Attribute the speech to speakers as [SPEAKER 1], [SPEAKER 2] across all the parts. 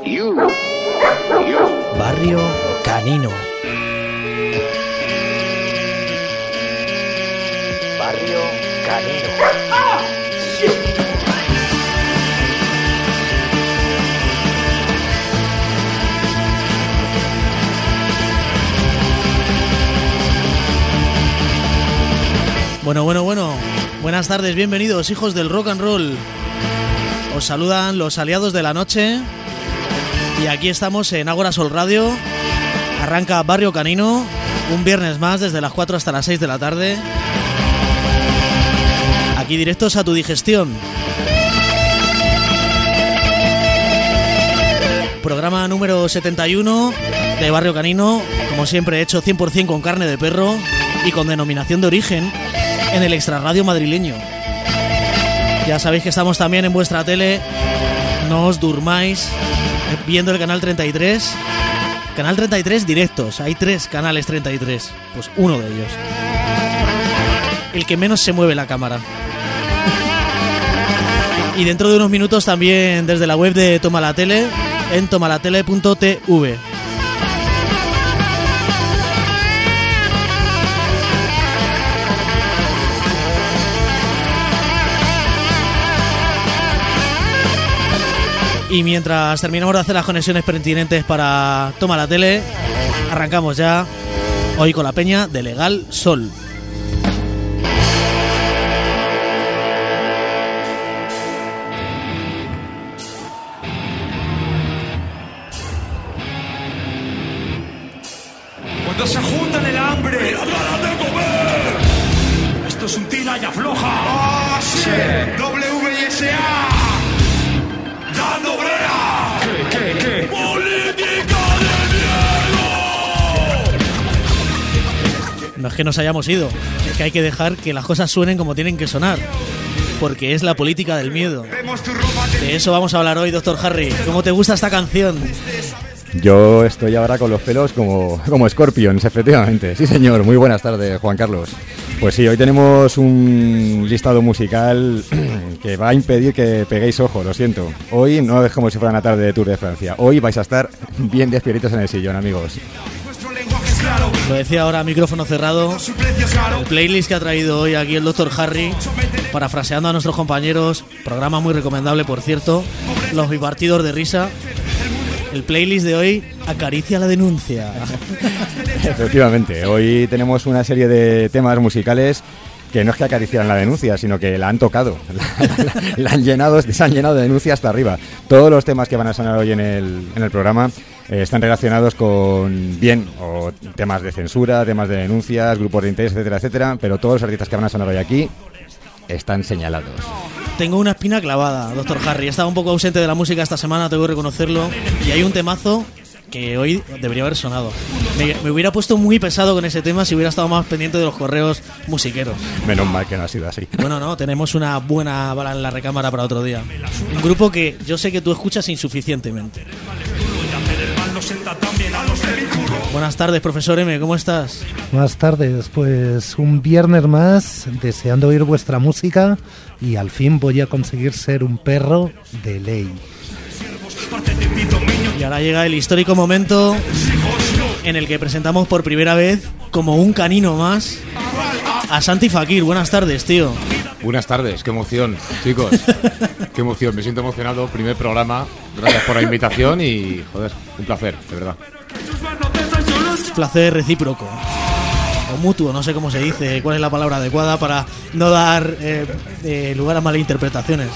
[SPEAKER 1] Barrio Canino. Barrio Canino. Bueno. Buenas tardes, bienvenidos, hijos del rock and roll. Os saludan los aliados de la noche. Y aquí estamos en Ágora Sol Radio. Arranca Barrio Canino, un viernes más desde las 4 hasta las 6 de la tarde. Aquí directos a tu digestión. Programa número 71 de Barrio Canino, como siempre hecho 100% con carne de perro y con denominación de origen en el extrarradio madrileño. Ya sabéis que estamos también en vuestra tele, no os durmáis viendo el canal 33. Canal 33 directos, hay 3 canales 33, pues uno de ellos. El que menos se mueve la cámara. Y dentro de unos minutos también desde la web de Toma la Tele, en tomalatele.tv. Y mientras terminamos de hacer las conexiones pertinentes para Toma la Tele, arrancamos ya hoy con la peña de Legal Sol.
[SPEAKER 2] Cuando se juntan el hambre, ¡mira, para de comer! Esto es un tira y afloja. ¡Ah, sí! WSA. ¡Dando brea! ¿Qué? ¡Política de miedo!
[SPEAKER 1] No es que nos hayamos ido, es que hay que dejar que las cosas suenen como tienen que sonar, porque es la política del miedo. De eso vamos a hablar hoy, Dr. Harry. ¿Cómo te gusta esta canción?
[SPEAKER 3] Yo estoy ahora con los pelos como Scorpions, efectivamente. Sí, señor. Muy buenas tardes, Juan Carlos. Pues sí, hoy tenemos un listado musical que va a impedir que peguéis ojo, lo siento. Hoy no es como si fuera una tarde de Tour de Francia. Hoy vais a estar bien despiertitos en el sillón, amigos.
[SPEAKER 1] Lo decía ahora, micrófono cerrado. El playlist que ha traído hoy aquí el Dr. Harry, parafraseando a nuestros compañeros. Programa muy recomendable, por cierto. Los bipartidos de risa. El playlist de hoy acaricia la denuncia.
[SPEAKER 3] Efectivamente, hoy tenemos una serie de temas musicales que no es que acariciaran la denuncia, sino que la han tocado. Se han llenado de denuncia hasta arriba. Todos los temas que van a sonar hoy en el programa están relacionados con o temas de censura, temas de denuncias, grupos de interés, etcétera, etcétera, pero todos los artistas que van a sonar hoy aquí están señalados.
[SPEAKER 1] Tengo una espina clavada, Dr. Harry. He estado un poco ausente de la música esta semana, tengo que reconocerlo. Y hay un temazo que hoy debería haber sonado. Me hubiera puesto muy pesado con ese tema si hubiera estado más pendiente de los correos musiqueros.
[SPEAKER 3] Menos mal que no ha sido así.
[SPEAKER 1] Bueno, no, tenemos una buena bala en la recámara para otro día. Un grupo que yo sé que tú escuchas insuficientemente. Buenas tardes, profesor M, ¿cómo estás?
[SPEAKER 4] Buenas tardes, pues un viernes más, deseando oír vuestra música y al fin voy a conseguir ser un perro de ley.
[SPEAKER 1] Y ahora llega el histórico momento en el que presentamos por primera vez, como un canino más, a Santi Fakir. Buenas tardes, tío.
[SPEAKER 5] Buenas tardes, qué emoción, chicos. Qué emoción, me siento emocionado. Primer programa, gracias por la invitación y, joder, un placer, de verdad.
[SPEAKER 1] Placer recíproco o mutuo, no sé cómo se dice, cuál es la palabra adecuada para no dar lugar a malinterpretaciones.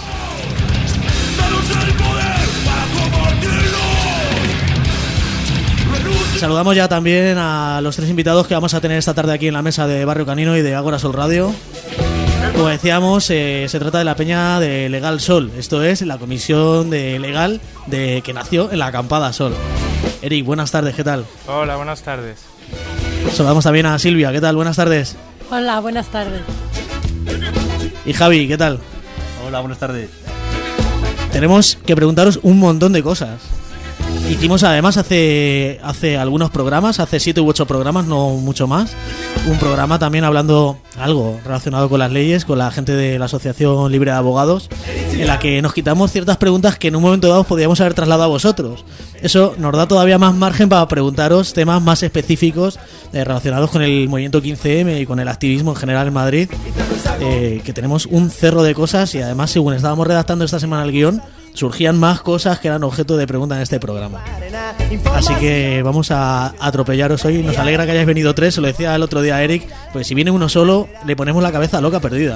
[SPEAKER 1] Saludamos ya también a los 3 invitados que vamos a tener esta tarde aquí en la mesa de Barrio Canino y de Ágora Sol Radio. Como decíamos, se trata de la peña de Legal Sol. Esto es la comisión de legal que nació en la acampada Sol. Eric, buenas tardes, ¿qué tal?
[SPEAKER 6] Hola, buenas tardes.
[SPEAKER 1] Saludamos también a Silvia, ¿qué tal? Buenas tardes.
[SPEAKER 7] Hola, buenas tardes.
[SPEAKER 1] Y Javi, ¿qué tal?
[SPEAKER 8] Hola, buenas tardes.
[SPEAKER 1] Tenemos que preguntaros un montón de cosas. Hicimos además hace algunos programas, hace 7 u 8 programas, no mucho más, un programa también hablando algo relacionado con las leyes, con la gente de la Asociación Libre de Abogados, en la que nos quitamos ciertas preguntas que en un momento dado podíamos haber trasladado a vosotros. Eso nos da todavía más margen para preguntaros temas más específicos relacionados con el movimiento 15M y con el activismo en general en Madrid, que tenemos un cerro de cosas y además según estábamos redactando esta semana el guión, surgían más cosas que eran objeto de pregunta en este programa. Así que vamos a atropellaros hoy. Nos alegra que hayáis venido 3, se lo decía el otro día a Eric, pues si viene uno solo le ponemos la cabeza loca perdida.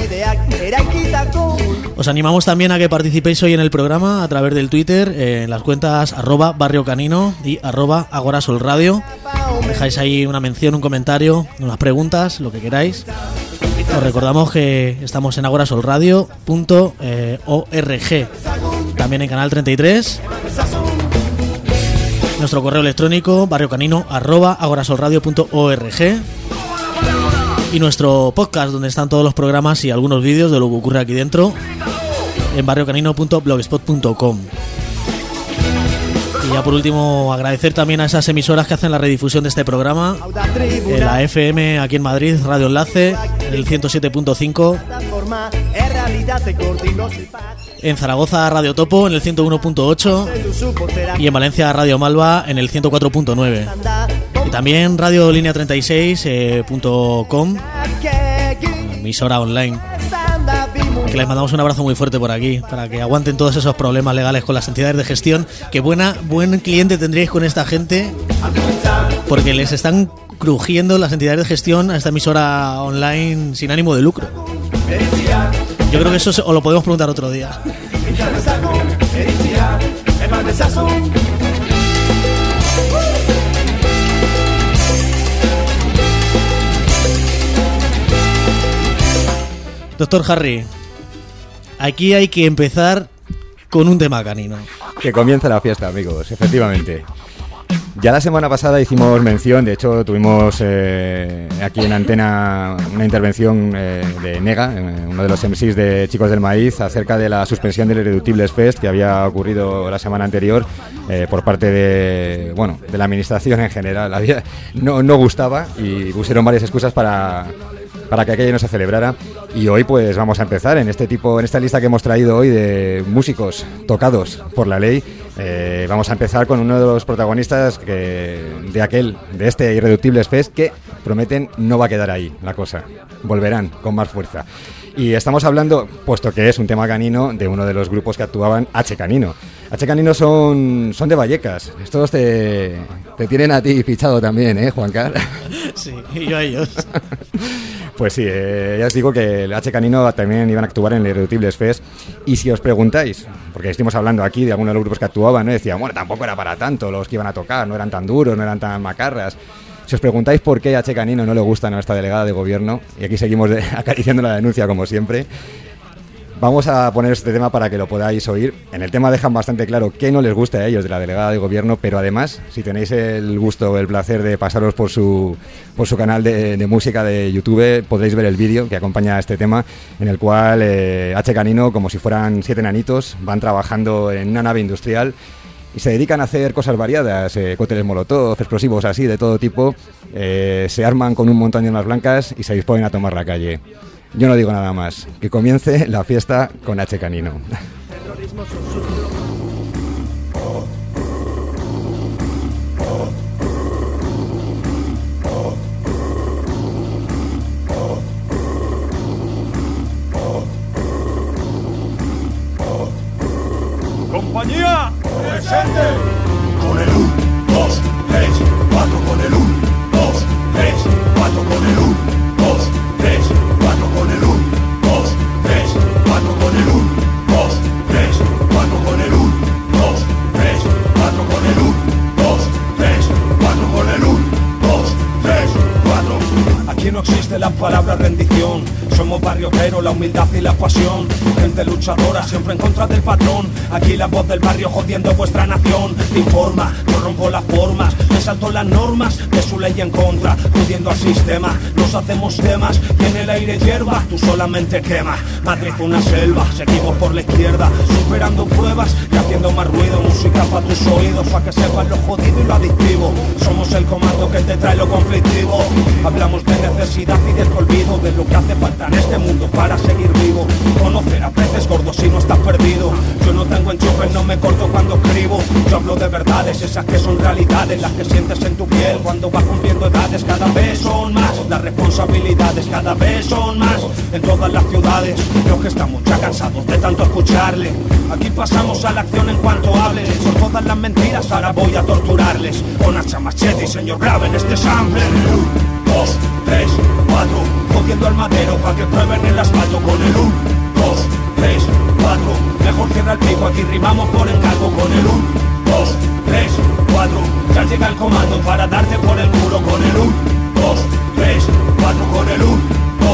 [SPEAKER 1] Os animamos también a que participéis hoy en el programa a través del Twitter, en las cuentas @barriocanino y @agorasolradio. Dejáis ahí una mención, un comentario, unas preguntas, lo que queráis. Os recordamos que estamos en agorasolradio.org, también en Canal 33. Nuestro correo electrónico barriocanino@agorasolradio.org. Y nuestro podcast, donde están todos los programas y algunos vídeos de lo que ocurre aquí dentro, en barriocanino.blogspot.com. Y ya por último, agradecer también a esas emisoras que hacen la redifusión de este programa. La FM aquí en Madrid, Radio Enlace, el 107.5. En Zaragoza, Radio Topo, en el 101.8. Y en Valencia, Radio Malva, en el 104.9. Y también Radio Línea 36.com, emisora online. Que les mandamos un abrazo muy fuerte por aquí, para que aguanten todos esos problemas legales con las entidades de gestión. Que buen cliente tendríais con esta gente, porque les están crujiendo las entidades de gestión a esta emisora online sin ánimo de lucro. Yo creo que eso os lo podemos preguntar otro día. Doctor Harry, aquí hay que empezar con un tema canino.
[SPEAKER 3] Que comienza la fiesta, amigos, efectivamente. Ya la semana pasada hicimos mención, de hecho tuvimos aquí en Antena una intervención de Nega, uno de los MCs de Chicos del Maíz, acerca de la suspensión del Irreductibles Fest que había ocurrido la semana anterior por parte de la administración en general. No gustaba y pusieron varias excusas para que aquello no se celebrara. Y hoy pues vamos a empezar en esta lista que hemos traído hoy de músicos tocados por la ley. Vamos a empezar con uno de los protagonistas de este Irreductibles Fest, que prometen no va a quedar ahí la cosa, volverán con más fuerza. Y estamos hablando, puesto que es un tema canino, de uno de los grupos que actuaban, H Canino. H Canino son de Vallecas. Estos te tienen a ti fichado también, Juan Carlos.
[SPEAKER 1] Sí, y yo a ellos.
[SPEAKER 3] Pues sí, ya os digo que el H Canino también iban a actuar en el Irreductibles Fest. Y si os preguntáis, porque estuvimos hablando aquí de algunos de los grupos que actuaban, ¿no? Decían, bueno, tampoco era para tanto los que iban a tocar, no eran tan duros, no eran tan macarras. Si os preguntáis por qué a H Canino no le gusta a nuestra delegada de gobierno, y aquí seguimos acariciando la denuncia como siempre, vamos a poner este tema para que lo podáis oír. En el tema dejan bastante claro qué no les gusta a ellos de la delegada de gobierno, pero además, si tenéis el gusto o el placer de pasaros por su canal de música de YouTube, podréis ver el vídeo que acompaña a este tema, en el cual H Canino, como si fueran 7 enanitos, van trabajando en una nave industrial y se dedican a hacer cosas variadas, cócteles molotov, explosivos así, de todo tipo, se arman con un montón de armas blancas y se disponen a tomar la calle. Yo no digo nada más, que comience la fiesta con H Canino.
[SPEAKER 2] ¡Compañía! ¡Presente! Con el 1, 2, 3, 4, con el 1, 2, 3, 4, con el 1, 2, 3, 4, con el 1, 2, 3, 4, con el 1, 2, 3, 4, con el 1, 2, 3, 4, con el 1, 2, 3, 4, con el 1, 2, 3, 4. Aquí no existe la palabra rendición. Somos barrioqueros, la humildad y la pasión. Gente luchadora, siempre en contra del patrón. Aquí la voz del barrio jodiendo vuestra nación. Te informa, no rompo las formas, me salto las normas de su ley en contra, jodiendo al sistema. Nos hacemos temas y en el aire hierba, tú solamente quemas. Madrid una selva, seguimos por la izquierda, superando pruebas y haciendo más ruido. música para tus oídos, para que sepas lo jodido y lo adictivo. Somos el comando que te trae lo conflictivo. Hablamos de necesidad y descolvido, de lo que hace falta en este mundo para seguir vivo. Conocer a peces gordos si no estás perdido. Yo no tengo enchufe, no me corto cuando escribo. Yo hablo de verdades, esas que son realidades, las que sientes en tu piel cuando vas cumpliendo edades. Cada vez son más las responsabilidades, cada vez son más en todas las ciudades. Los que estamos ya cansados de tanto escucharle. Aquí pasamos a la acción en cuanto hables. Son todas las mentiras, ahora voy a torturarles. Con hacha, machete y señor grave en este sample. 1, 2, 3, 4, jodiendo al madero pa' que prueben el asfalto. Con el 1, 2, 3, 4, mejor cierra el pico, aquí rimamos por encargo. Con el 1, 2, 3, 4, ya llega el comando para darte por el culo. Con el 1, 2, 3, 4, con el 1, 2,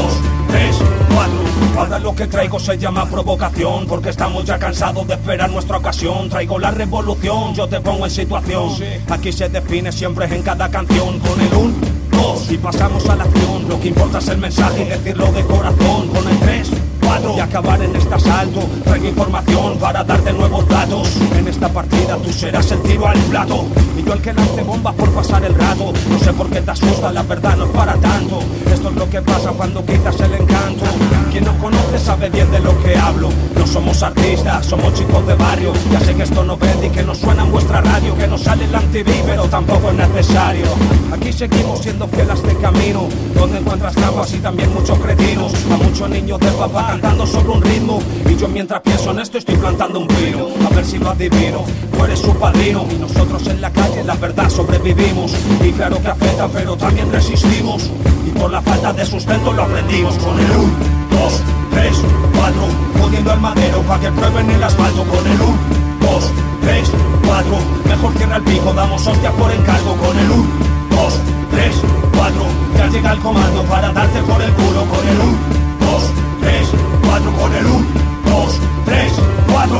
[SPEAKER 2] 3, 4. Ahora lo que traigo se llama provocación, porque estamos ya cansados de esperar nuestra ocasión. Traigo la revolución, yo te pongo en situación. Aquí se define siempre en cada canción. Con el 1, 2 y pasamos a la acción. Lo que importa es el mensaje y decirlo de corazón. Con el 3, 4 y acabar en este asalto. Traigo información para darte nuevos datos. En esta partida tú serás el tiro al plato y yo el que lance bombas por pasar el rato. No sé por qué te asusta, la verdad no es para tanto. Esto es lo que pasa cuando quitas el encanto. Quien nos conoce sabe bien de lo que hablo. No somos artistas, somos chicos de barrio. Ya sé que esto no vende y que no suena en vuestra radio, que no sale en la MTV, pero tampoco es necesario. Aquí seguimos siendo fieles a este camino, donde encuentras trampas y también muchos cretinos. A muchos niños de papá cantando sobre un ritmo, y yo mientras pienso en esto estoy plantando un pino. A ver si lo adivino, tú eres su padrino y nosotros en la calle la verdad sobrevivimos. Y claro que afecta, pero también resistimos, y por la falta de sustento lo aprendimos. Con el 1, 2, 3, 4, jodiendo al madero pa' que prueben el asfalto. Con el 1, 2, 3, 4, mejor cierra el pico, damos hostia por encargo. Con el 1, 2, 3, 4, ya llega el comando para darte por el culo. Con el 1, 2, 3, 4, con el 1, 2, 3, 4.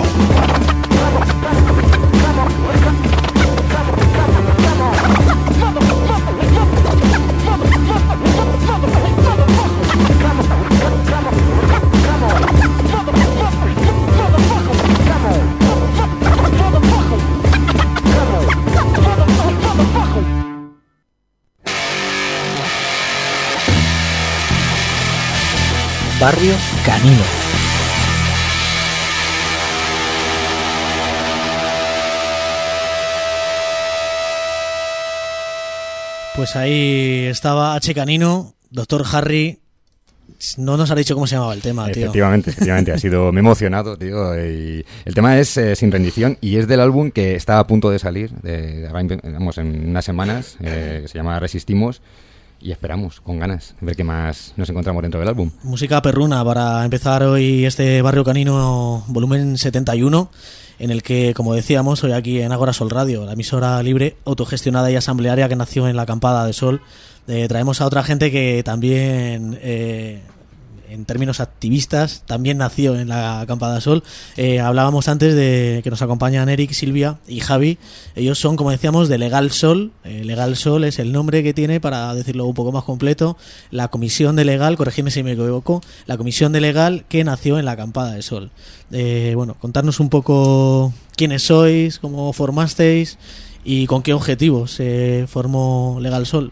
[SPEAKER 6] Barrio Canino.
[SPEAKER 1] Pues ahí estaba H. Canino, Dr. Harry. No nos ha dicho cómo se llamaba el tema, tío.
[SPEAKER 3] Efectivamente, ha sido... Me he emocionado, tío. Y el tema es Sin Rendición y es del álbum que está a punto de salir, vamos, en unas semanas, que se llama Resistimos. Y esperamos, con ganas, ver qué más nos encontramos dentro del álbum.
[SPEAKER 1] Música perruna para empezar hoy este Barrio Canino volumen 71, en el que, como decíamos, hoy aquí en Agora Sol Radio, la emisora libre, autogestionada y asamblearia que nació en la Acampada de Sol, traemos a otra gente que también... en términos activistas, también nació en la Acampada Sol. Hablábamos antes de que nos acompañan Eric, Silvia y Javi. Ellos son, como decíamos, de Legal Sol. Legal Sol es el nombre que tiene, para decirlo un poco más completo, la Comisión de Legal, corregidme si me equivoco, la Comisión de Legal que nació en la Acampada de Sol. Bueno, contarnos un poco quiénes sois, cómo formasteis y con qué objetivos se formó Legal Sol.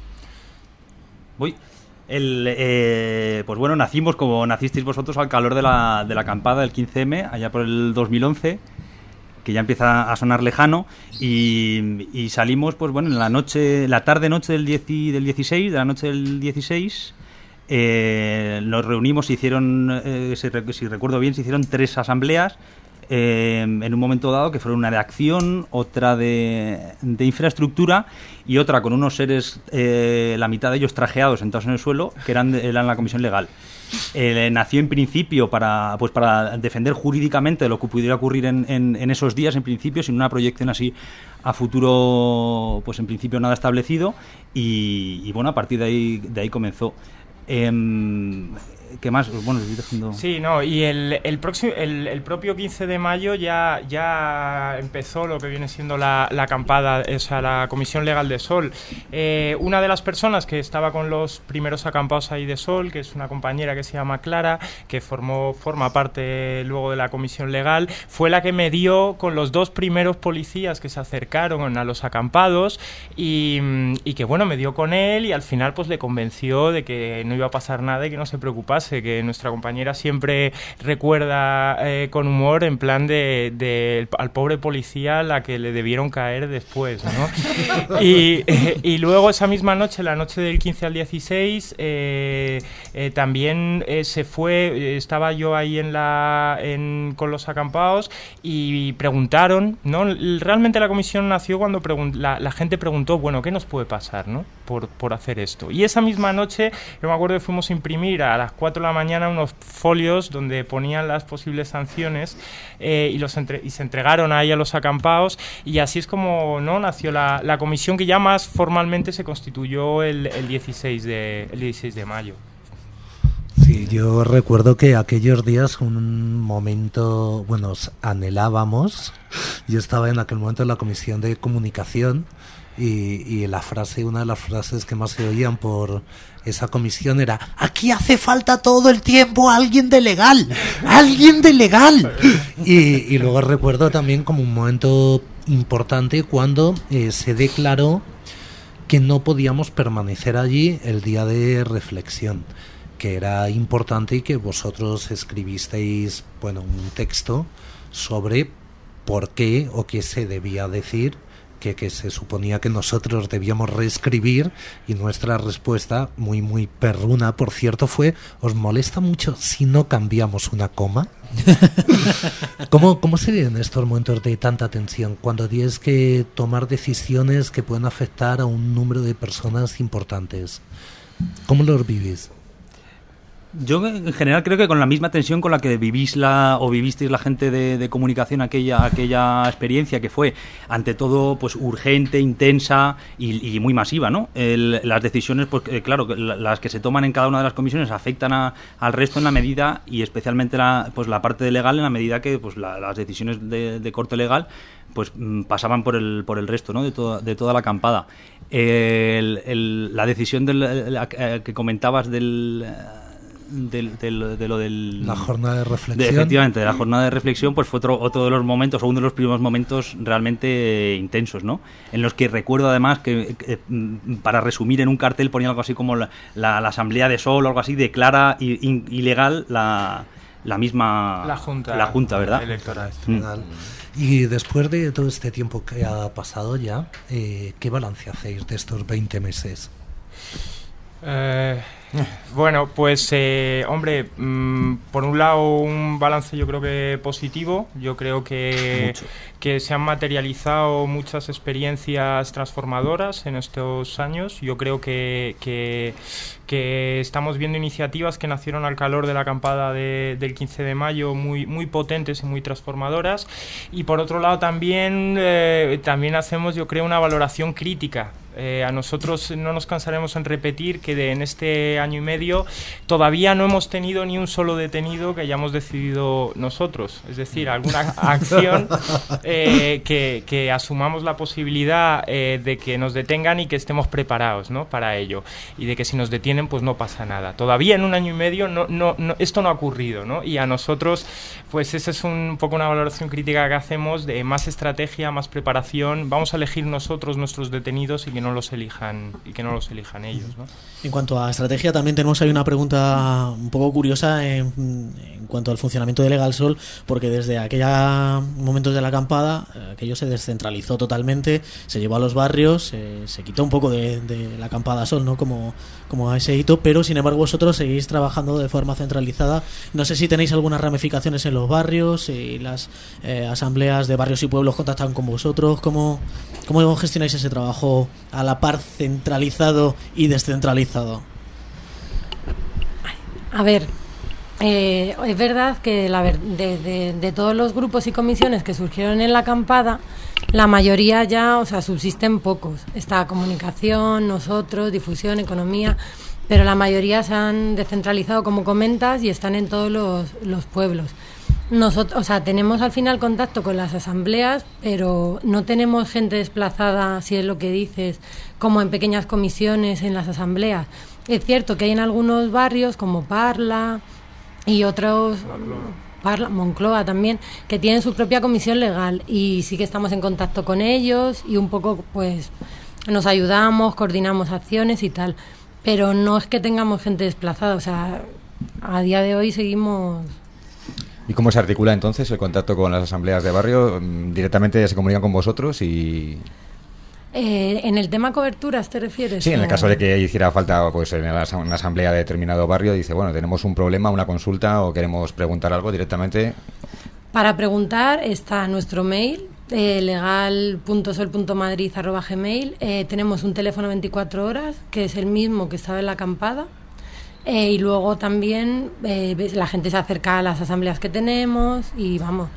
[SPEAKER 7] Pues bueno, nacimos como nacisteis vosotros al calor de la acampada del 15M, allá por el 2011, que ya empieza a sonar lejano, y salimos, pues bueno, en la tarde-noche del 16, de la noche del 16, nos reunimos, se hicieron, si recuerdo bien, se hicieron 3 asambleas, en un momento dado, que fueron una de acción, otra de infraestructura y otra con unos seres, la mitad de ellos trajeados, sentados en el suelo, que eran la comisión legal. Nació en principio para defender jurídicamente lo que pudiera ocurrir en esos días, en principio, sin una proyección así a futuro, pues en principio nada establecido, y bueno, a partir de ahí comenzó. ¿qué más? Bueno, estoy dejando...
[SPEAKER 6] Sí, no, y el propio 15 de mayo ya empezó lo que viene siendo la acampada, o sea, la Comisión Legal de Sol. Una de las personas que estaba con los primeros acampados ahí de Sol, que es una compañera que se llama Clara, que forma parte luego de la Comisión Legal, fue la que me dio con los 2 primeros policías que se acercaron a los acampados y que, bueno, me dio con él y al final pues le convenció de que no iba a pasar nada y que no se preocupase, que nuestra compañera siempre recuerda con humor en plan al pobre policía la que le debieron caer después, ¿no? y luego esa misma noche, la noche del 15 al 16, también se fue, estaba yo ahí con los acampados y preguntaron, ¿no? Realmente la comisión nació cuando la gente preguntó, bueno, ¿qué nos puede pasar, ¿no? por hacer esto. Y esa misma noche, yo me acuerdo que fuimos a imprimir a las 4 de la mañana unos folios donde ponían las posibles sanciones y se entregaron ahí a los acampados, y así es como, ¿no?, nació la comisión, que ya más formalmente se constituyó el 16 de mayo.
[SPEAKER 4] Sí, yo recuerdo que aquellos días un momento, bueno, anhelábamos. Yo estaba en aquel momento en la comisión de comunicación y una de las frases que más se oían por esa comisión era: aquí hace falta todo el tiempo alguien de legal, alguien de legal. Y luego recuerdo también como un momento importante cuando se declaró que no podíamos permanecer allí el día de reflexión, que era importante, y que vosotros escribisteis, bueno, un texto sobre por qué o qué se debía decir, que se suponía que nosotros debíamos reescribir, y nuestra respuesta, muy muy perruna por cierto, fue: ¿os molesta mucho si no cambiamos una coma? ¿Cómo se viven estos momentos de tanta tensión cuando tienes que tomar decisiones que pueden afectar a un número de personas importantes? ¿Cómo los vivís?
[SPEAKER 7] Yo en general creo que con la misma tensión con la que vivisteis la gente de comunicación aquella experiencia, que fue ante todo pues urgente, intensa y muy masiva, ¿no? Las decisiones, pues claro, las que se toman en cada una de las comisiones afectan al resto en la medida, y especialmente la parte de legal, en la medida que pues las decisiones de corte legal pues pasaban por el resto, ¿no?, de toda la acampada. La decisión que comentabas de
[SPEAKER 4] la jornada de reflexión.
[SPEAKER 7] Efectivamente, de la jornada de reflexión, pues fue otro de los momentos, o uno de los primeros momentos realmente intensos, ¿no? En los que recuerdo además que para resumir, en un cartel ponía algo así como la Asamblea de Sol, o algo así, declara ilegal la Junta, ¿verdad?
[SPEAKER 6] Electoral.
[SPEAKER 4] Y después de todo este tiempo que ha pasado ya, ¿qué balance hacéis de estos 20 meses?
[SPEAKER 6] Bueno, pues hombre, por un lado un balance yo creo que positivo. Yo creo que se han materializado muchas experiencias transformadoras en estos años. Yo creo que estamos viendo iniciativas que nacieron al calor de la acampada del 15 de mayo muy, muy potentes y muy transformadoras. Y por otro lado también hacemos, yo creo, una valoración crítica. A nosotros no nos cansaremos en repetir que en este año y medio todavía no hemos tenido ni un solo detenido que hayamos decidido nosotros. Es decir, alguna acción que asumamos la posibilidad de que nos detengan y que estemos preparados, ¿no?, para ello. Y de que si nos detienen, pues no pasa nada. Todavía en un año y medio esto no ha ocurrido, ¿no? Y a nosotros, pues esa es un poco una valoración crítica que hacemos, de más estrategia, más preparación. Vamos a elegir nosotros nuestros detenidos y que no los elijan ellos, ¿no?
[SPEAKER 1] En cuanto a estrategia, también tenemos ahí una pregunta un poco curiosa en cuanto al funcionamiento de Legal Sol, porque desde aquellos momentos de la acampada aquello se descentralizó totalmente, se llevó a los barrios, se quitó un poco de la acampada Sol, ¿no?, como a ese hito, pero sin embargo vosotros seguís trabajando de forma centralizada. No sé si tenéis algunas ramificaciones en los barrios, y las asambleas de barrios y pueblos contactan con vosotros. ¿Cómo gestionáis ese trabajo a la par centralizado y descentralizado?
[SPEAKER 8] A ver, es verdad que de todos los grupos y comisiones que surgieron en la acampada, la mayoría ya, subsisten pocos. Está comunicación, nosotros, difusión, economía, pero la mayoría se han descentralizado, como comentas, y están en todos los pueblos. Nosotros, o sea, tenemos al final contacto con las asambleas, pero no tenemos gente desplazada, si es lo que dices, como en pequeñas comisiones en las asambleas. Es cierto que hay en algunos barrios como Parla y otros, Moncloa también, que tienen su propia comisión legal, y sí que estamos en contacto con ellos y un poco pues nos ayudamos, coordinamos acciones y tal, pero no es que tengamos gente desplazada, o sea, a día de hoy seguimos.
[SPEAKER 3] ¿Y cómo se articula entonces el contacto con las asambleas de barrio? ¿Directamente se comunican con vosotros y...?
[SPEAKER 8] ¿En el tema coberturas te refieres?
[SPEAKER 3] Sí, en el caso de que hiciera falta, pues en una asamblea de determinado barrio, dice, bueno, tenemos un problema, una consulta o queremos preguntar algo directamente.
[SPEAKER 8] Para preguntar está nuestro mail, legal.sol.madrid@gmail. Tenemos un teléfono 24 horas, que es el mismo que estaba en la acampada. Y luego también la gente se acerca a las asambleas que tenemos y vamos.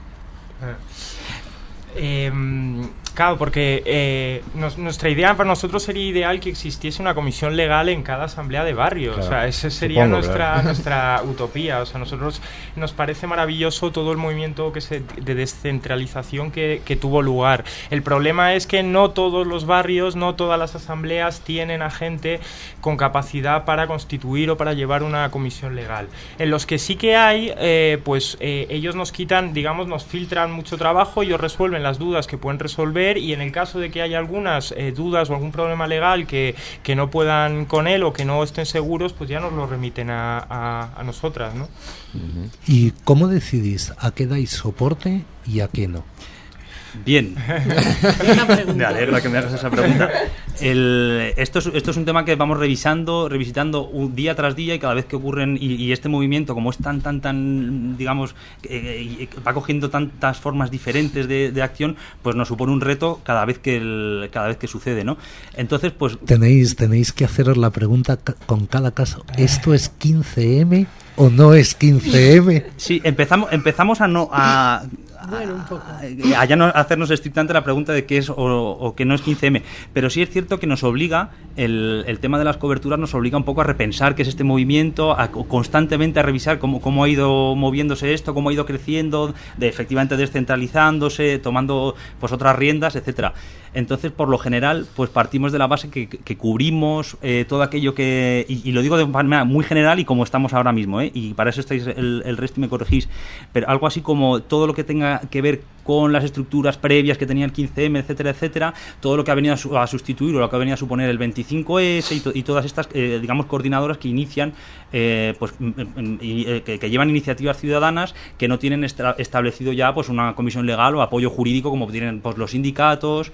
[SPEAKER 6] Claro, porque nuestra idea para nosotros sería ideal que existiese una comisión legal en cada asamblea de barrio. Claro, o sea, esa sería nuestra utopía. O sea, nosotros nos parece maravilloso todo el movimiento de descentralización que tuvo lugar. El problema es que no todos los barrios, no todas las asambleas tienen a gente con capacidad para constituir o para llevar una comisión legal. En los que sí que hay, ellos nos quitan, digamos, nos filtran mucho trabajo, ellos resuelven las dudas que pueden resolver, y en el caso de que haya algunas dudas o algún problema legal que no puedan con él o que no estén seguros, pues ya nos lo remiten a nosotras, ¿no?
[SPEAKER 4] ¿Y cómo decidís a qué dais soporte y a qué no?
[SPEAKER 7] Bien, me alegra que me hagas esa pregunta. Esto es un tema que vamos revisando un día tras día, y cada vez que ocurren, y este movimiento, como es tan digamos, va cogiendo tantas formas diferentes de acción, pues nos supone un reto cada vez que sucede, ¿no? Entonces, pues
[SPEAKER 4] tenéis que haceros la pregunta con cada caso. ¿Esto es 15M o no es 15M?
[SPEAKER 7] Sí, empezamos a ya no hacernos estrictamente la pregunta de qué es o qué no es 15M, pero sí es cierto que nos obliga, el tema de las coberturas nos obliga un poco a repensar qué es este movimiento, constantemente a revisar cómo ha ido moviéndose esto, cómo ha ido creciendo, efectivamente descentralizándose, tomando pues otras riendas, etcétera. Entonces, por lo general, pues partimos de la base que cubrimos todo aquello que... Y lo digo de manera muy general y como estamos ahora mismo, y para eso estáis el resto y me corregís, pero algo así como todo lo que tenga que ver con las estructuras previas que tenía el 15M, etcétera, etcétera, todo lo que ha venido a sustituir o lo que ha venido a suponer el 25S y todas estas, digamos, coordinadoras que inician, que llevan iniciativas ciudadanas que no tienen establecido ya pues una comisión legal o apoyo jurídico como tienen pues los sindicatos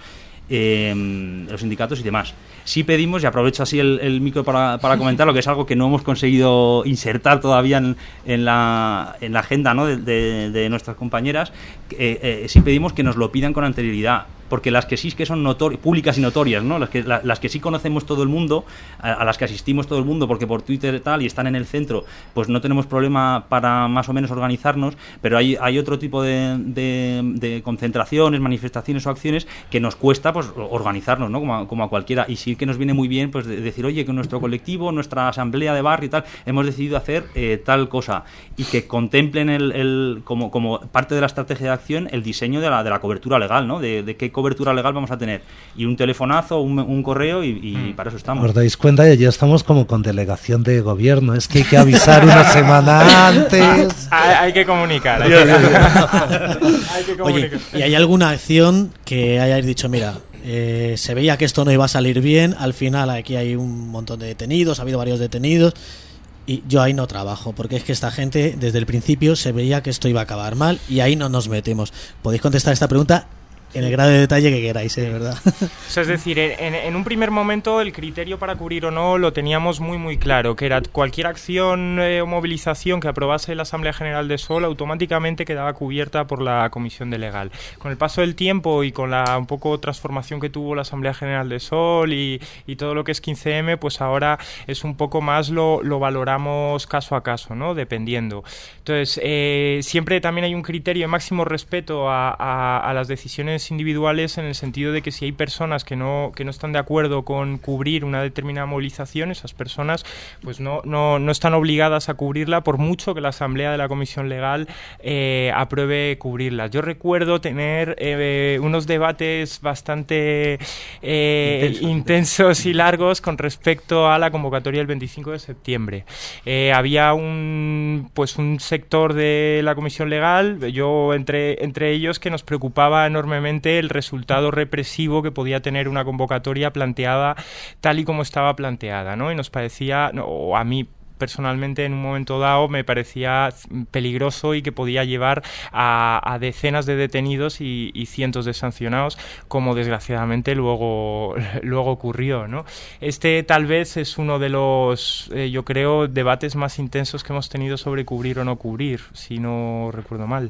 [SPEAKER 7] y demás. Sí pedimos, y aprovecho así el micro para comentar lo que es algo que no hemos conseguido insertar todavía en la agenda, ¿no? de nuestras compañeras, sí pedimos que nos lo pidan con anterioridad, porque las que sí que son públicas y notorias, ¿no? Las que sí conocemos todo el mundo, a las que asistimos todo el mundo, porque por Twitter y tal, y están en el centro, pues no tenemos problema para más o menos organizarnos, pero hay otro tipo de concentraciones, manifestaciones o acciones que nos cuesta pues organizarnos, ¿no? Como a cualquiera, y sí que nos viene muy bien pues decir, oye, que nuestro colectivo, nuestra asamblea de barrio y tal, hemos decidido hacer tal cosa, y que contemplen como parte de la estrategia de acción el diseño de la cobertura legal, ¿no? De qué cobertura legal vamos a tener, y un telefonazo, un correo, y para eso estamos.
[SPEAKER 4] ¿Os dais cuenta? Ya estamos como con delegación de gobierno, es que hay que avisar una semana antes.
[SPEAKER 6] Hay que comunicar.
[SPEAKER 1] Oye, ¿y hay alguna acción que hayáis dicho, mira, se veía que esto no iba a salir bien, al final aquí hay un montón de detenidos, ha habido varios detenidos, y yo ahí no trabajo, porque es que esta gente desde el principio se veía que esto iba a acabar mal, y ahí no nos metemos? Podéis contestar esta pregunta en el grado de detalle que queráis, ¿verdad?
[SPEAKER 6] Eso es decir, en un primer momento el criterio para cubrir o no lo teníamos muy muy claro, que era cualquier acción o movilización que aprobase la Asamblea General de Sol automáticamente quedaba cubierta por la Comisión de Legal. Con el paso del tiempo y con la un poco transformación que tuvo la Asamblea General de Sol y todo lo que es 15M, pues ahora es un poco más lo valoramos caso a caso, ¿no? Dependiendo. Entonces, siempre también hay un criterio de máximo respeto a las decisiones opiniones individuales en el sentido de que si hay personas que no están de acuerdo con cubrir una determinada movilización, esas personas pues no están obligadas a cubrirla por mucho que la Asamblea de la Comisión Legal apruebe cubrirlas. Yo recuerdo tener unos debates bastante intensos y largos con respecto a la convocatoria del 25 de septiembre. Había un sector de la Comisión Legal, yo entre ellos, que nos preocupaba enormemente el resultado represivo que podía tener una convocatoria planteada tal y como estaba planteada, ¿no? Y nos parecía, o a mí personalmente en un momento dado me parecía peligroso y que podía llevar a decenas de detenidos y cientos de sancionados, como desgraciadamente luego ocurrió, ¿no? Este tal vez es uno de los, yo creo, debates más intensos que hemos tenido sobre cubrir o no cubrir, si no recuerdo mal.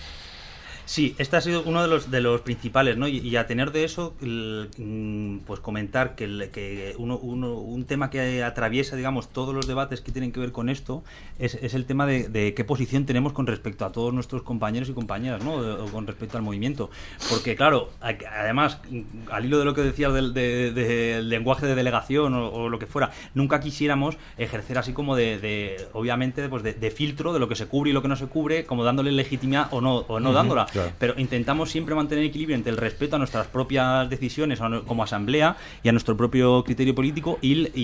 [SPEAKER 7] Sí, este ha sido uno de los principales, ¿no? Y a tener de eso, pues comentar que un tema que atraviesa, digamos, todos los debates que tienen que ver con esto es el tema de qué posición tenemos con respecto a todos nuestros compañeros y compañeras, ¿no? O con respecto al movimiento. Porque, claro, además, al hilo de lo que decías del lenguaje de delegación o lo que fuera, nunca quisiéramos ejercer así como obviamente, pues de filtro de lo que se cubre y lo que no se cubre, como dándole legitimidad o no dándola. Claro. Pero intentamos siempre mantener equilibrio entre el respeto a nuestras propias decisiones como asamblea y a nuestro propio criterio político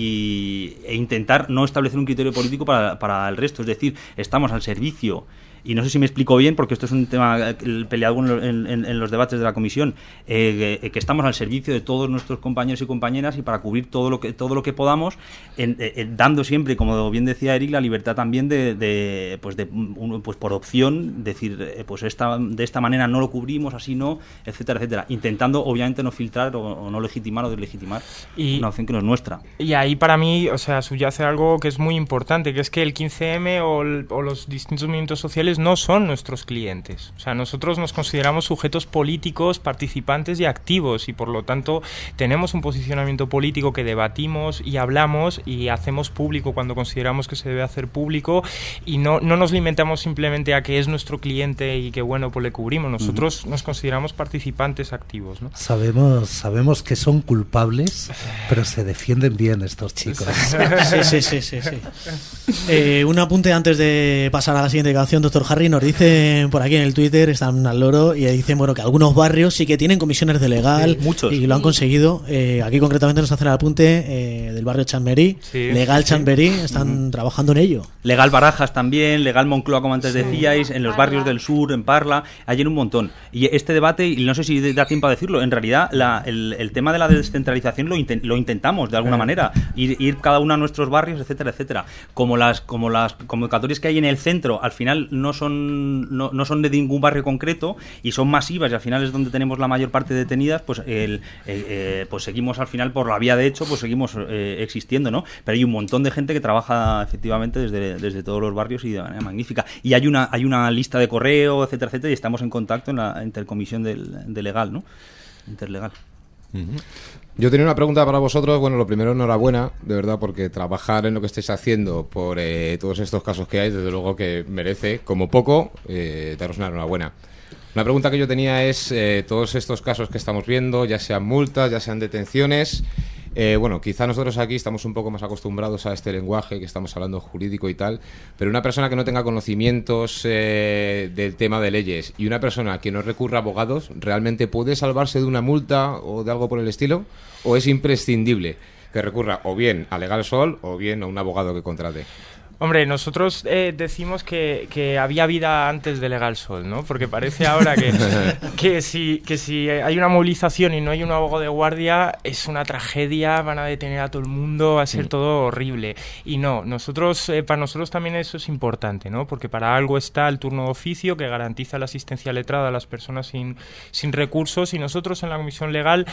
[SPEAKER 7] e intentar no establecer un criterio político para el resto. Es decir, estamos al servicio. Y no sé si me explico bien, porque esto es un tema peleado en los debates de la comisión, que estamos al servicio de todos nuestros compañeros y compañeras y para cubrir todo lo que podamos, dando siempre, como bien decía Eric, la libertad también pues por opción, decir, pues de esta manera no lo cubrimos, así no, etcétera, etcétera, intentando obviamente no filtrar o no legitimar o deslegitimar una opción que no es nuestra.
[SPEAKER 6] Y ahí para mí, o sea, subyace algo que es muy importante, que es que el 15M o los distintos movimientos sociales no son nuestros clientes. O sea, nosotros nos consideramos sujetos políticos, participantes y activos, y por lo tanto tenemos un posicionamiento político que debatimos y hablamos y hacemos público cuando consideramos que se debe hacer público, y no nos limitamos simplemente a que es nuestro cliente y que bueno, pues le cubrimos. Nosotros nos consideramos participantes activos, ¿no?
[SPEAKER 4] Sabemos que son culpables, pero se defienden bien estos chicos.
[SPEAKER 1] Sí. Un apunte antes de pasar a la siguiente canción, doctor Harry. Nos dicen por aquí en el Twitter, están al loro, y dicen bueno que algunos barrios sí que tienen comisiones de legal,
[SPEAKER 7] muchos,
[SPEAKER 1] y lo han conseguido. Aquí concretamente nos hacen el apunte del barrio Chamberí, Legal Chamberí, están trabajando en ello.
[SPEAKER 7] Legal Barajas también, Legal Moncloa, como antes decíais, en los barrios del sur, en Parla, hay en un montón. Y este debate, y no sé si da tiempo a decirlo, en realidad el tema de la descentralización lo intentamos de alguna manera, ir cada uno a nuestros barrios, etcétera, etcétera. Como las convocatorias que hay en el centro, al final no son de ningún barrio concreto y son masivas, y al final es donde tenemos la mayor parte detenidas, pues pues seguimos al final por la vía de hecho, pues seguimos existiendo, ¿no? Pero hay un montón de gente que trabaja efectivamente desde todos los barrios y de manera magnífica. Y hay una lista de correo, etcétera, etcétera, y estamos en contacto en la intercomisión de legal, ¿no? Interlegal.
[SPEAKER 5] Yo tenía una pregunta para vosotros. Bueno, lo primero, enhorabuena, de verdad, porque trabajar en lo que estáis haciendo por todos estos casos que hay, desde luego que merece, como poco, daros una enhorabuena. Una pregunta que yo tenía es, todos estos casos que estamos viendo, ya sean multas, ya sean detenciones, bueno, quizá nosotros aquí estamos un poco más acostumbrados a este lenguaje que estamos hablando jurídico y tal, pero una persona que no tenga conocimientos del tema de leyes y una persona que no recurra a abogados, ¿realmente puede salvarse de una multa o de algo por el estilo? ¿O es imprescindible que recurra o bien a Legal Sol o bien a un abogado que contrate?
[SPEAKER 6] Hombre, nosotros decimos que había vida antes de Legal Sol, ¿no? Porque parece ahora que si hay una movilización y no hay un abogado de guardia, es una tragedia, van a detener a todo el mundo, va a ser todo horrible. Y no, para nosotros también eso es importante, ¿no? Porque para algo está el turno de oficio, que garantiza la asistencia letrada a las personas sin recursos, y nosotros en la Comisión Legal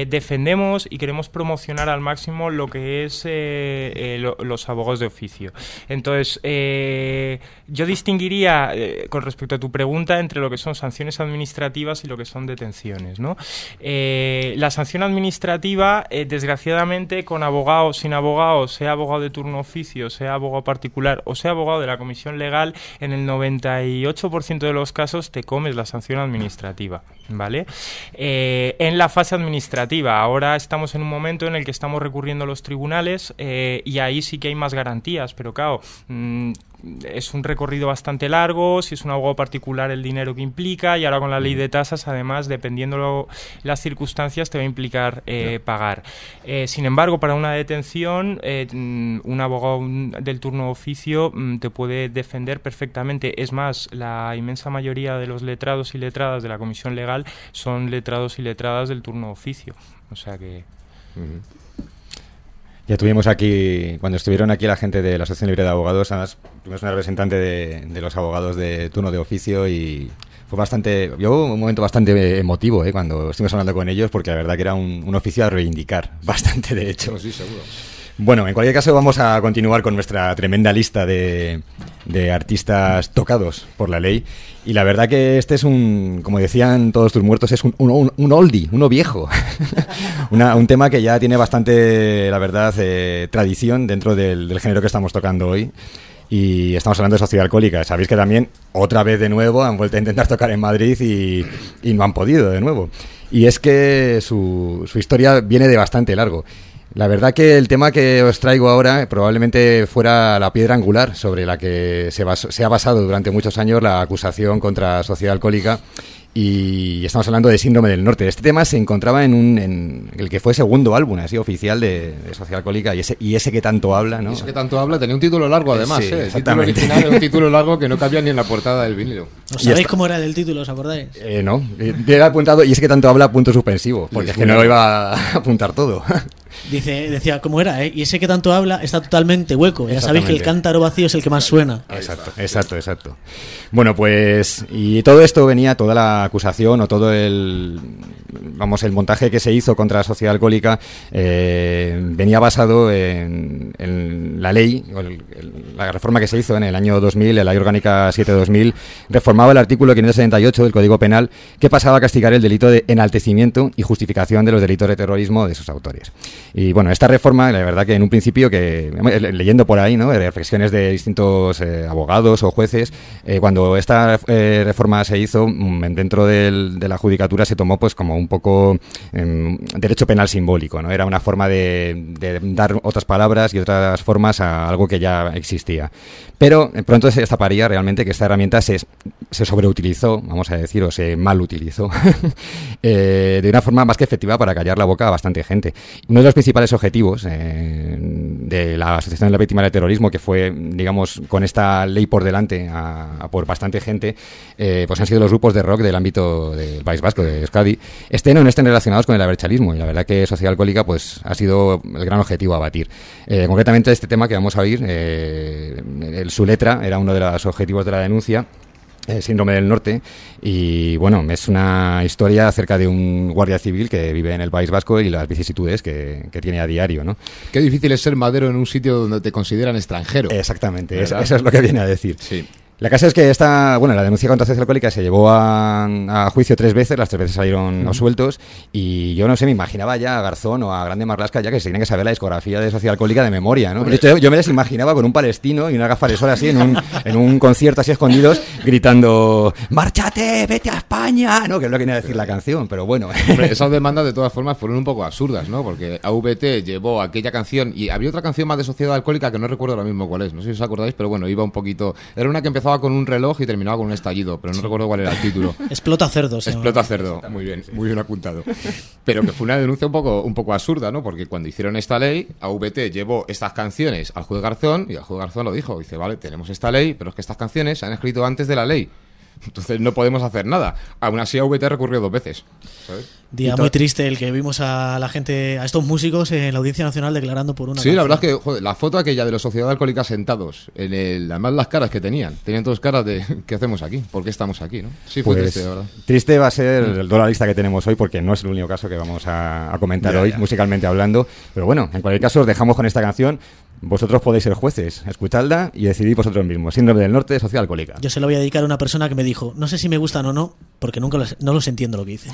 [SPEAKER 6] defendemos y queremos promocionar al máximo lo que es los abogados de oficio. Entonces, yo distinguiría, con respecto a tu pregunta, entre lo que son sanciones administrativas y lo que son detenciones, ¿no? La sanción administrativa, desgraciadamente, con abogado, sin abogado, sea abogado de turno oficio, sea abogado particular o sea abogado de la comisión legal, en el 98% de los casos te comes la sanción administrativa, ¿vale? En la fase administrativa, ahora estamos en un momento en el que estamos recurriendo a los tribunales y ahí sí que hay más garantías, pero claro, es un recorrido bastante largo, si es un abogado particular el dinero que implica, y ahora con la ley de tasas, además, dependiendo las circunstancias, te va a implicar pagar. Sin embargo, para una detención, un abogado del turno oficio te puede defender perfectamente. Es más, la inmensa mayoría de los letrados y letradas de la comisión legal son letrados y letradas del turno oficio. O sea que...
[SPEAKER 3] Ya tuvimos aquí, cuando estuvieron aquí la gente de la Asociación Libre de Abogados, además tuvimos una representante de los abogados de turno de oficio y fue un momento bastante emotivo cuando estuvimos hablando con ellos, porque la verdad que era un oficio a reivindicar, bastante de hecho.
[SPEAKER 5] Sí, seguro.
[SPEAKER 3] Bueno, en cualquier caso vamos a continuar con nuestra tremenda lista de artistas tocados por la ley. Y la verdad que este es como decían todos tus muertos, es un oldie, uno viejo. Un tema que ya tiene bastante, la verdad, tradición dentro del género que estamos tocando hoy. Y estamos hablando de Sociedad Alcohólica. Sabéis que también, otra vez de nuevo, han vuelto a intentar tocar en Madrid y no han podido de nuevo. Y es que su historia viene de bastante largo. La verdad que el tema que os traigo ahora probablemente fuera la piedra angular sobre la que se ha basado durante muchos años la acusación contra Sociedad Alcohólica, y estamos hablando de Síndrome del Norte. Este tema se encontraba en el que fue segundo álbum así oficial de Sociedad Alcohólica, y ese que tanto habla, ¿no?
[SPEAKER 5] Y ese que tanto habla tenía un título largo además,
[SPEAKER 3] Sí,
[SPEAKER 5] El título original era un título largo que no cabía ni en la portada del vinilo.
[SPEAKER 1] ¿Sabéis cómo era el título? ¿Os acordáis?
[SPEAKER 3] No, yo he apuntado, y ese que tanto habla, punto suspensivo, porque es que no lo iba a apuntar todo.
[SPEAKER 1] Decía, ¿cómo era? Y ese que tanto habla está totalmente hueco. Ya sabéis que el cántaro vacío es el que más suena.
[SPEAKER 3] Exacto. Bueno, pues, y todo esto venía, toda la acusación o todo el montaje que se hizo contra la Sociedad Alcohólica venía basado en la ley, la reforma que se hizo en el año 2000, la Ley Orgánica 7/2000, reformaba el artículo 578 del Código Penal, que pasaba a castigar el delito de enaltecimiento y justificación de los delitos de terrorismo de sus autores. Y bueno, esta reforma, la verdad que en un principio, leyendo por ahí, ¿no?, reflexiones de distintos abogados o jueces, cuando esta reforma se hizo, dentro de la judicatura se tomó pues como un poco derecho penal simbólico, ¿no? Era una forma de dar otras palabras y otras formas a algo que ya existía. Pero pronto se destaparía realmente que esta herramienta se sobreutilizó, vamos a decir, o se mal utilizó de una forma más que efectiva para callar la boca a bastante gente. Uno de los principales objetivos de la Asociación de la Víctima del Terrorismo, que fue, digamos, con esta ley por delante por bastante gente, pues han sido los grupos de rock del ámbito del País Vasco, de Euskadi, estén o no estén relacionados con el abertzalismo, y la verdad que Sociedad Alcohólica pues ha sido el gran objetivo a batir. Concretamente este tema que vamos a oír, su letra era uno de los objetivos de la denuncia, Síndrome del Norte, y bueno, es una historia acerca de un guardia civil que vive en el País Vasco y las vicisitudes que tiene a diario, ¿no?
[SPEAKER 5] Qué difícil es ser madero en un sitio donde te consideran extranjero.
[SPEAKER 3] Exactamente, eso es lo que viene a decir.
[SPEAKER 5] Sí.
[SPEAKER 3] La cosa es que la denuncia contra Sociedad Alcohólica se llevó a juicio 3 veces, las 3 veces salieron absueltos, y yo no sé, me imaginaba ya a Garzón o a Grande Marlaska ya que se tienen que saber la discografía de Sociedad Alcohólica de memoria, ¿no? De hecho, yo me les imaginaba con un palestino y una gafas de sol así en un concierto así escondidos, gritando ¡márchate, vete a España! ¿No? Que es lo que viene a decir la canción, pero bueno.
[SPEAKER 5] Hombre, esas demandas de todas formas fueron un poco absurdas, ¿no? Porque AVT llevó aquella canción, y había otra canción más de Sociedad Alcohólica que no recuerdo ahora mismo cuál es, no sé si os acordáis, pero bueno, iba un poquito, era una que empezaba con un reloj y terminaba con un estallido, pero no recuerdo cuál era el título.
[SPEAKER 1] Explota cerdos.
[SPEAKER 5] Explota cerdo, muy bien apuntado. Pero que fue una denuncia un poco absurda, ¿no? Porque cuando hicieron esta ley, AVT llevó estas canciones al juez Garzón, y el juez Garzón lo dijo, dice, vale, tenemos esta ley, pero es que estas canciones se han escrito antes de la ley. Entonces no podemos hacer nada. Aún así AVT recurrió 2 veces, ¿sabes?
[SPEAKER 1] Día muy triste el que vimos a la gente, a estos músicos en la Audiencia Nacional declarando por una
[SPEAKER 5] Sí,
[SPEAKER 1] canción.
[SPEAKER 5] la verdad es que joder, la foto aquella de los Sociedad Alcohólica sentados, además las caras que tenían todas caras de ¿qué hacemos aquí? ¿Por qué estamos aquí? ¿No? Sí, fue triste, de verdad.
[SPEAKER 3] Triste va a ser toda la lista que tenemos hoy, porque no es el único caso que vamos a comentar hoy, musicalmente hablando. Pero bueno, en cualquier caso os dejamos con esta canción. Vosotros podéis ser jueces, escuchadla y decidid vosotros mismos. Síndrome del Norte, Sociedad Alcohólica.
[SPEAKER 1] Yo se lo voy a dedicar a una persona que me dijo, no sé si me gustan o no, porque nunca no los entiendo lo que dicen.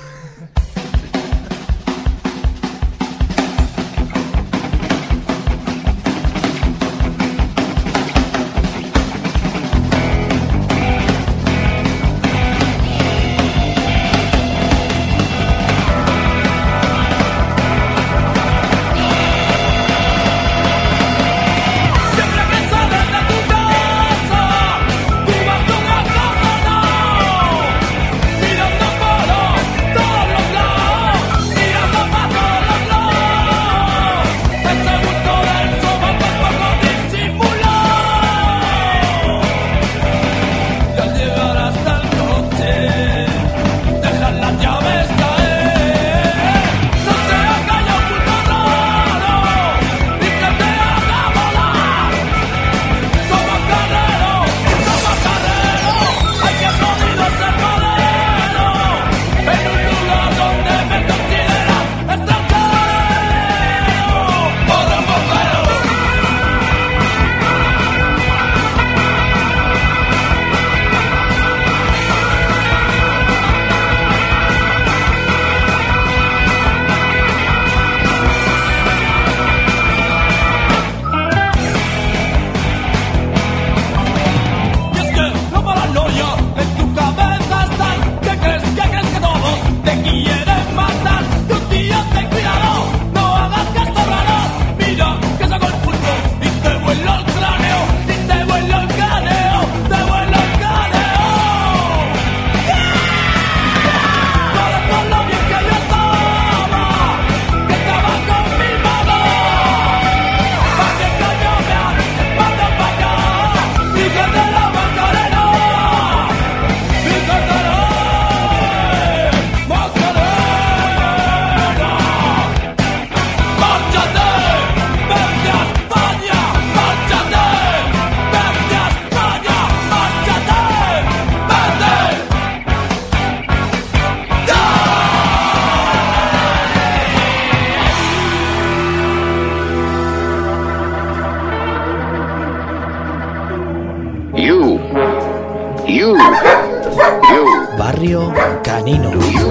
[SPEAKER 1] Barrio Canino.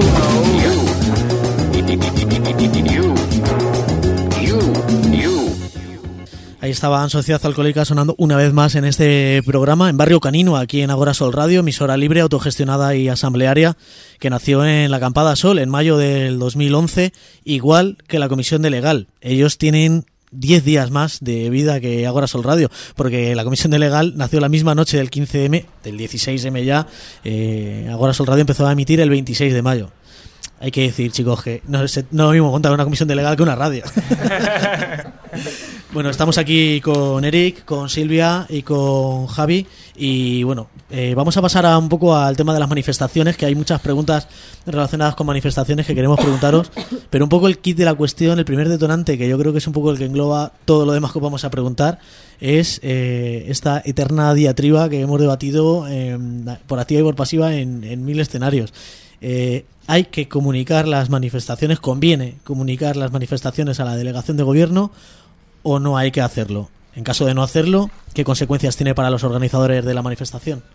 [SPEAKER 1] Ahí estaban Sociedad Alcohólica sonando una vez más en este programa, en Barrio Canino, aquí en Agora Sol Radio, emisora libre, autogestionada y asamblearia, que nació en la Acampada Sol en mayo del 2011, igual que la Comisión de Legal. Ellos tienen 10 días más de vida que Agora Sol Radio, porque la Comisión de Legal nació la misma noche del 15M, del 16M ya. Agora Sol Radio empezó a emitir el 26 de mayo. Hay que decir, chicos, que no es lo mismo contar una comisión de legal que una radio. Bueno, estamos aquí con Eric, con Silvia y con Javi. Y bueno, vamos a pasar un poco al tema de las manifestaciones, que hay muchas preguntas relacionadas con manifestaciones que queremos preguntaros. Pero un poco el kit de la cuestión, el primer detonante, que yo creo que es un poco el que engloba todo lo demás que vamos a preguntar, es esta eterna diatriba que hemos debatido por activa y por pasiva en mil escenarios. Hay que comunicar las manifestaciones, conviene comunicar las manifestaciones a la delegación de gobierno o no hay que hacerlo. En caso de no hacerlo, ¿qué consecuencias tiene para los organizadores de la manifestación?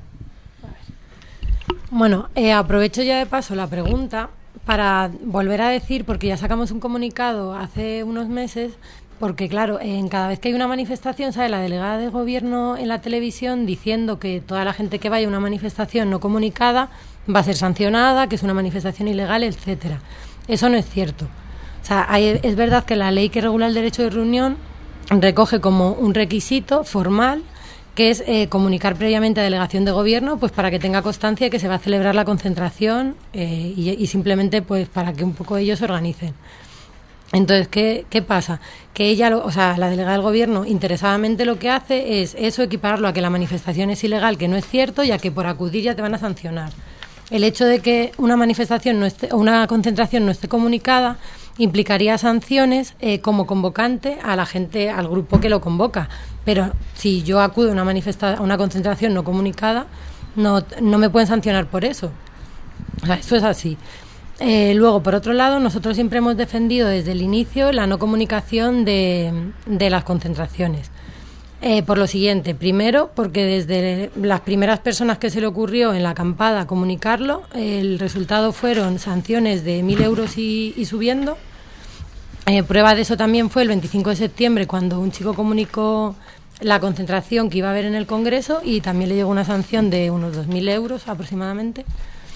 [SPEAKER 8] Bueno, aprovecho ya de paso la pregunta para volver a decir, porque ya sacamos un comunicado hace unos meses, porque claro, cada vez que hay una manifestación sale la delegada de gobierno en la televisión diciendo que toda la gente que vaya a una manifestación no comunicada va a ser sancionada, que es una manifestación ilegal, etcétera. Eso no es cierto. O sea, es verdad que la ley que regula el derecho de reunión recoge como un requisito formal que es comunicar previamente a delegación de gobierno, pues para que tenga constancia de que se va a celebrar la concentración y simplemente pues para que un poco ellos se organicen. Entonces, ¿qué pasa? Que ella, la delegada del gobierno, interesadamente lo que hace es eso, equipararlo a que la manifestación es ilegal, que no es cierto, y a que por acudir ya te van a sancionar. El hecho de que una manifestación no esté, o una concentración no esté comunicada implicaría sanciones como convocante a la gente, al grupo que lo convoca. Pero si yo acudo a una concentración no comunicada, no me pueden sancionar por eso. O sea, esto es así. Luego, por otro lado, nosotros siempre hemos defendido desde el inicio la no comunicación de las concentraciones. Por lo siguiente, primero, porque desde las primeras personas que se le ocurrió en la acampada comunicarlo, el resultado fueron sanciones de 1.000 euros y subiendo. Prueba de eso también fue el 25 de septiembre, cuando un chico comunicó la concentración que iba a haber en el Congreso y también le llegó una sanción de unos 2.000 euros aproximadamente.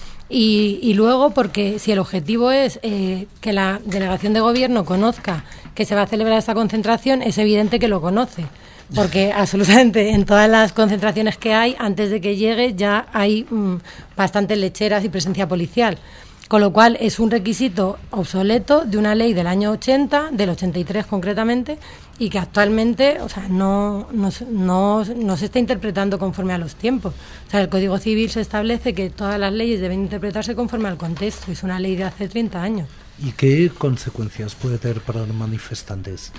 [SPEAKER 8] Y luego, porque si el objetivo es que la delegación de gobierno conozca que se va a celebrar esta concentración, es evidente que lo conoce, porque absolutamente en todas las concentraciones que hay, antes de que llegue ya hay bastantes lecheras y presencia policial, con lo cual es un requisito obsoleto de una ley del año 80, del 83 concretamente, y que actualmente, o sea, no se está interpretando conforme a los tiempos. O sea, el Código Civil se establece que todas las leyes deben interpretarse conforme al contexto. Es una ley de hace 30 años.
[SPEAKER 4] ¿Y qué consecuencias puede tener para los manifestantes?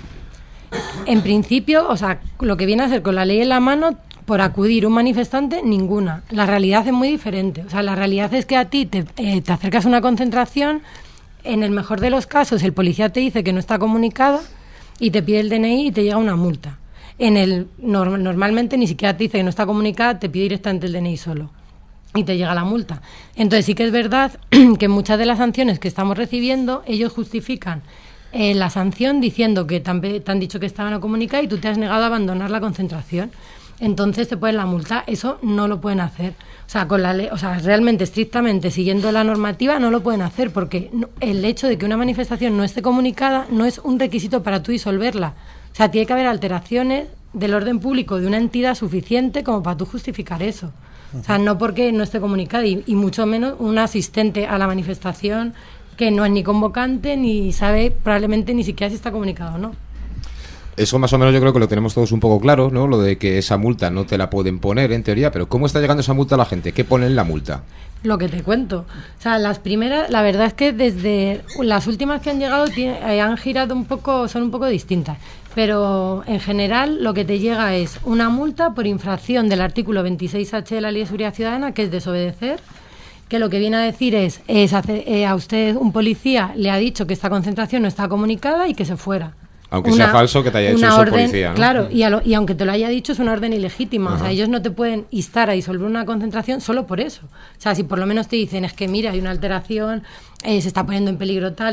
[SPEAKER 8] En principio, o sea, lo que viene a ser con la ley en la mano, por acudir un manifestante, ninguna. La realidad es muy diferente. O sea, la realidad es que a ti te acercas a una concentración, en el mejor de los casos el policía te dice que no está comunicada y te pide el DNI y te llega una multa. Normalmente ni siquiera te dice que no está comunicada, te pide directamente el DNI solo y te llega la multa. Entonces sí que es verdad que muchas de las sanciones que estamos recibiendo, ellos justifican la sanción diciendo que te han dicho que estaban a comunicar y tú te has negado a abandonar la concentración. Entonces te ponen la multa. Eso no lo pueden hacer. O sea, con la ley, o sea, realmente, estrictamente, siguiendo la normativa, no lo pueden hacer, porque el hecho de que una manifestación no esté comunicada no es un requisito para tú disolverla. O sea, tiene que haber alteraciones del orden público de una entidad suficiente como para tú justificar eso. O sea, no porque no esté comunicada, y mucho menos un asistente a la manifestación que no es ni convocante ni sabe probablemente ni siquiera si está comunicado o no.
[SPEAKER 5] Eso más o menos yo creo que lo tenemos todos un poco claro, ¿no? Lo de que esa multa no te la pueden poner en teoría, pero ¿cómo está llegando esa multa a la gente? ¿Qué pone en la multa?
[SPEAKER 8] Lo que te cuento. O sea, las primeras, la verdad es que desde las últimas que han llegado han girado un poco, son un poco distintas. Pero en general lo que te llega es una multa por infracción del artículo 26H de la Ley de Seguridad Ciudadana, que es desobedecer, que lo que viene a decir es a usted un policía le ha dicho que esta concentración no está comunicada y que se fuera.
[SPEAKER 5] Aunque sea falso que te haya dicho eso el policía, ¿no?
[SPEAKER 8] Claro, y aunque te lo haya dicho es una orden ilegítima. Ajá. O sea, ellos no te pueden instar a disolver una concentración solo por eso. O sea, si por lo menos te dicen, es que mira, hay una alteración, se está poniendo en peligro tal,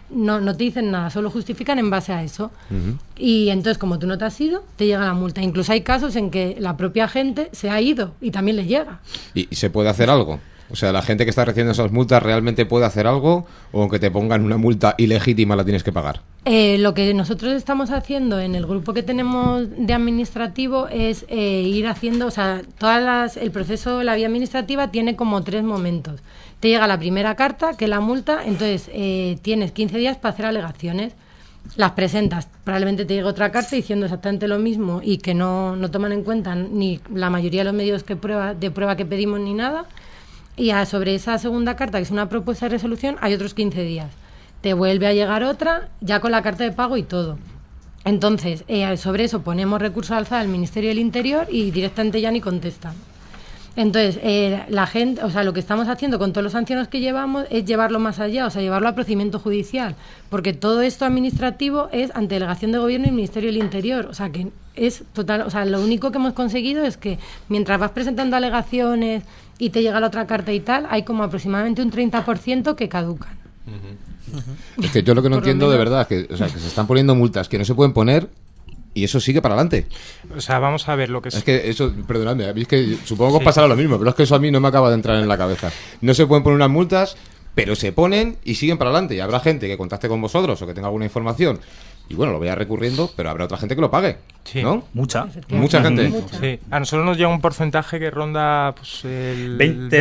[SPEAKER 8] no te dicen nada, solo justifican en base a eso. Uh-huh. Y entonces, como tú no te has ido, te llega la multa. Incluso hay casos en que la propia gente se ha ido y también les llega.
[SPEAKER 5] ¿Y se puede hacer algo? O sea, ¿la gente que está recibiendo esas multas realmente puede hacer algo? ¿O aunque te pongan una multa ilegítima la tienes que pagar?
[SPEAKER 8] Lo que nosotros estamos haciendo en el grupo que tenemos de administrativo es ir haciendo, o sea, el proceso, la vía administrativa tiene como 3 momentos. Te llega la primera carta, que es la multa, entonces tienes 15 días para hacer alegaciones. Las presentas, probablemente te llegue otra carta diciendo exactamente lo mismo y que no toman en cuenta ni la mayoría de los medios de prueba que pedimos ni nada. Y sobre esa segunda carta, que es una propuesta de resolución, hay otros 15 días. Te vuelve a llegar otra, ya con la carta de pago y todo. Entonces, sobre eso ponemos recurso de alzada al Ministerio del Interior y directamente ya ni contestan. Entonces, la gente, o sea, lo que estamos haciendo con todos los sanciones que llevamos es llevarlo más allá, o sea, llevarlo a procedimiento judicial, porque todo esto administrativo es ante delegación de gobierno y Ministerio del Interior, o sea, que es total, o sea, lo único que hemos conseguido es que mientras vas presentando alegaciones y te llega la otra carta y tal, hay como aproximadamente un 30% que caducan.
[SPEAKER 5] Uh-huh. Uh-huh. Es que yo lo que no entiendo de verdad es que, o sea, que se están poniendo multas que no se pueden poner y eso sigue para adelante.
[SPEAKER 6] O sea, vamos a ver lo que
[SPEAKER 5] es que eso, perdonadme, a mí es que supongo que os pasará lo mismo, pero es que eso a mí no me acaba de entrar en la cabeza. No se pueden poner unas multas, pero se ponen y siguen para adelante. Y habrá gente que contacte con vosotros o que tenga alguna información y bueno, lo vaya recurriendo, pero habrá otra gente que lo pague,
[SPEAKER 6] sí.
[SPEAKER 5] ¿no?
[SPEAKER 7] Mucha
[SPEAKER 5] gente.
[SPEAKER 6] Mucha. Sí. A nosotros nos llega un porcentaje que ronda pues, el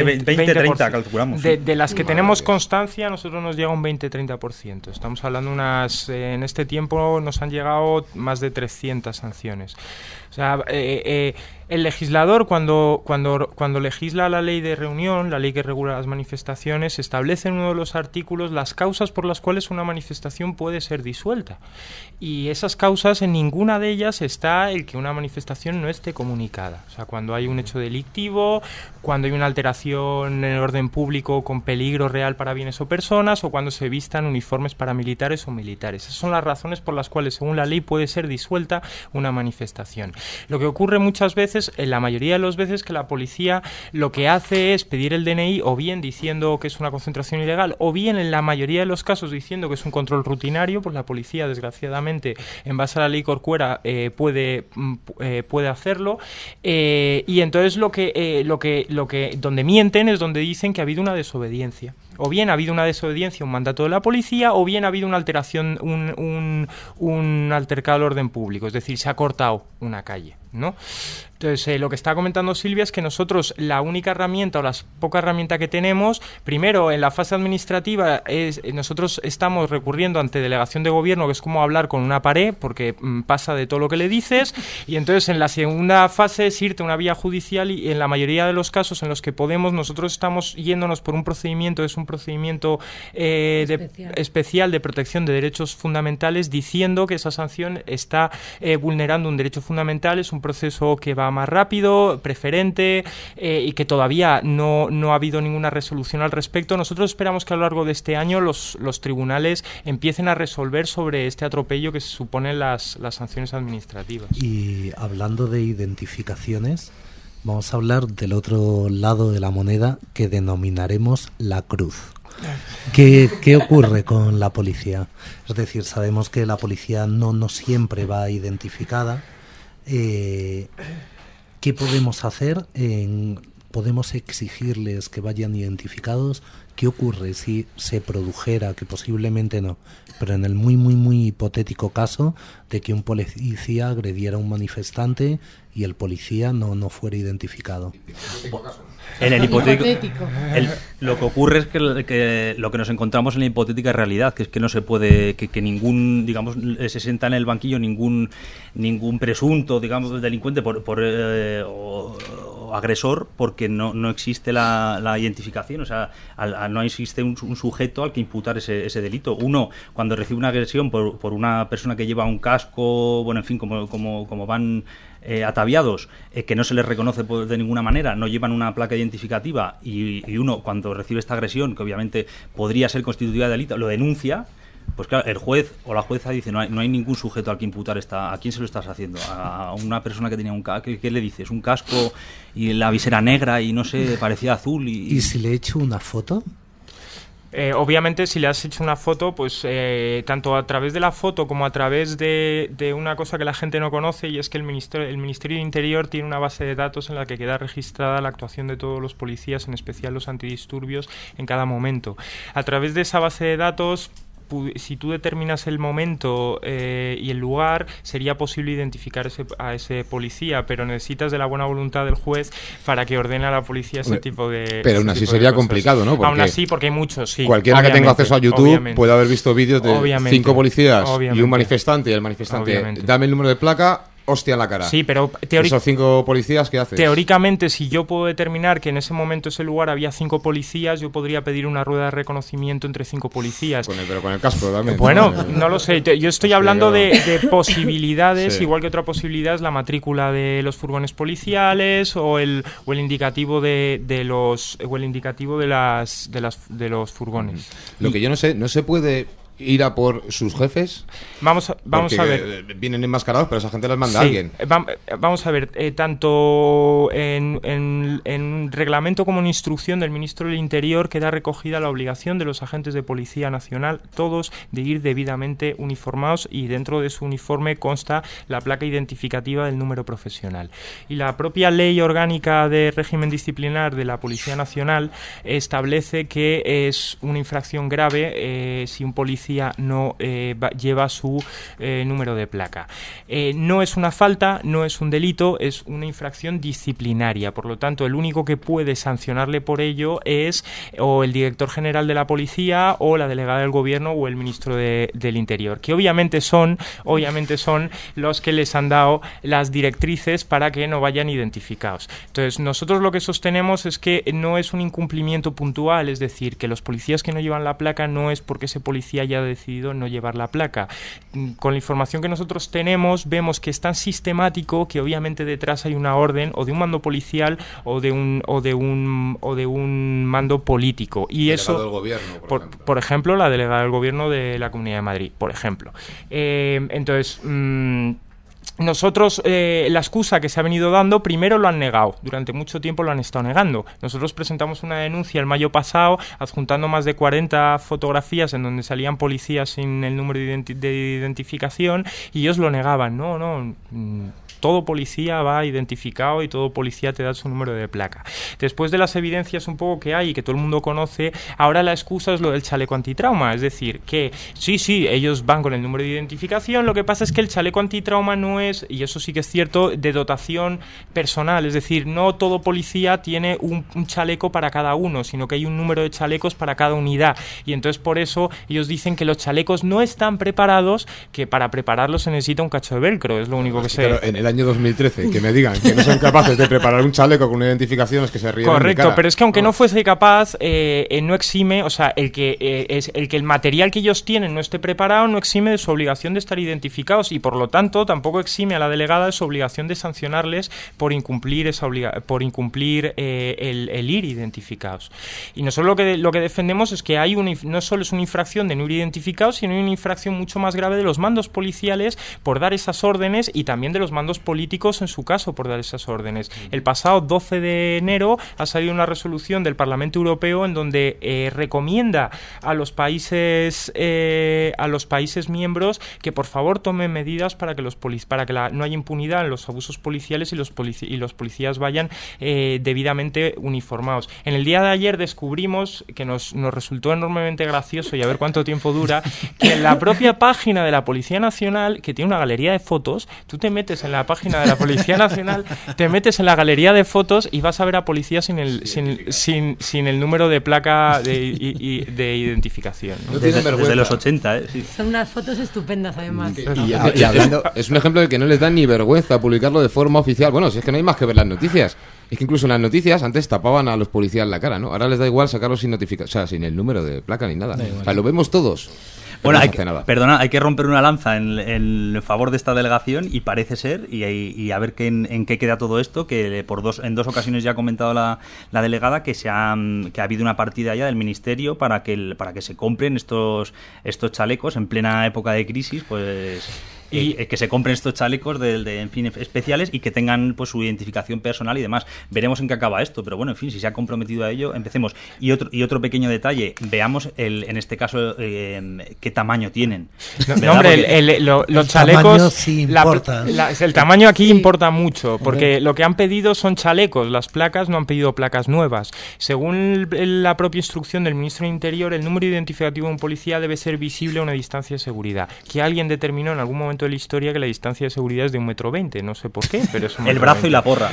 [SPEAKER 7] 20-30, calculamos.
[SPEAKER 6] De las que tenemos constancia, a nosotros nos llega un 20-30%. Estamos hablando en este tiempo nos han llegado más de 300 sanciones. O sea, El legislador, cuando legisla la ley de reunión, la ley que regula las manifestaciones, establece en uno de los artículos las causas por las cuales una manifestación puede ser disuelta. Y esas causas, en ninguna de ellas está el que una manifestación no esté comunicada. O sea, cuando hay un hecho delictivo, cuando hay una alteración en el orden público con peligro real para bienes o personas, o cuando se vistan uniformes paramilitares o militares. Esas son las razones por las cuales, según la ley, puede ser disuelta una manifestación. Lo que ocurre muchas veces, en la mayoría de las veces, que la policía lo que hace es pedir el DNI, o bien diciendo que es una concentración ilegal, o bien en la mayoría de los casos diciendo que es un control rutinario, pues la policía, desgraciadamente, en base a la ley Corcuera, puede hacerlo, y entonces donde mienten es donde dicen que ha habido una desobediencia. O bien ha habido una desobediencia a un mandato de la policía, o bien ha habido una alteración, un altercado al orden público, es decir, se ha cortado una calle, ¿no? Entonces, lo que está comentando Silvia es que nosotros la única herramienta o la poca herramienta que tenemos, primero en la fase administrativa, nosotros estamos recurriendo ante delegación de gobierno, que es como hablar con una pared, porque pasa de todo lo que le dices, y entonces en la segunda fase es irte a una vía judicial, y en la mayoría de los casos en los que podemos, nosotros estamos yéndonos por un procedimiento, es un procedimiento especial de protección de derechos fundamentales, diciendo que esa sanción está vulnerando un derecho fundamental, es un proceso que va más rápido, preferente, y que todavía no ha habido ninguna resolución al respecto. Nosotros esperamos que a lo largo de este año los tribunales empiecen a resolver sobre este atropello que se suponen las sanciones administrativas.
[SPEAKER 4] Y hablando de identificaciones, vamos a hablar del otro lado de la moneda, que denominaremos la cruz. ¿Qué ocurre con la policía? Es decir, sabemos que la policía no siempre va identificada. ¿Qué podemos hacer? ¿Podemos exigirles que vayan identificados? ¿Qué ocurre si se produjera, que posiblemente no, pero en el muy, muy, muy hipotético caso de que un policía agrediera a un manifestante y el policía no fuera identificado?
[SPEAKER 7] En el hipotético. Lo que ocurre es que lo que nos encontramos en la hipotética realidad, que es que no se puede, que ningún, digamos, se sienta en el banquillo ningún presunto, digamos, delincuente o agresor, porque no existe la identificación, o sea, no existe un sujeto al que imputar ese delito. Uno, cuando recibe una agresión por una persona que lleva un casco, bueno, en fin, como van ataviados, que no se les reconoce de ninguna manera, no llevan una placa identificativa, y uno, cuando recibe esta agresión, que obviamente podría ser constitutiva de delito, lo denuncia, pues claro, el juez o la jueza dice no hay ningún sujeto al que imputar ¿a quién se lo estás haciendo? A una persona que tenía un casco. ¿Qué le dices? Un casco y la visera negra y no sé, parecía azul.
[SPEAKER 4] ¿Y si le echo una foto?
[SPEAKER 6] Obviamente, si le has hecho una foto, pues tanto a través de la foto como a través de una cosa que la gente no conoce, y es que el Ministerio de Interior tiene una base de datos en la que queda registrada la actuación de todos los policías, en especial los antidisturbios, en cada momento. A través de esa base de datos, si tú determinas el momento y el lugar, sería posible identificar a ese policía, pero necesitas de la buena voluntad del juez para que ordene a la policía ese tipo de...
[SPEAKER 5] Pero aún así sería complicado, ¿no?
[SPEAKER 6] Porque aún así, porque hay muchos, sí.
[SPEAKER 5] Cualquiera que tenga acceso a YouTube puede haber visto vídeos de 5 policías y un manifestante, y el manifestante, dame el número de placa, hostia en la cara.
[SPEAKER 6] Sí, pero
[SPEAKER 5] esos 5 policías, ¿qué haces?
[SPEAKER 6] Teóricamente, si yo puedo determinar que en ese momento, ese lugar, había 5 policías, yo podría pedir una rueda de reconocimiento entre 5 policías.
[SPEAKER 5] Pero con el casco también.
[SPEAKER 6] Bueno, no lo sé. Yo estoy hablando de posibilidades. Sí. Igual que otra posibilidad es la matrícula de los furgones policiales o el indicativo de los furgones.
[SPEAKER 5] Lo que yo no sé, ¿no se puede ir a por sus jefes?
[SPEAKER 6] Vamos a ver.
[SPEAKER 5] Vienen enmascarados, pero esa gente las manda a alguien.
[SPEAKER 6] Vamos a ver, tanto en reglamento como en instrucción del Ministro del Interior queda recogida la obligación de los agentes de Policía Nacional, todos, de ir debidamente uniformados, y dentro de su uniforme consta la placa identificativa del número profesional. Y la propia Ley Orgánica de Régimen Disciplinar de la Policía Nacional establece que es una infracción grave si un policía policía no lleva su número de placa. No es una falta, no es un delito, es una infracción disciplinaria. Por lo tanto, el único que puede sancionarle por ello es o el director general de la policía o la delegada del gobierno o el ministro del Interior, que obviamente son los que les han dado las directrices para que no vayan identificados. Entonces, nosotros lo que sostenemos es que no es un incumplimiento puntual, es decir, que los policías que no llevan la placa no es porque ese policía haya decidido no llevar la placa. Con la información que nosotros tenemos, vemos que es tan sistemático que obviamente detrás hay una orden o de un mando policial o de un mando político. Y
[SPEAKER 5] delegado
[SPEAKER 6] eso,
[SPEAKER 5] del gobierno,
[SPEAKER 6] por ejemplo, la delegada del gobierno de la Comunidad de Madrid, por ejemplo. Entonces, nosotros, la excusa que se ha venido dando, primero lo han negado, durante mucho tiempo lo han estado negando. Nosotros presentamos una denuncia el mayo pasado, adjuntando más de 40 fotografías en donde salían policías sin el número de identificación, y ellos lo negaban. No, todo policía va identificado y todo policía te da su número de placa. Después de las evidencias un poco que hay y que todo el mundo conoce, ahora la excusa es lo del chaleco antitrauma, es decir, que sí, ellos van con el número de identificación, lo que pasa es que el chaleco antitrauma no es, y eso sí que es cierto, de dotación personal, es decir, no todo policía tiene un chaleco para cada uno, sino que hay un número de chalecos para cada unidad, y entonces por eso ellos dicen que los chalecos no están preparados, que para prepararlos se necesita un cacho de velcro, es lo único que sé.
[SPEAKER 5] Pero en el año 2013, que me digan que no son capaces de preparar un chaleco con una identificación, es que se ríen.
[SPEAKER 6] Correcto, pero es que aunque no fuese capaz, no exime, o sea, el que el material que ellos tienen no esté preparado no exime de su obligación de estar identificados, y por lo tanto tampoco exime a la delegada de su obligación de sancionarles por incumplir el ir identificados. Y nosotros lo que defendemos es que no solo es una infracción de no ir identificados, sino una infracción mucho más grave de los mandos policiales por dar esas órdenes, y también de los mandos políticos en su caso por dar esas órdenes. El pasado 12 de enero ha salido una resolución del Parlamento Europeo en donde recomienda a los países miembros que por favor tomen medidas para que no haya impunidad en los abusos policiales y los policías vayan debidamente uniformados. En el día de ayer descubrimos, que nos resultó enormemente gracioso, y a ver cuánto tiempo dura, que en la propia página de la Policía Nacional, que tiene una galería de fotos, tú te metes en la página de la Policía Nacional, te metes en la galería de fotos y vas a ver a policías sin el número de placa de identificación, ¿no?
[SPEAKER 7] Desde los 80, sí.
[SPEAKER 8] Son unas fotos estupendas, además.
[SPEAKER 5] Y hablando, es un ejemplo de que no les da ni vergüenza publicarlo de forma oficial. Bueno, si es que no hay más que ver las noticias. Es que incluso en las noticias antes tapaban a los policías la cara, ¿no? Ahora les da igual sacarlos sin notificación, o sea, sin el número de placa ni nada. O sea, lo vemos todos.
[SPEAKER 7] Bueno, hay que romper una lanza en favor de esta delegación, y parece ser, y a ver en qué queda todo esto, que en dos ocasiones ya ha comentado la delegada que ha habido una partida ya del Ministerio para que se compren estos chalecos en plena época de crisis, pues... Y que se compren estos chalecos en fin, especiales, y que tengan pues su identificación personal y demás. Veremos en qué acaba esto, pero bueno, en fin, si se ha comprometido a ello, empecemos. Y otro pequeño detalle, veamos en este caso qué tamaño tienen.
[SPEAKER 6] Los chalecos,
[SPEAKER 4] sí importa.
[SPEAKER 6] El tamaño aquí importa mucho, porque lo que han pedido son chalecos, las placas no han pedido placas nuevas. Según la propia instrucción del Ministro del Interior, el número identificativo de un policía debe ser visible a una distancia de seguridad, que alguien determinó en algún momento de la historia que la distancia de seguridad es de 1,20 m, no sé por qué, pero es 1,20 m.
[SPEAKER 7] El brazo y la porra.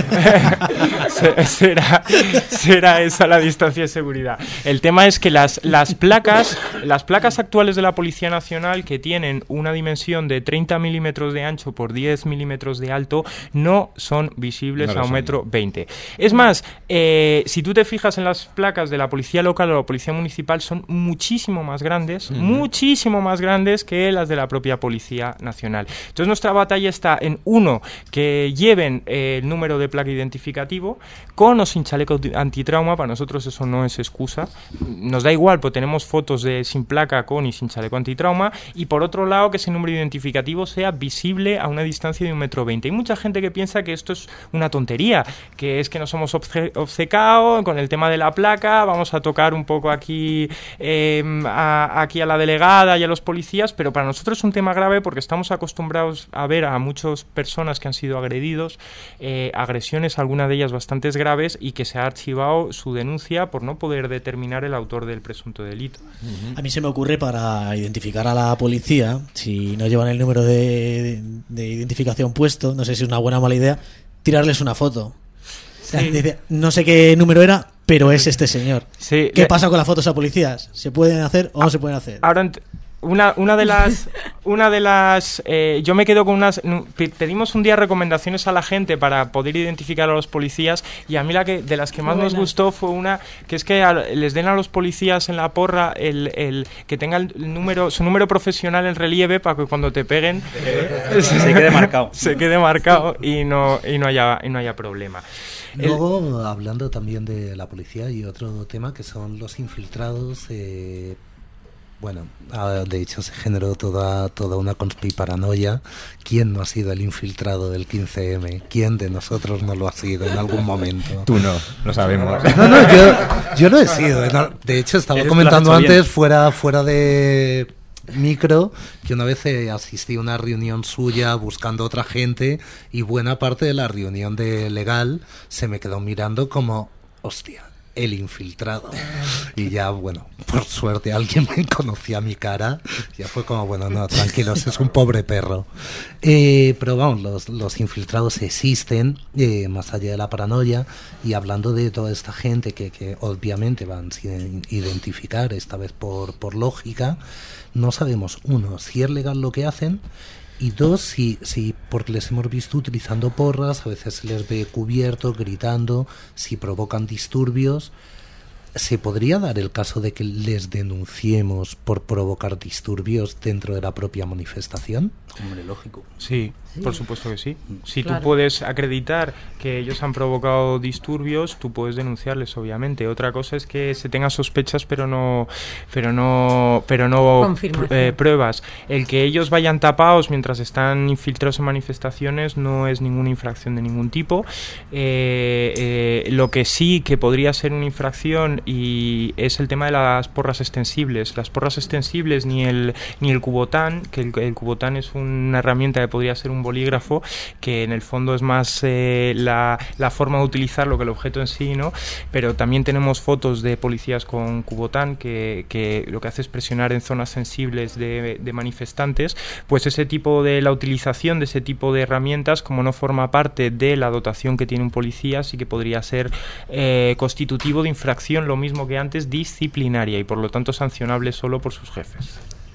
[SPEAKER 6] será esa la distancia de seguridad. El tema es que las placas actuales de la Policía Nacional, que tienen una dimensión de 30 milímetros de ancho por 10 milímetros de alto, no son visibles a 1,20 m. Es más, si tú te fijas en las placas de la policía local o la policía municipal, son muchísimo más grandes que las de la propia Policía Nacional. Entonces nuestra batalla está en, uno, que lleven el número de placa identificativo, con o sin chaleco antitrauma. Para nosotros eso no es excusa, nos da igual, pues tenemos fotos de sin placa, con y sin chaleco antitrauma. Y por otro lado, que ese número identificativo sea visible a una distancia de 1,20 m. Hay mucha gente que piensa que esto es una tontería, que es que nos hemos obcecado con el tema de la placa, vamos a tocar un poco aquí a la delegada y a los policías, pero para nosotros es un tema grave, porque estamos acostumbrados a ver a muchas personas que han sido agredidos, agresiones, algunas de ellas bastante graves, y que se ha archivado su denuncia por no poder determinar el autor del presunto delito.
[SPEAKER 1] A mí se me ocurre, para identificar a la policía, si no llevan el número de identificación puesto, no sé si es una buena o mala idea, tirarles una foto. O sea, dice, no sé qué número era, pero es este señor.
[SPEAKER 6] Sí.
[SPEAKER 1] ¿Qué pasa con las fotos a policías? ¿Se pueden hacer o no se pueden hacer?
[SPEAKER 6] Ahora, una de las yo me quedo con unas. Pedimos un día recomendaciones a la gente para poder identificar a los policías, y a mí de las que más nos gustó fue una que es que les den a los policías en la porra el que tenga su número profesional en relieve, para que cuando te peguen se quede marcado y no haya problema.
[SPEAKER 4] Luego, hablando también de la policía, hay otro tema que son los infiltrados. Bueno, de hecho se generó toda una conspiranoia. ¿Quién no ha sido el infiltrado del 15M? ¿Quién de nosotros no lo ha sido en algún momento?
[SPEAKER 3] Tú no, lo sabemos.
[SPEAKER 4] No, yo lo he sido. De hecho, estaba comentando antes, fuera de micro, que una vez asistí a una reunión suya buscando otra gente, y buena parte de la reunión de legal se me quedó mirando como, hostia, el infiltrado. Y ya, bueno, por suerte alguien me conocía mi cara, ya fue como, bueno, no, tranquilos, es un pobre perro. Pero vamos, los infiltrados existen, más allá de la paranoia. Y hablando de toda esta gente que obviamente van sin identificar, esta vez por lógica, no sabemos, uno, si es legal lo que hacen, y dos, si porque les hemos visto utilizando porras, a veces se les ve cubiertos, gritando, si provocan disturbios. ¿Se podría dar el caso de que les denunciemos por provocar disturbios dentro de la propia manifestación?
[SPEAKER 7] Hombre, lógico.
[SPEAKER 6] Sí, por supuesto que sí. Si
[SPEAKER 8] claro.
[SPEAKER 6] Tú puedes acreditar que ellos han provocado disturbios, tú puedes denunciarles, obviamente. Otra cosa es que se tengan sospechas, pero no pruebas. El que ellos vayan tapados mientras están infiltrados en manifestaciones no es ninguna infracción de ningún tipo. Lo que sí que podría ser una infracción y es el tema de las porras extensibles. Las porras extensibles ni el cubotán, que el cubotán es una herramienta que podría ser un bolígrafo, que en el fondo es más la forma de utilizarlo que el objeto en sí, ¿no? Pero también tenemos fotos de policías con cubotán que lo que hace es presionar en zonas sensibles de manifestantes. Pues la utilización de ese tipo de herramientas, como no forma parte de la dotación que tiene un policía, sí que podría ser constitutivo de infracción, lo mismo que antes, disciplinaria, y por lo tanto sancionable solo por sus jefes.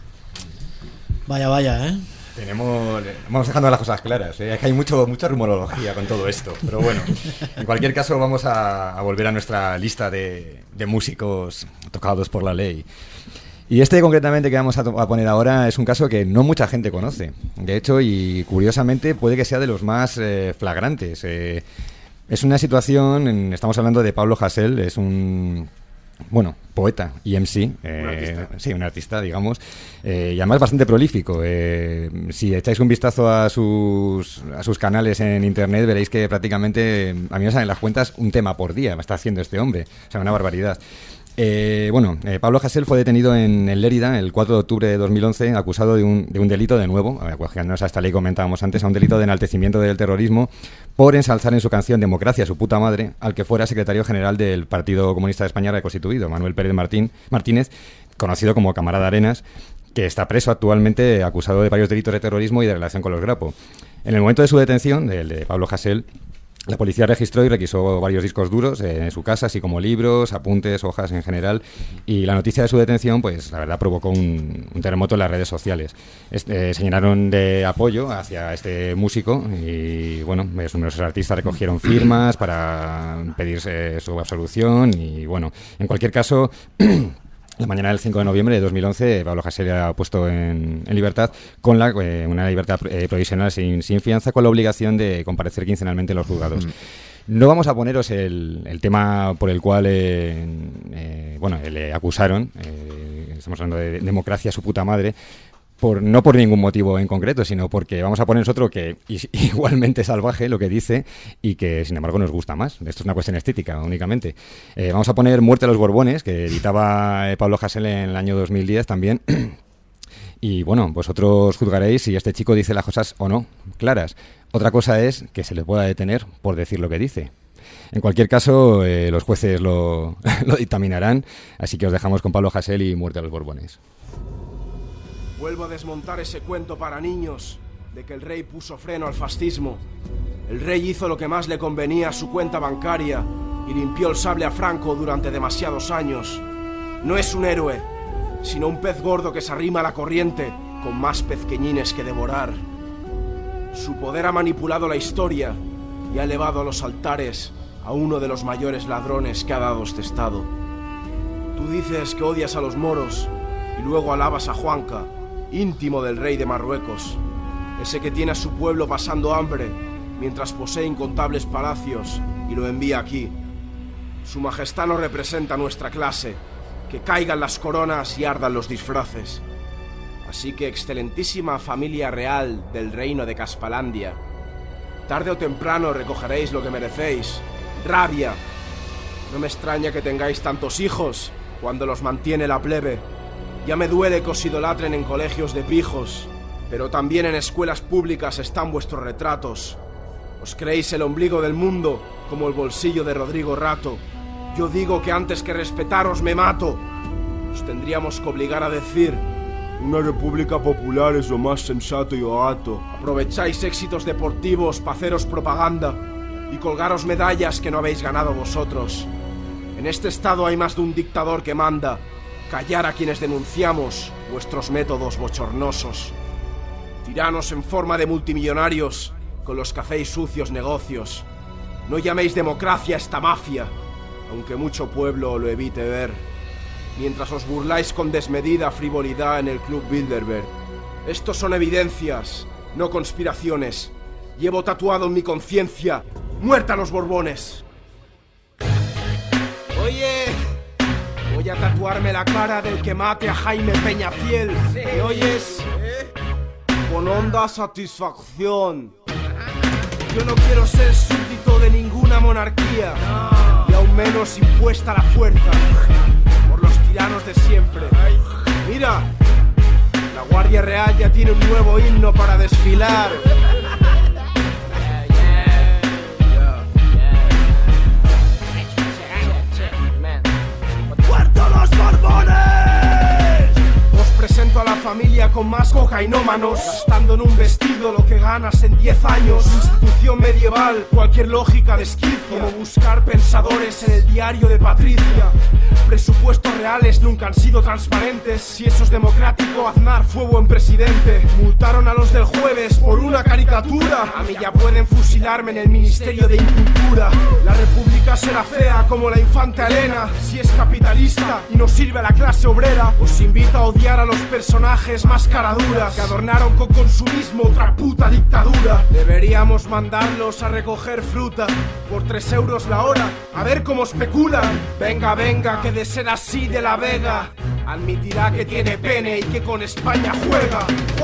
[SPEAKER 1] Vaya, ¿eh?
[SPEAKER 3] Vamos dejando las cosas claras, ¿eh? Hay mucha rumorología con todo esto, pero bueno, en cualquier caso vamos a volver a nuestra lista de músicos tocados por la ley. Y este concretamente que vamos a poner ahora es un caso que no mucha gente conoce, de hecho, y curiosamente puede que sea de los más flagrantes. Es una situación, estamos hablando de Pablo Hasél, es un poeta y MC, un artista, digamos, y además bastante prolífico. Si echáis un vistazo a sus canales en internet, veréis que prácticamente, a mí me salen las cuentas, un tema por día está haciendo este hombre, o sea, una barbaridad. Pablo Hasél fue detenido en Lérida el 4 de octubre de 2011 acusado de un delito, de nuevo, acogiéndonos a esta ley que comentábamos antes, a un delito de enaltecimiento del terrorismo por ensalzar en su canción Democracia, su puta madre, al que fuera secretario general del Partido Comunista de España reconstituido, Manuel Pérez Martínez, conocido como Camarada Arenas, que está preso actualmente acusado de varios delitos de terrorismo y de relación con los Grapo. En el momento de su detención, el de Pablo Hasél, la policía registró y requisó varios discos duros en su casa, así como libros, apuntes, hojas en general, y la noticia de su detención, pues la verdad provocó un terremoto en las redes sociales. Se llenaron de apoyo hacia este músico y numerosos artistas recogieron firmas para pedirse su absolución y en cualquier caso... La mañana del 5 de noviembre de 2011, Pablo Hasél era puesto en libertad con una libertad provisional sin fianza, con la obligación de comparecer quincenalmente en los juzgados. No vamos a poneros el tema por el cual le acusaron. Estamos hablando de Democracia, su puta madre. No por ningún motivo en concreto, sino porque vamos a poner otro que igualmente salvaje lo que dice y que sin embargo nos gusta más. Esto es una cuestión estética únicamente. Vamos a poner Muerte a los Borbones, que editaba Pablo Hasél en el año 2010 también. Y bueno, vosotros juzgaréis si este chico dice las cosas o no, claras. Otra cosa es que se le pueda detener por decir lo que dice. En cualquier caso, los jueces lo dictaminarán, así que os dejamos con Pablo Hasél y Muerte a los Borbones.
[SPEAKER 9] Vuelvo a desmontar ese cuento para niños de que el rey puso freno al fascismo. El rey hizo lo que más le convenía a su cuenta bancaria y limpió el sable a Franco durante demasiados años. No es un héroe, sino un pez gordo que se arrima a la corriente con más pezqueñines que devorar. Su poder ha manipulado la historia y ha elevado a los altares a uno de los mayores ladrones que ha dado este estado. Tú dices que odias a los moros y luego alabas a Juanca, íntimo del rey de Marruecos, ese que tiene a su pueblo pasando hambre mientras posee incontables palacios y lo envía aquí. Su majestad no representa nuestra clase, que caigan las coronas y ardan los disfraces. Así que, excelentísima familia real del reino de Caspalandia, tarde o temprano recogeréis lo que merecéis, rabia. No me extraña que tengáis tantos hijos cuando los mantiene la plebe. Ya me duele que os idolatren en colegios de pijos, pero también en escuelas públicas están vuestros retratos. Os creéis el ombligo del mundo como el bolsillo de Rodrigo Rato. Yo digo que antes que respetaros me mato. Os tendríamos que obligar a decir: una república popular es lo más sensato y barato. Aprovecháis éxitos deportivos para haceros propaganda y colgaros medallas que no habéis ganado vosotros. En este estado hay más de un dictador que manda callar a quienes denunciamos vuestros métodos bochornosos. Tiranos en forma de multimillonarios con los que hacéis sucios negocios. No llaméis democracia a esta mafia, aunque mucho pueblo lo evite ver, mientras os burláis con desmedida frivolidad en el Club Bilderberg. Estos son evidencias, no conspiraciones. Llevo tatuado en mi conciencia: ¡muerta a los Borbones! Oye, voy a tatuarme la cara del que mate a Jaime Peñafiel. ¿Me oyes? Con honda satisfacción. Yo no quiero ser súbdito de ninguna monarquía, y aún menos impuesta a la fuerza por los tiranos de siempre. Mira, la Guardia Real ya tiene un nuevo himno para desfilar. ¡Muerto los Borbones! Os presento a la familia con más cocainómanos, gastando en un vestido lo que ganas en 10 años. Institución medieval, cualquier lógica desquicia, como buscar pensadores en el diario de Patricia. Presupuestos reales nunca han sido transparentes. Si eso es democrático, Aznar fue buen presidente. Multaron a los del Jueves por una caricatura. A mí ya pueden fusilarme en el Ministerio de Incultura. La república será fea como la infanta Elena si es capitalista y no sirve a la clase obrera. Os invito a odiar a los personajes más caraduras que adornaron con consumismo otra puta dictadura. Deberíamos mandarlos a recoger fruta por 3 euros la hora, a ver cómo especulan. Venga, venga, que de ser así de la Vega admitirá que tiene pene y que con España juega.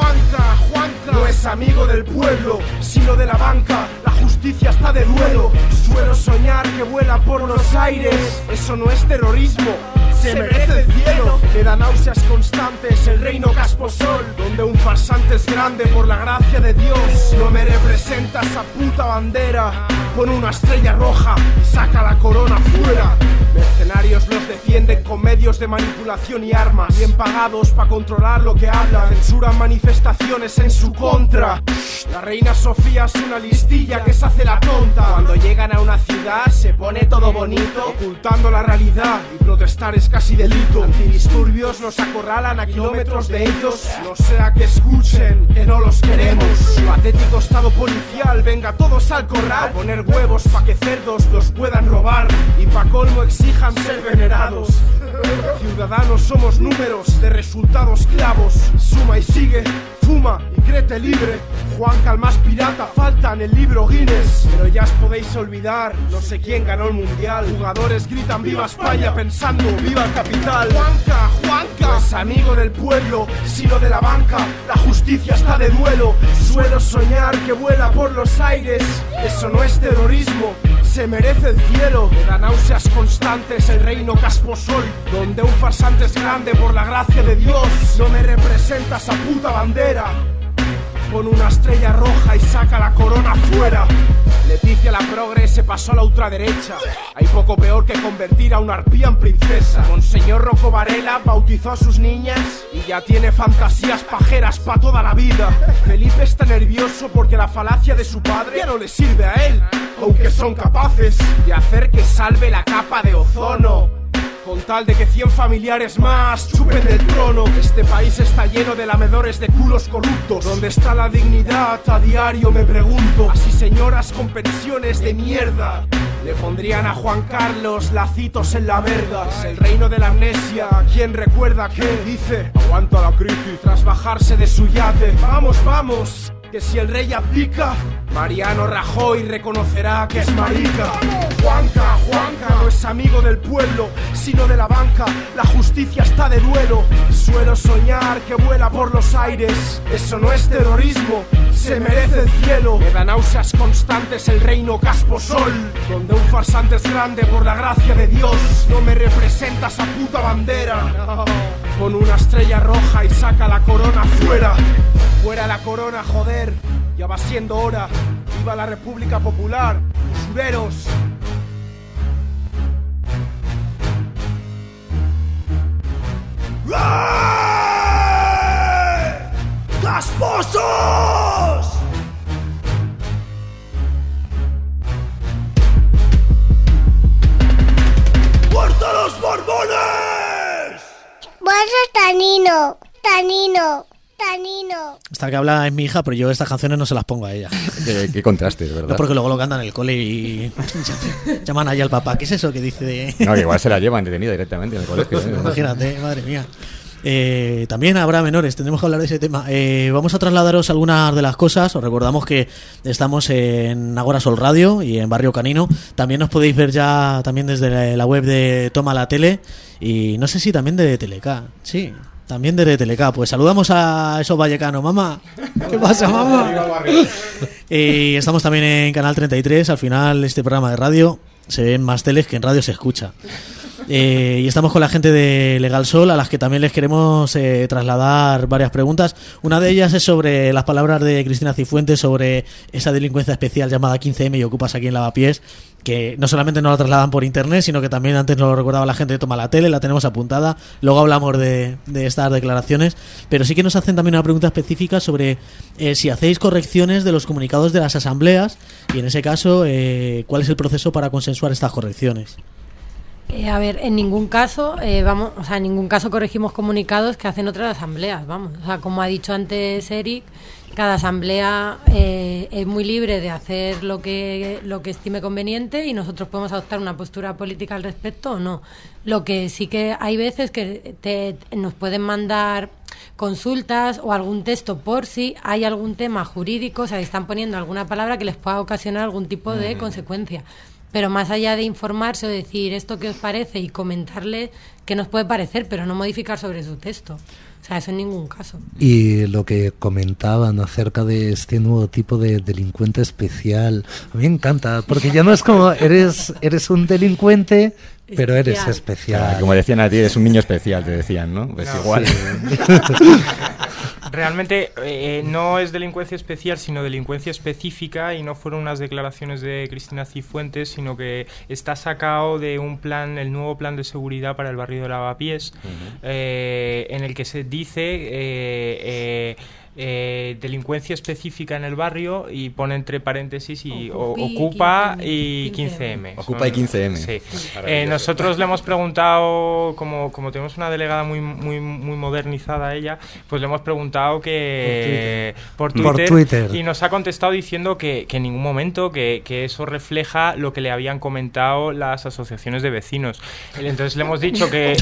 [SPEAKER 9] Juanca no es amigo del pueblo, sino de la banca. La justicia está de duelo. Suelo soñar que vuela por los aires. Eso no es terrorismo, se merece el cielo. Me da náuseas constantes el reino Casposol, donde un farsante es grande por la gracia de Dios. No me representa esa puta bandera. Pon una estrella roja y saca la corona fuera. Mercenarios los defienden con medios de manipulación y armas, bien pagados para controlar lo que hablan. Censuran manifestaciones en su contra. La reina Sofía es una listilla que se hace la tonta. Cuando llegan a una ciudad se pone todo bonito, ocultando la realidad, y protestar es casi delito. Antidisturbios nos acorralan a kilómetros de ellos. No sea que escuchen que no los queremos. Patético estado policial, venga todos al corral. A poner huevos pa' que cerdos los puedan robar y pa' colmo exijan ser venerados. Ciudadanos somos números de resultados clavos. Suma y sigue, fuma y créete libre. Juanca el más pirata falta en el libro Guinness. Pero ya os podéis olvidar, no sé quién ganó el mundial. Jugadores gritan viva España pensando viva el capital. Juanca no es amigo del pueblo, sino de la banca. La justicia está de duelo. Suelo soñar que vuela por los aires. Eso no es terrorismo, se merece el cielo. Me da náuseas constantes el reino Casposol, donde un farsante es grande por la gracia de Dios. No me representa esa puta bandera. Pon una estrella roja y saca la corona fuera. Leticia la progre se pasó a la ultraderecha. Hay poco peor que convertir a una arpía en princesa. Monseñor Rocco Varela bautizó a sus niñas y ya tiene fantasías pajeras pa' toda la vida. Felipe está nervioso porque la falacia de su padre ya no le sirve a él, aunque son capaces de hacer que salve la capa de ozono, con tal de que 100 familiares más chupen del trono. Este país está lleno de lamedores de culos corruptos. ¿Dónde está la dignidad? A diario me pregunto. Así señoras con pensiones de mierda le pondrían a Juan Carlos lacitos en la verga. Es el reino de la amnesia. ¿Quién recuerda qué? Dice, aguanta la crisis tras bajarse de su yate. Vamos, vamos, que si el rey abdica, Mariano Rajoy reconocerá que es marica. Juanca no es amigo del pueblo, sino de la banca. La justicia está de duelo. Suelo soñar que vuela por los aires. Eso no es terrorismo, se merece el cielo. Me da náuseas constantes el reino Casposol, donde un farsante es grande por la gracia de Dios. No me representa esa puta bandera. No. Pon una estrella roja y saca la corona fuera. Fuera la corona, joder, ya va siendo hora. Viva la República Popular, usureros. ¡Casposos! ¡Muerto los Borbones!
[SPEAKER 10] Bolso Tanino.
[SPEAKER 1] Esta que habla es mi hija, pero yo estas canciones no se las pongo a ella.
[SPEAKER 3] Qué contrastes, ¿verdad?
[SPEAKER 1] No, porque luego lo cantan en el cole y llaman allá al papá. ¿Qué es eso que dice de...?
[SPEAKER 3] No, que igual se la llevan detenida directamente en el colegio.
[SPEAKER 1] Imagínate, madre mía. También habrá menores, tendremos que hablar de ese tema. Vamos a trasladaros algunas de las cosas. Os recordamos que estamos en Agora Sol Radio y en Barrio Canino. También nos podéis ver ya también desde la web de Toma la Tele y no sé si también de Teleca. Sí, también de Teleca. Pues saludamos a esos vallecanos, mamá. ¿Qué pasa, mamá? Estamos también en Canal 33. Al final este programa de radio se ven más teles que en radio se escucha. Y estamos con la gente de Legal Sol, a las que también les queremos trasladar varias preguntas. Una de ellas es sobre las palabras de Cristina Cifuentes sobre esa delincuencia especial llamada 15M y Ocupas aquí en Lavapiés, que no solamente nos la trasladan por internet, sino que también antes nos lo recordaba la gente de Toma la Tele, la tenemos apuntada. Luego hablamos de estas declaraciones, pero sí que nos hacen también una pregunta específica sobre si hacéis correcciones de los comunicados de las asambleas y en ese caso cuál es el proceso para consensuar estas correcciones.
[SPEAKER 8] A ver, en ningún caso en ningún caso corregimos comunicados que hacen otras asambleas, vamos. O sea, como ha dicho antes Eric, cada asamblea es muy libre de hacer lo que estime conveniente y nosotros podemos adoptar una postura política al respecto o no. Lo que sí que hay veces que nos pueden mandar consultas o algún texto por si hay algún tema jurídico, o sea, están poniendo alguna palabra que les pueda ocasionar algún tipo de consecuencia. Pero más allá de informarse o decir esto que os parece y comentarle qué nos puede parecer, pero no modificar sobre su texto. O sea, eso en ningún caso.
[SPEAKER 4] Y lo que comentaban acerca de este nuevo tipo de delincuente especial, a mí me encanta, porque ya no es como eres un delincuente, pero eres especial.
[SPEAKER 3] Claro, como decían a ti, eres un niño especial, te decían, ¿no? Pues no, igual.
[SPEAKER 6] Sí. Realmente no es delincuencia especial, sino delincuencia específica, y no fueron unas declaraciones de Cristina Cifuentes, sino que está sacado de un plan, el nuevo plan de seguridad para el barrio de Lavapiés, en el que se dice delincuencia específica en el barrio y pone entre paréntesis y Ocupa y 15M.
[SPEAKER 3] Ocupa y 15M.
[SPEAKER 6] Sí. Nosotros le hemos preguntado, como tenemos una delegada muy modernizada ella, pues le hemos preguntado que por Twitter y nos ha contestado diciendo que en ningún momento que eso refleja lo que le habían comentado las asociaciones de vecinos. Entonces le hemos dicho que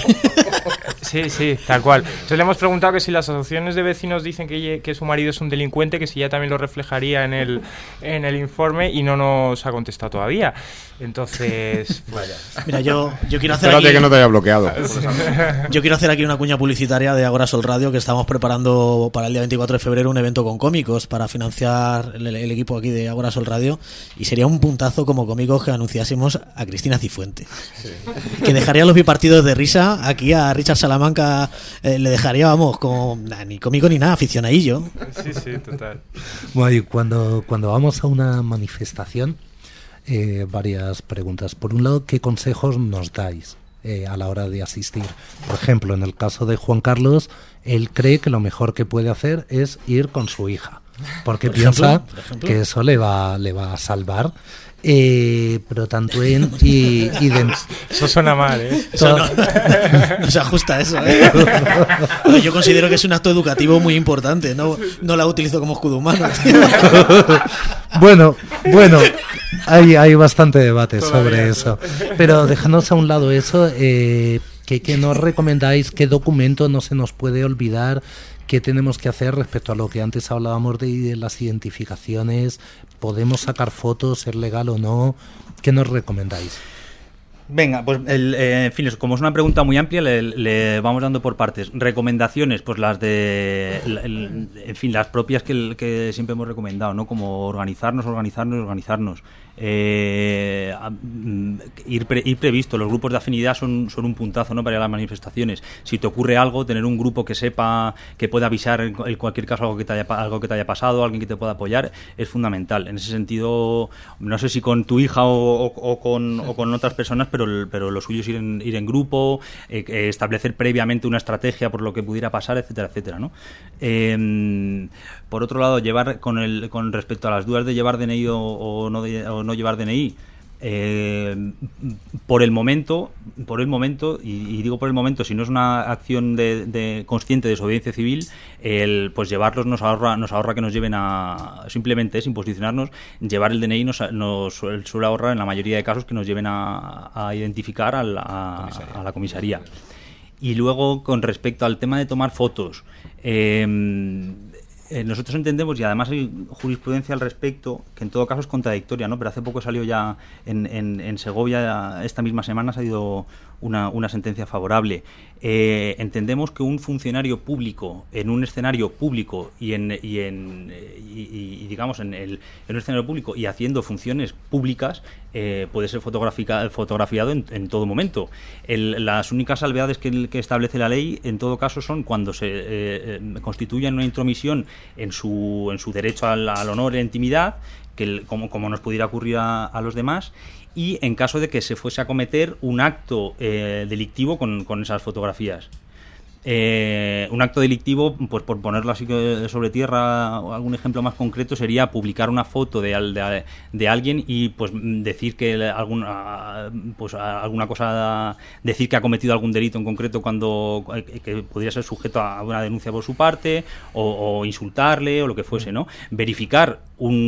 [SPEAKER 6] Sí, tal cual. Entonces le hemos preguntado que si las asociaciones de vecinos dicen que su marido es un delincuente, que si ya también lo reflejaría en el informe, y no nos ha contestado todavía. Entonces, vaya.
[SPEAKER 1] Mira, yo quiero hacer
[SPEAKER 5] Espérate
[SPEAKER 1] aquí,
[SPEAKER 5] que no te haya bloqueado.
[SPEAKER 1] yo quiero hacer aquí una cuña publicitaria de Agora Sol Radio, que estamos preparando para el día 24 de febrero un evento con cómicos para financiar el equipo aquí de Agora Sol Radio, y sería un puntazo como cómicos que anunciásemos a Cristina Cifuente, que dejaría los bipartidos de risa. Aquí a Richard Salamanca le dejaría, vamos, como ni cómico ni nada, aficionadillo.
[SPEAKER 6] Sí, total.
[SPEAKER 4] Bueno, y cuando vamos a una manifestación, varias preguntas. Por un lado, ¿qué consejos nos dais a la hora de asistir? Por ejemplo, en el caso de Juan Carlos, él cree que lo mejor que puede hacer es ir con su hija, porque piensa que eso le va a salvar. Pero tanto en
[SPEAKER 6] eso suena mal,
[SPEAKER 1] eso no se ajusta a eso, Yo considero que es un acto educativo muy importante, no la utilizo como escudo humano, tío.
[SPEAKER 4] bueno hay bastante debate sobre eso, pero dejándonos a un lado eso, ¿qué nos recomendáis? ¿Qué documento no se nos puede olvidar? ¿Qué tenemos que hacer respecto a lo que antes hablábamos de las identificaciones? ¿Podemos sacar fotos, ser legal o no? ¿Qué nos recomendáis?
[SPEAKER 7] Venga, pues en fin, como es una pregunta muy amplia, le vamos dando por partes. Recomendaciones, pues las de, en fin, las propias que siempre hemos recomendado, ¿no? Como organizarnos. Ir previsto. Los grupos de afinidad son un puntazo, ¿no? Para ir a las manifestaciones. Si te ocurre algo, tener un grupo que sepa, que pueda avisar en cualquier caso algo que te haya pasado, alguien que te pueda apoyar, es fundamental. En ese sentido, no sé si con tu hija o con otras personas, pero lo suyo es ir en grupo, establecer previamente una estrategia por lo que pudiera pasar, etcétera, ¿no? Por otro lado, llevar con respecto a las dudas de llevar DNI o no llevar DNI, por el momento, y digo por el momento, si no es una acción de consciente de desobediencia civil, pues llevarlos nos ahorra que nos lleven a, simplemente sin posicionarnos, llevar el DNI nos suele ahorrar en la mayoría de casos que nos lleven a identificar a la comisaría. Y luego, con respecto al tema de tomar fotos, nosotros entendemos, y además hay jurisprudencia al respecto, que en todo caso es contradictoria, ¿no? Pero hace poco salió ya en Segovia, esta misma semana ha salido una sentencia favorable. Entendemos que un funcionario público en un escenario público y digamos en un escenario público y haciendo funciones públicas puede ser fotografiado en todo momento. Las únicas salvedades que establece la ley en todo caso son cuando se constituyan una intromisión en su derecho al honor e intimidad, como nos pudiera ocurrir a los demás, y en caso de que se fuese a cometer un acto delictivo con esas fotografías. Un acto delictivo, pues por ponerlo así sobre tierra, o algún ejemplo más concreto, sería publicar una foto de alguien y pues decir que alguna cosa, decir que ha cometido algún delito en concreto que podría ser sujeto a una denuncia por su parte, o insultarle o lo que fuese, ¿no? Verificar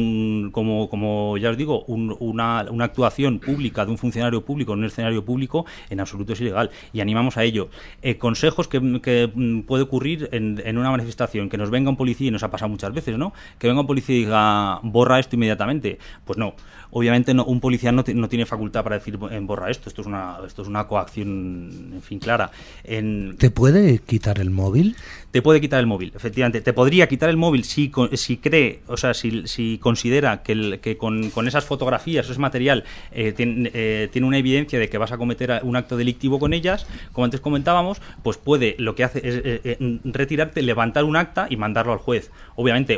[SPEAKER 7] como ya os digo, una actuación pública de un funcionario público en un escenario público en absoluto es ilegal, y animamos a ello. Consejos que puede ocurrir en una manifestación: que nos venga un policía, y nos ha pasado muchas veces, ¿no? Que venga un policía y diga borra esto inmediatamente. Pues no, obviamente no, un policía no tiene facultad para decir borra esto. Esto es una coacción, en fin, clara.
[SPEAKER 4] ¿Te puede quitar el móvil?
[SPEAKER 7] Te puede quitar el móvil, efectivamente. Te podría quitar el móvil si cree, o sea, si considera que con esas fotografías, ese material, tiene una evidencia de que vas a cometer un acto delictivo con ellas, como antes comentábamos, pues lo que hace es retirarte, levantar un acta y mandarlo al juez. Obviamente,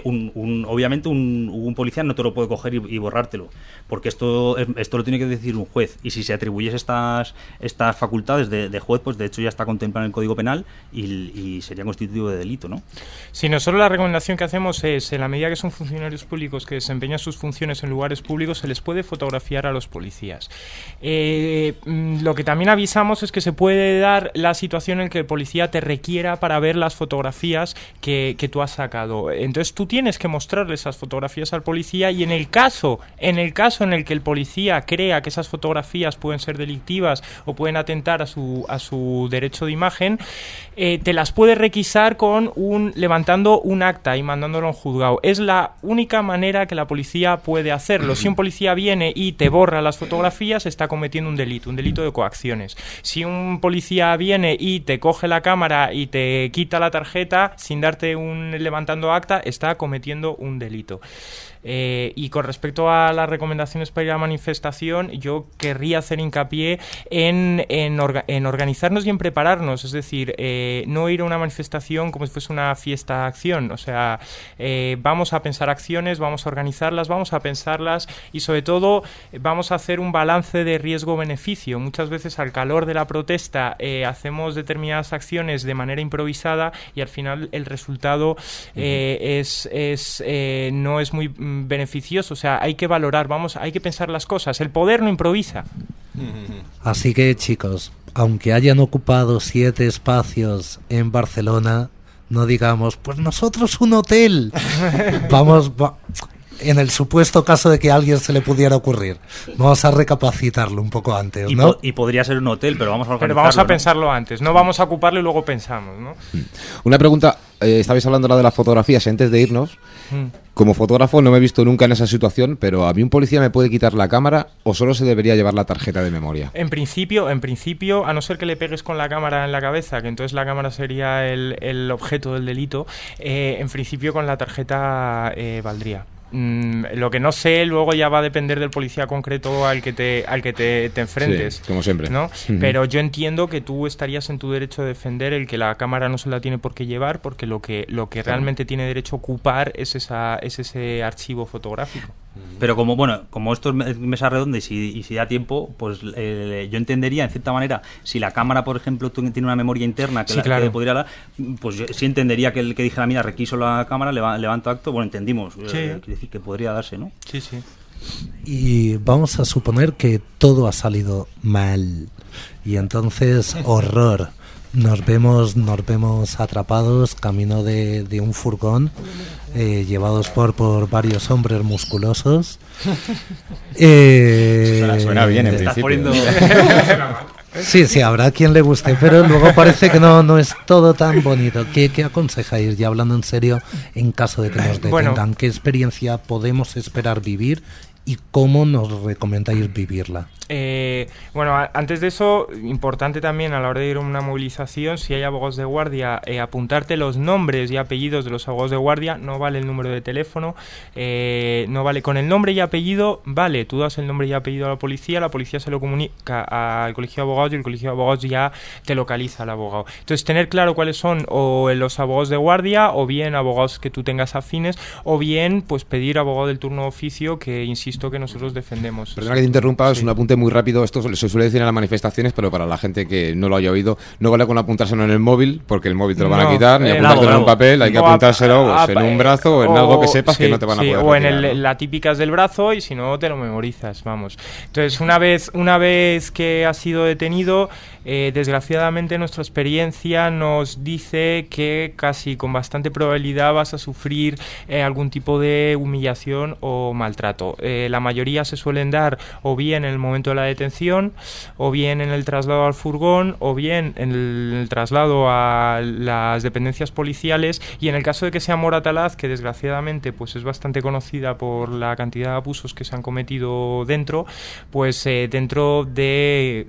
[SPEAKER 7] un policía no te lo puede coger y borrártelo, porque esto lo tiene que decir un juez, y si se atribuyes estas facultades de juez, pues de hecho ya está contemplado en el Código Penal y sería constitutivo de delito, ¿no?
[SPEAKER 6] Sí, nosotros la recomendación que hacemos es, en la medida que son funcionarios públicos públicos que desempeñan sus funciones en lugares públicos se les puede fotografiar a los policías. Lo que también avisamos es que se puede dar la situación en que el policía te requiera para ver las fotografías que tú has sacado. Entonces tú tienes que mostrarle esas fotografías al policía, y en el caso en el que el policía crea que esas fotografías pueden ser delictivas o pueden atentar a su derecho de imagen, te las puede requisar levantando un acta y mandándolo a un juzgado. Es la única manera que la policía puede hacerlo. Si un policía viene y te borra las fotografías, está cometiendo un delito de coacciones. Si un policía viene y te coge la cámara y te quita la tarjeta sin darte levantando acta, está cometiendo un delito. Y con respecto a las recomendaciones para ir a la manifestación, yo querría hacer hincapié en organizarnos y en prepararnos, es decir, no ir a una manifestación como si fuese una fiesta-acción, o sea, vamos a pensar acciones, vamos a organizarlas, vamos a pensarlas y sobre todo vamos a hacer un balance de riesgo-beneficio. Muchas veces al calor de la protesta hacemos determinadas acciones de manera improvisada y al final el resultado no es muy beneficioso, o sea, hay que valorar, hay que pensar las cosas, el poder no improvisa.
[SPEAKER 4] Así que, chicos, aunque hayan ocupado 7 espacios en Barcelona, no digamos, pues nosotros un hotel. En el supuesto caso de que a alguien se le pudiera ocurrir, vamos a recapacitarlo un poco antes, ¿no?
[SPEAKER 7] Y podría ser un hotel, pero vamos a organizarlo.
[SPEAKER 6] Pero vamos a pensarlo antes, no vamos a ocuparlo y luego pensamos, ¿no?
[SPEAKER 5] Una pregunta, estabais hablando ahora de las fotografías antes de irnos. Como fotógrafo no me he visto nunca en esa situación, pero ¿a mí un policía me puede quitar la cámara o solo se debería llevar la tarjeta de memoria? En
[SPEAKER 6] principio, a no ser que le pegues con la cámara en la cabeza, que entonces la cámara sería el objeto del delito, en principio con la tarjeta valdría. Lo que no sé luego ya va a depender del policía concreto al que te enfrentes,
[SPEAKER 5] sí, como siempre,
[SPEAKER 6] ¿no? Pero yo entiendo que tú estarías en tu derecho de defender el que la cámara no se la tiene por qué llevar, porque lo que realmente tiene derecho a ocupar es ese archivo fotográfico.
[SPEAKER 7] Pero como esto es mesa redonda y si da tiempo, pues yo entendería en cierta manera, si la cámara, por ejemplo, tiene una memoria interna que, que podría dar, pues yo sí entendería que el que dijera, mira, requiso la cámara, levanto acto, bueno, entendimos, quiere decir que podría darse, ¿no?
[SPEAKER 6] Sí, sí.
[SPEAKER 4] Y vamos a suponer que todo ha salido mal y entonces horror. Nos vemos atrapados camino de un furgón, llevados por varios hombres musculosos.
[SPEAKER 3] Suena bien en principio.
[SPEAKER 4] Sí, habrá quien le guste, pero luego parece que no es todo tan bonito. ¿Qué aconsejáis, ya hablando en serio, en caso de que nos detengan? ¿Qué experiencia podemos esperar vivir y cómo nos recomendáis vivirla?
[SPEAKER 6] Antes de eso, importante también a la hora de ir a una movilización, si hay abogados de guardia, apuntarte los nombres y apellidos de los abogados de guardia. No vale el número de teléfono, no vale con el nombre y apellido, vale, tú das el nombre y apellido a la policía se lo comunica al colegio de abogados y el colegio de abogados ya te localiza al abogado. Entonces, tener claro cuáles son o los abogados de guardia, o bien abogados que tú tengas afines, o bien pues pedir abogado del turno de oficio, que insisto que nosotros defendemos.
[SPEAKER 5] Perdona que te interrumpa, es un apunte muy rápido. Esto se suele decir en las manifestaciones, pero para la gente que no lo haya oído, no vale con apuntárselo en el móvil, porque el móvil te lo van a quitar, ni apuntártelo en un papel, hay que apuntárselo en un brazo o en algo que sepas que no te van a poder
[SPEAKER 6] o
[SPEAKER 5] retirar,
[SPEAKER 6] en la típica es del brazo, y si no te lo memorizas, vamos. Entonces, una vez que has sido detenido, desgraciadamente nuestra experiencia nos dice que casi con bastante probabilidad vas a sufrir algún tipo de humillación o maltrato. La mayoría se suelen dar o bien en el momento de la detención, o bien en el traslado al furgón, o bien en el traslado a las dependencias policiales, y en el caso de que sea Moratalaz, que desgraciadamente pues es bastante conocida por la cantidad de abusos que se han cometido dentro, pues dentro del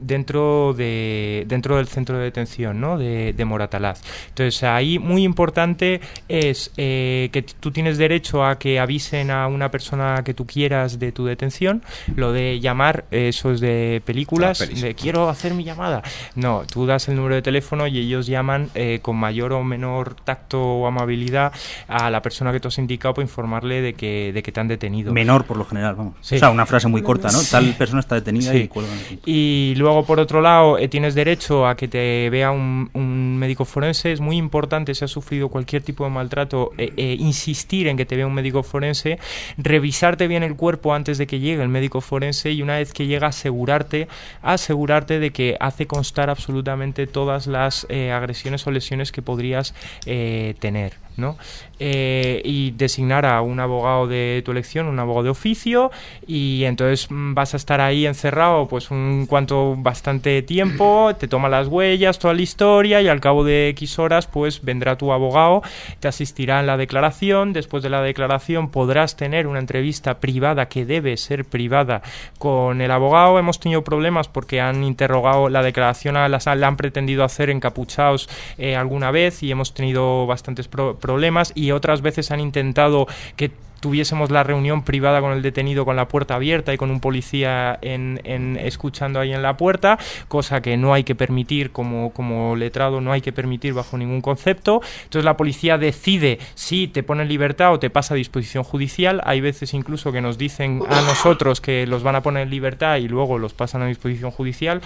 [SPEAKER 6] centro de detención, ¿no? de Moratalaz. Entonces ahí muy importante es que tú tienes derecho a que avisen a una persona que tú quieras de tu detención. Lo de llamar, eso es de películas, de quiero hacer mi llamada. No, tú das el número de teléfono y ellos llaman con mayor o menor tacto o amabilidad a la persona que tú has indicado para informarle de que te han detenido.
[SPEAKER 7] Menor por lo general, vamos. Sí. O sea, una frase muy corta, ¿no? Sí. Tal persona está detenida y cuelgan.
[SPEAKER 6] Y luego, por otro lado, tienes tienes derecho a que te vea un médico forense. Es muy importante, si has sufrido cualquier tipo de maltrato, insistir en que te vea un médico forense, revisarte bien el cuerpo antes de que llegue el médico forense, y una vez que llega asegurarte de que hace constar absolutamente todas las agresiones o lesiones que podrías tener, ¿no? Y designar a un abogado de tu elección, un abogado de oficio, y entonces vas a estar ahí encerrado pues bastante tiempo, te toma las huellas, toda la historia, y al cabo de X horas pues vendrá tu abogado, te asistirá en la declaración. Después de la declaración podrás tener una entrevista privada, que debe ser privada, con el abogado. Hemos tenido problemas porque han interrogado la declaración, la han pretendido hacer encapuchados alguna vez, y hemos tenido bastantes problemas, y otras veces han intentado que tuviésemos la reunión privada con el detenido con la puerta abierta y con un policía escuchando ahí en la puerta, cosa que no hay que permitir como letrado, no hay que permitir bajo ningún concepto. Entonces la policía decide si te pone en libertad o te pasa a disposición judicial. Hay veces incluso que nos dicen a nosotros que los van a poner en libertad y luego los pasan a disposición judicial,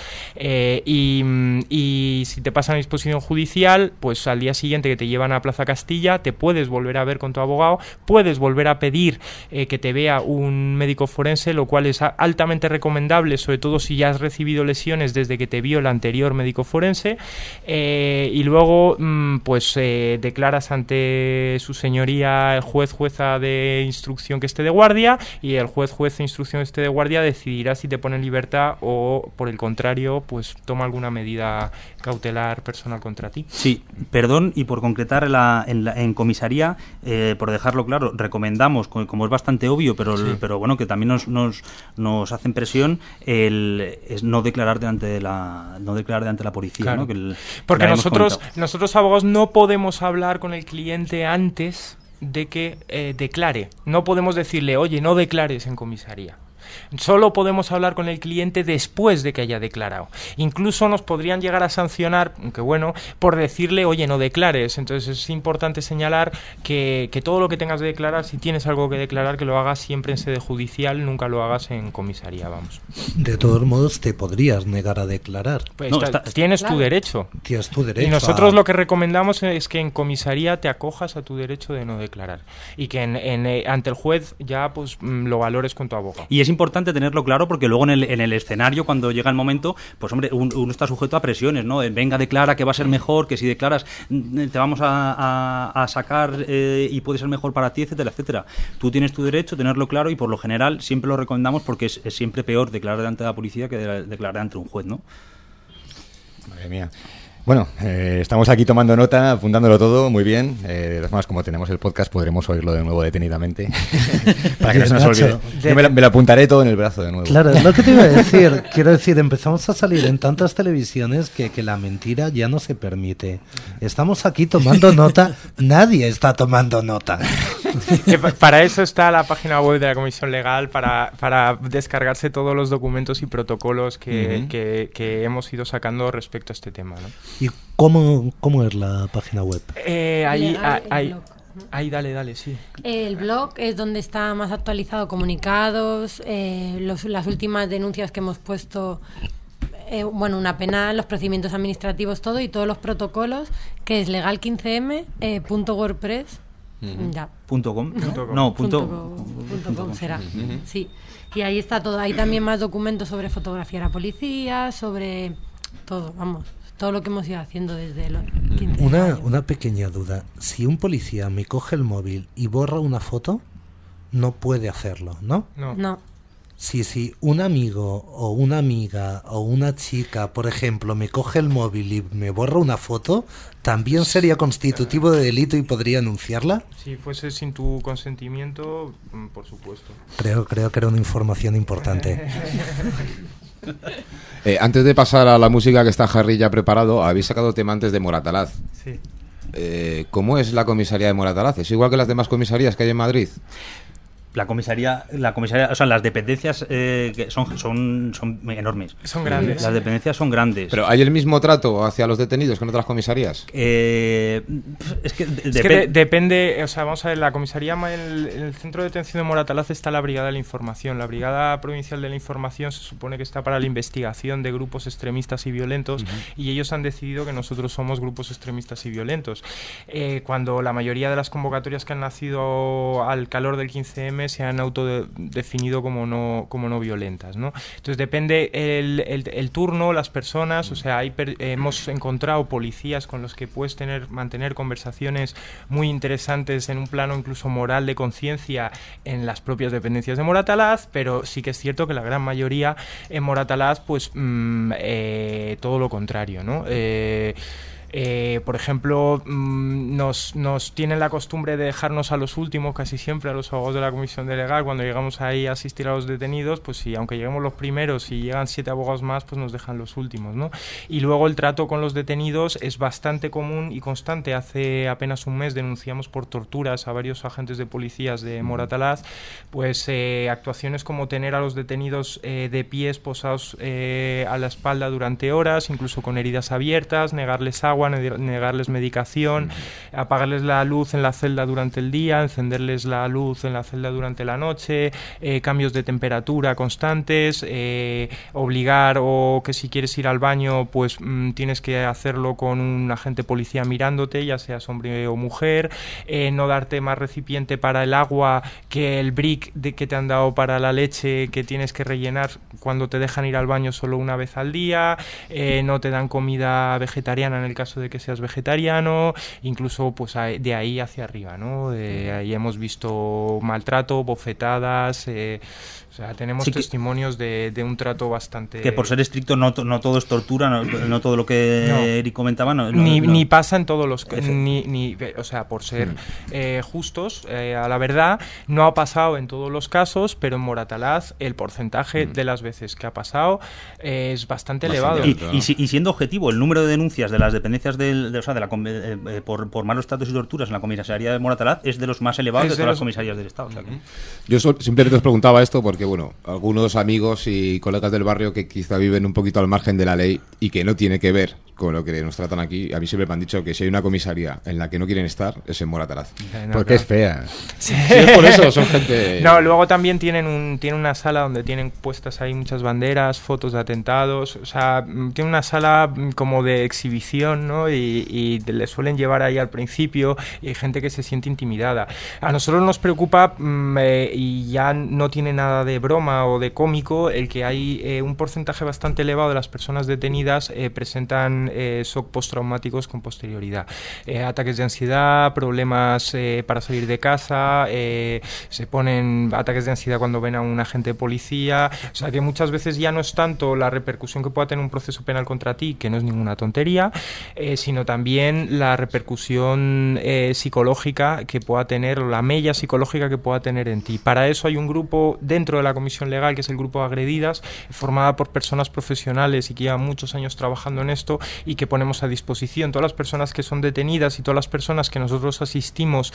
[SPEAKER 6] y si te pasan a disposición judicial, pues al día siguiente que te llevan a Plaza Castilla, te puedes volver a ver con tu abogado, puedes volver a pedir que te vea un médico forense, lo cual es altamente recomendable, sobre todo si ya has recibido lesiones desde que te vio el anterior médico forense, y luego declaras ante su señoría el jueza de instrucción que esté de guardia, y el juez de instrucción que esté de guardia decidirá si te pone en libertad o, por el contrario, pues toma alguna medida cautelar personal contra ti.
[SPEAKER 7] Sí, perdón, y por concretar en comisaría, por dejarlo claro, recomendamos, como es bastante obvio, pero bueno, que también nos hacen presión, es no declarar delante de la policía,
[SPEAKER 6] claro.
[SPEAKER 7] ¿no?
[SPEAKER 6] Porque nosotros abogados no podemos hablar con el cliente antes de que declare. No podemos decirle, oye, no declares en comisaría. Solo podemos hablar con el cliente después de que haya declarado. Incluso nos podrían llegar a sancionar, aunque bueno, por decirle, oye, no declares. Entonces es importante señalar que todo lo que tengas de declarar, si tienes algo que declarar, que lo hagas siempre en sede judicial, nunca lo hagas en comisaría, vamos.
[SPEAKER 4] De todos modos, te podrías negar a declarar.
[SPEAKER 6] Pues tienes tu derecho.
[SPEAKER 4] Tienes tu derecho.
[SPEAKER 6] Y nosotros lo que recomendamos es que en comisaría te acojas a tu derecho de no declarar. Y que ante el juez ya pues lo valores con tu abogado.
[SPEAKER 7] Y es importante tenerlo claro, porque luego en el escenario, cuando llega el momento, pues hombre, uno está sujeto a presiones, ¿no? Venga, declara, que va a ser mejor, que si declaras te vamos a sacar y puede ser mejor para ti, etcétera, etcétera. Tú tienes tu derecho, tenerlo claro, y por lo general siempre lo recomendamos, porque es siempre peor declarar delante de la policía que declarar ante un juez, ¿no?
[SPEAKER 3] Madre mía. Bueno, estamos aquí tomando nota, apuntándolo todo, muy bien. De todas formas, como tenemos el podcast, podremos oírlo de nuevo detenidamente. Para que no se nos olvide. Yo me lo apuntaré todo en el brazo de nuevo.
[SPEAKER 4] Claro, es lo que te iba a decir. Quiero decir, empezamos a salir en tantas televisiones que la mentira ya no se permite. Estamos aquí tomando nota, nadie está tomando nota.
[SPEAKER 6] Para eso está la página web de la Comisión Legal, para descargarse todos los documentos y protocolos que hemos ido sacando respecto a este tema, ¿no?
[SPEAKER 4] ¿Y cómo es la página web?
[SPEAKER 6] Ahí dale, sí.
[SPEAKER 8] El blog es donde está más actualizado comunicados, las últimas denuncias que hemos puesto, una penal, los procedimientos administrativos, todo, y todos los protocolos, que es legal15m.wordpress. Ya.
[SPEAKER 7] .com.
[SPEAKER 8] No, .com será. Sí. Y ahí está todo. Hay también más documentos sobre fotografía a la policía, sobre todo, vamos, todo lo que hemos ido haciendo desde los 15 años.
[SPEAKER 4] Una pequeña duda. Si un policía me coge el móvil y borra una foto, no puede hacerlo, ¿no?
[SPEAKER 8] No.
[SPEAKER 4] Si un amigo o una amiga o una chica, por ejemplo, me coge el móvil y me borra una foto, ¿también sería constitutivo de delito y podría anunciarla?
[SPEAKER 6] Si fuese sin tu consentimiento, por supuesto.
[SPEAKER 4] Creo que era una información importante.
[SPEAKER 5] Antes de pasar a la música, que está Harry ya preparado, habéis sacado tema antes de Moratalaz.
[SPEAKER 6] Sí.
[SPEAKER 5] ¿Cómo es la comisaría de Moratalaz? ¿Es igual que las demás comisarías que hay en Madrid?
[SPEAKER 7] la comisaría, o sea, las dependencias que son enormes.
[SPEAKER 6] Son grandes.
[SPEAKER 7] Las dependencias son grandes.
[SPEAKER 5] ¿Pero hay el mismo trato hacia los detenidos que en otras comisarías?
[SPEAKER 6] Depende, o sea, vamos a ver, la comisaría, el centro de detención de Moratalaz está la Brigada de la Información. La Brigada Provincial de la Información se supone que está para la investigación de grupos extremistas y violentos, y ellos han decidido que nosotros somos grupos extremistas y violentos. Cuando la mayoría de las convocatorias que han nacido al calor del 15M se han autodefinido como no violentas, ¿no? Entonces depende el turno, las personas, o sea, hemos encontrado policías con los que puedes mantener conversaciones muy interesantes en un plano incluso moral de conciencia en las propias dependencias de Moratalaz, pero sí que es cierto que la gran mayoría en Moratalaz, pues todo lo contrario, ¿no? Por ejemplo, nos tienen la costumbre de dejarnos a los últimos, casi siempre a los abogados de la comisión delegal, cuando llegamos ahí a asistir a los detenidos, pues sí, aunque lleguemos los primeros y llegan 7 abogados más, pues nos dejan los últimos, ¿no? Y luego el trato con los detenidos es bastante común y constante. Hace apenas un mes denunciamos por torturas a varios agentes de policías de Moratalaz, pues actuaciones como tener a los detenidos de pies posados a la espalda durante horas, incluso con heridas abiertas, negarles agua, negarles medicación, apagarles la luz en la celda durante el día, encenderles la luz en la celda durante la noche, cambios de temperatura constantes, obligar o que si quieres ir al baño pues tienes que hacerlo con un agente policía mirándote, ya seas hombre o mujer, no darte más recipiente para el agua que el brick que te han dado para la leche que tienes que rellenar cuando te dejan ir al baño solo una vez al día, no te dan comida vegetariana en el caso de que seas vegetariano, incluso pues de ahí hacia arriba, ¿no? Ahí hemos visto maltrato, bofetadas, o sea, tenemos testimonios de un trato bastante...
[SPEAKER 7] Que por ser estricto no todo es tortura, no todo lo que Eric comentaba...
[SPEAKER 6] Ni pasa en todos los... o sea, por ser justos, a la verdad, no ha pasado en todos los casos, pero en Moratalaz el porcentaje de las veces que ha pasado es bastante elevado.
[SPEAKER 7] Y siendo objetivo, el número de denuncias de las dependencias por malos tratos y torturas en la comisaría de Moratalaz es de los más elevados de todas las comisarías del Estado. O sea que...
[SPEAKER 5] Yo simplemente os preguntaba esto porque, bueno, algunos amigos y colegas del barrio que quizá viven un poquito al margen de la ley y que no tiene que ver con lo que nos tratan aquí, a mí siempre me han dicho que si hay una comisaría en la que no quieren estar, es en Moratalaz.
[SPEAKER 3] Porque es fea.
[SPEAKER 5] Sí, es por eso, son gente...
[SPEAKER 6] No, luego también tienen una sala donde tienen puestas ahí muchas banderas, fotos de atentados, o sea, tienen una sala como de exhibición, ¿no? Y le suelen llevar ahí al principio, y hay gente que se siente intimidada. A nosotros nos preocupa, y ya no tiene nada de broma o de cómico, el que hay un porcentaje bastante elevado de las personas detenidas presentan shock postraumáticos con posterioridad, ataques de ansiedad, problemas para salir de casa, se ponen ataques de ansiedad cuando ven a un agente de policía, o sea que muchas veces ya no es tanto la repercusión que pueda tener un proceso penal contra ti, que no es ninguna tontería, sino también la repercusión psicológica que pueda tener, o la mella psicológica que pueda tener en ti. Para eso hay un grupo dentro de la comisión legal, que es el grupo Agredidas, formada por personas profesionales y que llevan muchos años trabajando en esto, y que ponemos a disposición todas las personas que son detenidas y todas las personas que nosotros asistimos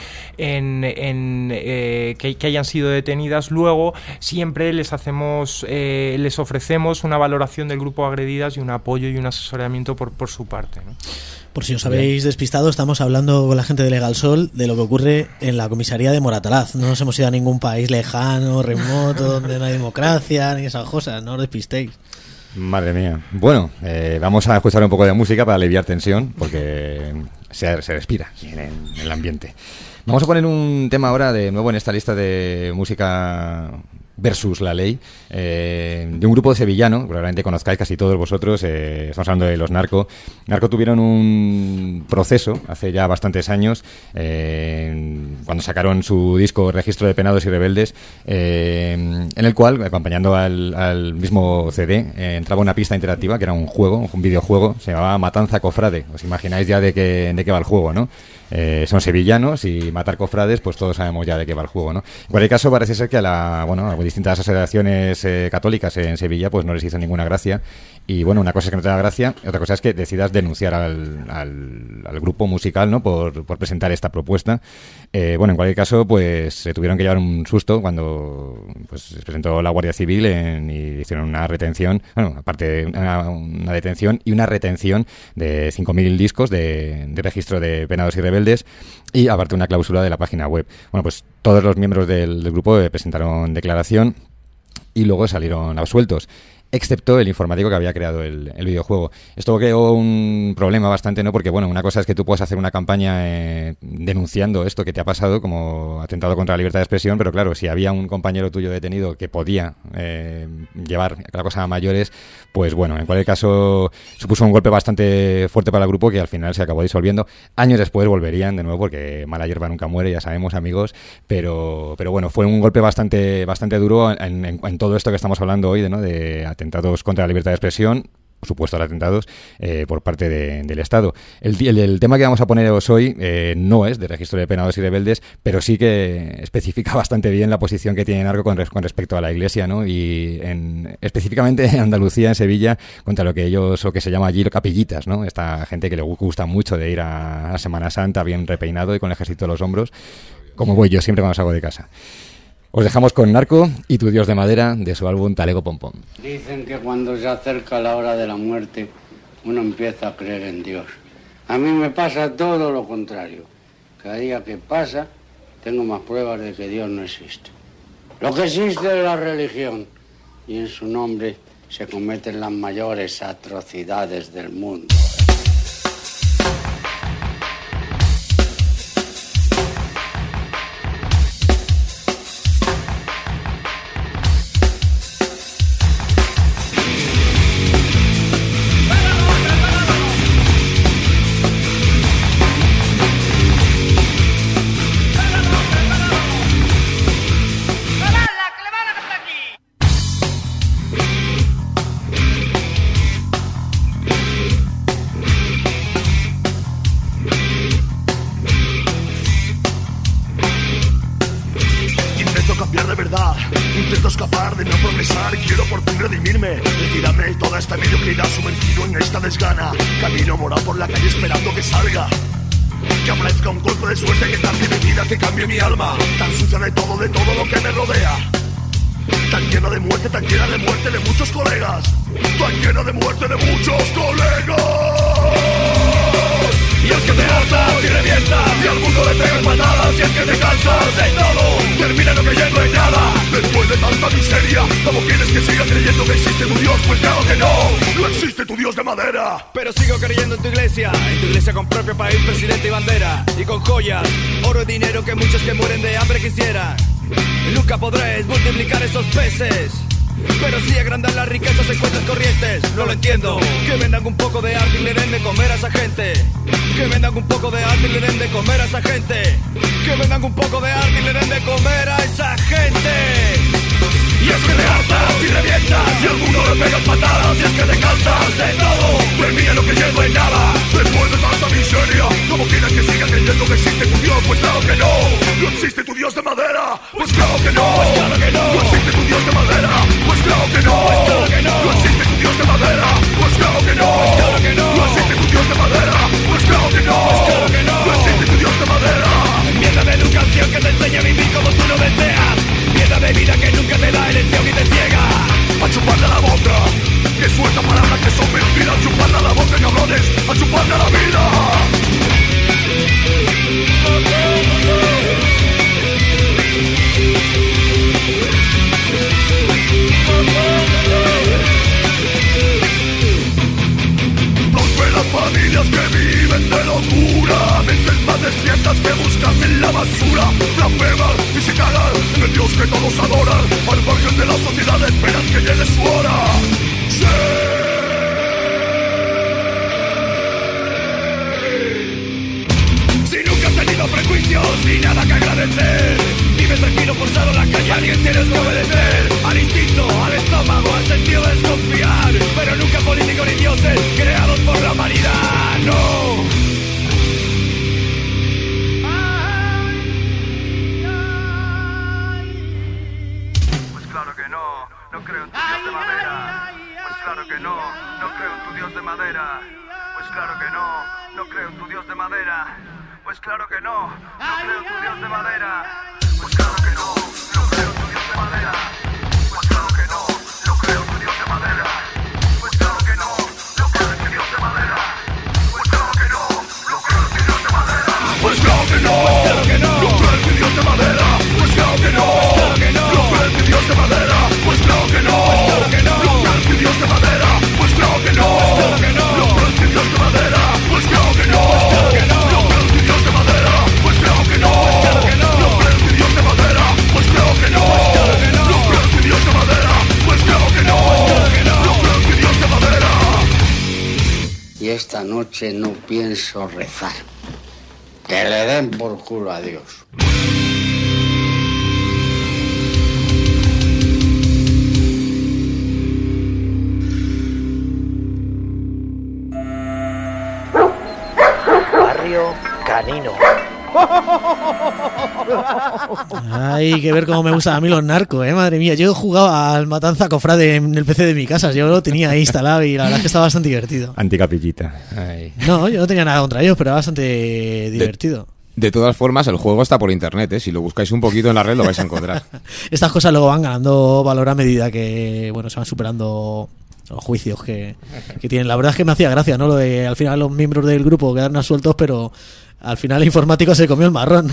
[SPEAKER 6] que hayan sido detenidas. Luego siempre les ofrecemos una valoración del grupo Agredidas y un apoyo y un asesoramiento por su parte, ¿no?
[SPEAKER 1] Por si os habéis despistado, estamos hablando con la gente de Legal Sol de lo que ocurre en la comisaría de Moratalaz. No nos hemos ido a ningún país lejano, remoto, donde no hay democracia ni esas cosas, no os despistéis.
[SPEAKER 3] Madre mía. Bueno, vamos a escuchar un poco de música para aliviar tensión, porque se respira en el ambiente. Vamos a poner un tema ahora de nuevo en esta lista de música versus la ley, de un grupo sevillano, probablemente conozcáis casi todos vosotros, estamos hablando de los Narco. Narco tuvieron un proceso hace ya bastantes años, cuando sacaron su disco Registro de Penados y Rebeldes, en el cual, acompañando al mismo CD, entraba una pista interactiva que era un juego, un videojuego, se llamaba Matanza Cofrade. Os imagináis ya de qué va el juego, ¿no? Son sevillanos y matar cofrades, pues todos sabemos ya de qué va el juego, ¿no? En cualquier caso, parece ser que a distintas asociaciones católicas en Sevilla, pues no les hizo ninguna gracia. Y bueno, una cosa es que no te da gracia, otra cosa es que decidas denunciar al grupo musical, ¿no? Por presentar esta propuesta. Bueno, en cualquier caso, pues se tuvieron que llevar un susto cuando pues se presentó la Guardia Civil y hicieron una retención, bueno, aparte de una detención y una retención de 5.000 discos de registro de Penados y Rebeldes, y aparte una cláusula de la página web. Bueno, pues todos los miembros del grupo presentaron declaración y luego salieron absueltos, excepto el informático que había creado el videojuego. Esto creó un problema bastante, ¿no? Porque, bueno, una cosa es que tú puedas hacer una campaña denunciando esto que te ha pasado como atentado contra la libertad de expresión, pero claro, si había un compañero tuyo detenido que podía llevar la cosa a mayores, pues bueno, en cualquier caso supuso un golpe bastante fuerte para el grupo que al final se acabó disolviendo. Años después volverían de nuevo porque mala hierba nunca muere, ya sabemos, amigos, pero bueno, fue un golpe bastante duro en todo esto que estamos hablando hoy, ¿no? De atentados contra la libertad de expresión, supuestos atentados por parte del Estado. El tema que vamos a poneros hoy no es de registro de Penados y Rebeldes, pero sí que especifica bastante bien la posición que tiene Narco con respecto a la Iglesia, ¿no? Y específicamente en Andalucía, en Sevilla, contra lo que se llama allí capillitas, ¿no? Esta gente que le gusta mucho de ir a Semana Santa bien repeinado y con el ejército a los hombros, como voy yo siempre cuando salgo de casa. Os dejamos con Narco y Tu Dios de Madera, de su álbum Talego Pom Pom.
[SPEAKER 11] Dicen que cuando se acerca la hora de la muerte, uno empieza a creer en Dios. A mí me pasa todo lo contrario. Cada día que pasa, tengo más pruebas de que Dios no existe. Lo que existe es la religión, y en su nombre se cometen las mayores atrocidades del mundo.
[SPEAKER 2] Camino morado por la calle esperando que salga, que aparezca un golpe de suerte que cambie mi vida, que cambie mi alma. Tan sucia de todo lo que me rodea, tan llena de muerte de muchos colegas, tan llena de muerte de muchos colegas. Y es que te hartas y revientas, y al mundo le pegas patadas, y es que te cansas de todo, termina no creyendo en nada. Después de tanta miseria, ¿cómo quieres que siga creyendo que existe tu Dios? Pues claro que no existe tu Dios de madera.
[SPEAKER 12] Pero sigo creyendo en tu iglesia con propio país, presidente y bandera, y con joyas, oro y dinero que muchos que mueren de hambre quisieran. Y nunca podréis multiplicar esos peces, pero si agrandan las riquezas en cuentas corrientes. No lo entiendo, que vendan un poco de arte y le den de comer a esa gente. Que vendan un poco de arte y le den de comer a esa gente. Que vendan un poco de arte y le den de comer a esa gente.
[SPEAKER 2] Y es que te hartas y revientas, y al mundo le pegas patadas, y es que te cansas de todo, termina no creyendo en nada. Después de tanta miseria, ¿cómo quieres que siga creyendo que existe tu Dios? Pues claro que no existe tu Dios de madera. Pues claro que no, no existe tu Dios de madera. Pues claro que no, no existe tu Dios de madera. Pues claro que no, no existe tu Dios de madera. Pues claro que no, no existe tu Dios de madera.
[SPEAKER 12] Mierda de educación que te enseña a vivir como tú no deseas. Mierda de vida que nunca te da elección y te ciega.
[SPEAKER 2] A chuparle a la boca, que suelta palabras que son mentiras. A chuparle a la boca, cabrones, a chuparle a la vida. Las familias que viven de locura, mentes más despiertas que buscan en la basura, blasfeman y se cagan en el Dios que todos adoran, al margen de la sociedad esperan que llegue su hora. ¡Sí!
[SPEAKER 12] Si nunca has tenido prejuicios ni nada que agradecer, vive tranquilo forzado en la calle, alguien tienes que obedecer. Al instinto, al estómago, al sentido de desconfiar, pero nunca políticos ni dioses creados por la humanidad, no.
[SPEAKER 2] Pues claro creo en tu dios de madera. Pues claro que no creo en tu dios de madera. Pues claro que no creo en tu dios de madera. Pues claro que no creo en tu dios de madera. Pues claro que no creo en tu dios de madera. Pues claro que no creo en tu dios de madera. Pues claro que no creo en tu dios de madera. Pues claro que no creo en tu dios de madera. Pues claro que no creo en tu dios de madera. Pues claro que no creo en tu dios de madera. Pues claro que no creo en tu dios de madera. Pues claro que no creo en tu dios de madera. Pues claro que no creo en tu dios de madera. Pues claro que no creo en tu dios de madera. Pues claro que no creo en tu dios de madera. Pues claro que no creo en tu dios de madera.
[SPEAKER 11] Y esta noche no pienso rezar. Que le den por culo a Dios.
[SPEAKER 13] Barrio Canino.
[SPEAKER 1] Hay que ver cómo me gustan a mí los narcos, madre mía. Yo jugaba al Matanza Cofrade en el PC de mi casa. Yo lo tenía ahí instalado y la verdad es que estaba bastante divertido.
[SPEAKER 3] Anticapillita. Ay.
[SPEAKER 1] No, yo no tenía nada contra ellos, pero era bastante divertido.
[SPEAKER 5] De todas formas, el juego está por internet, ¿eh? Si lo buscáis un poquito en la red lo vais a encontrar.
[SPEAKER 1] Estas cosas luego van ganando valor a medida que se van superando los juicios que tienen. La verdad es que me hacía gracia, ¿no? Lo de al final los miembros del grupo quedaron absueltos, pero al final el informático se comió el marrón.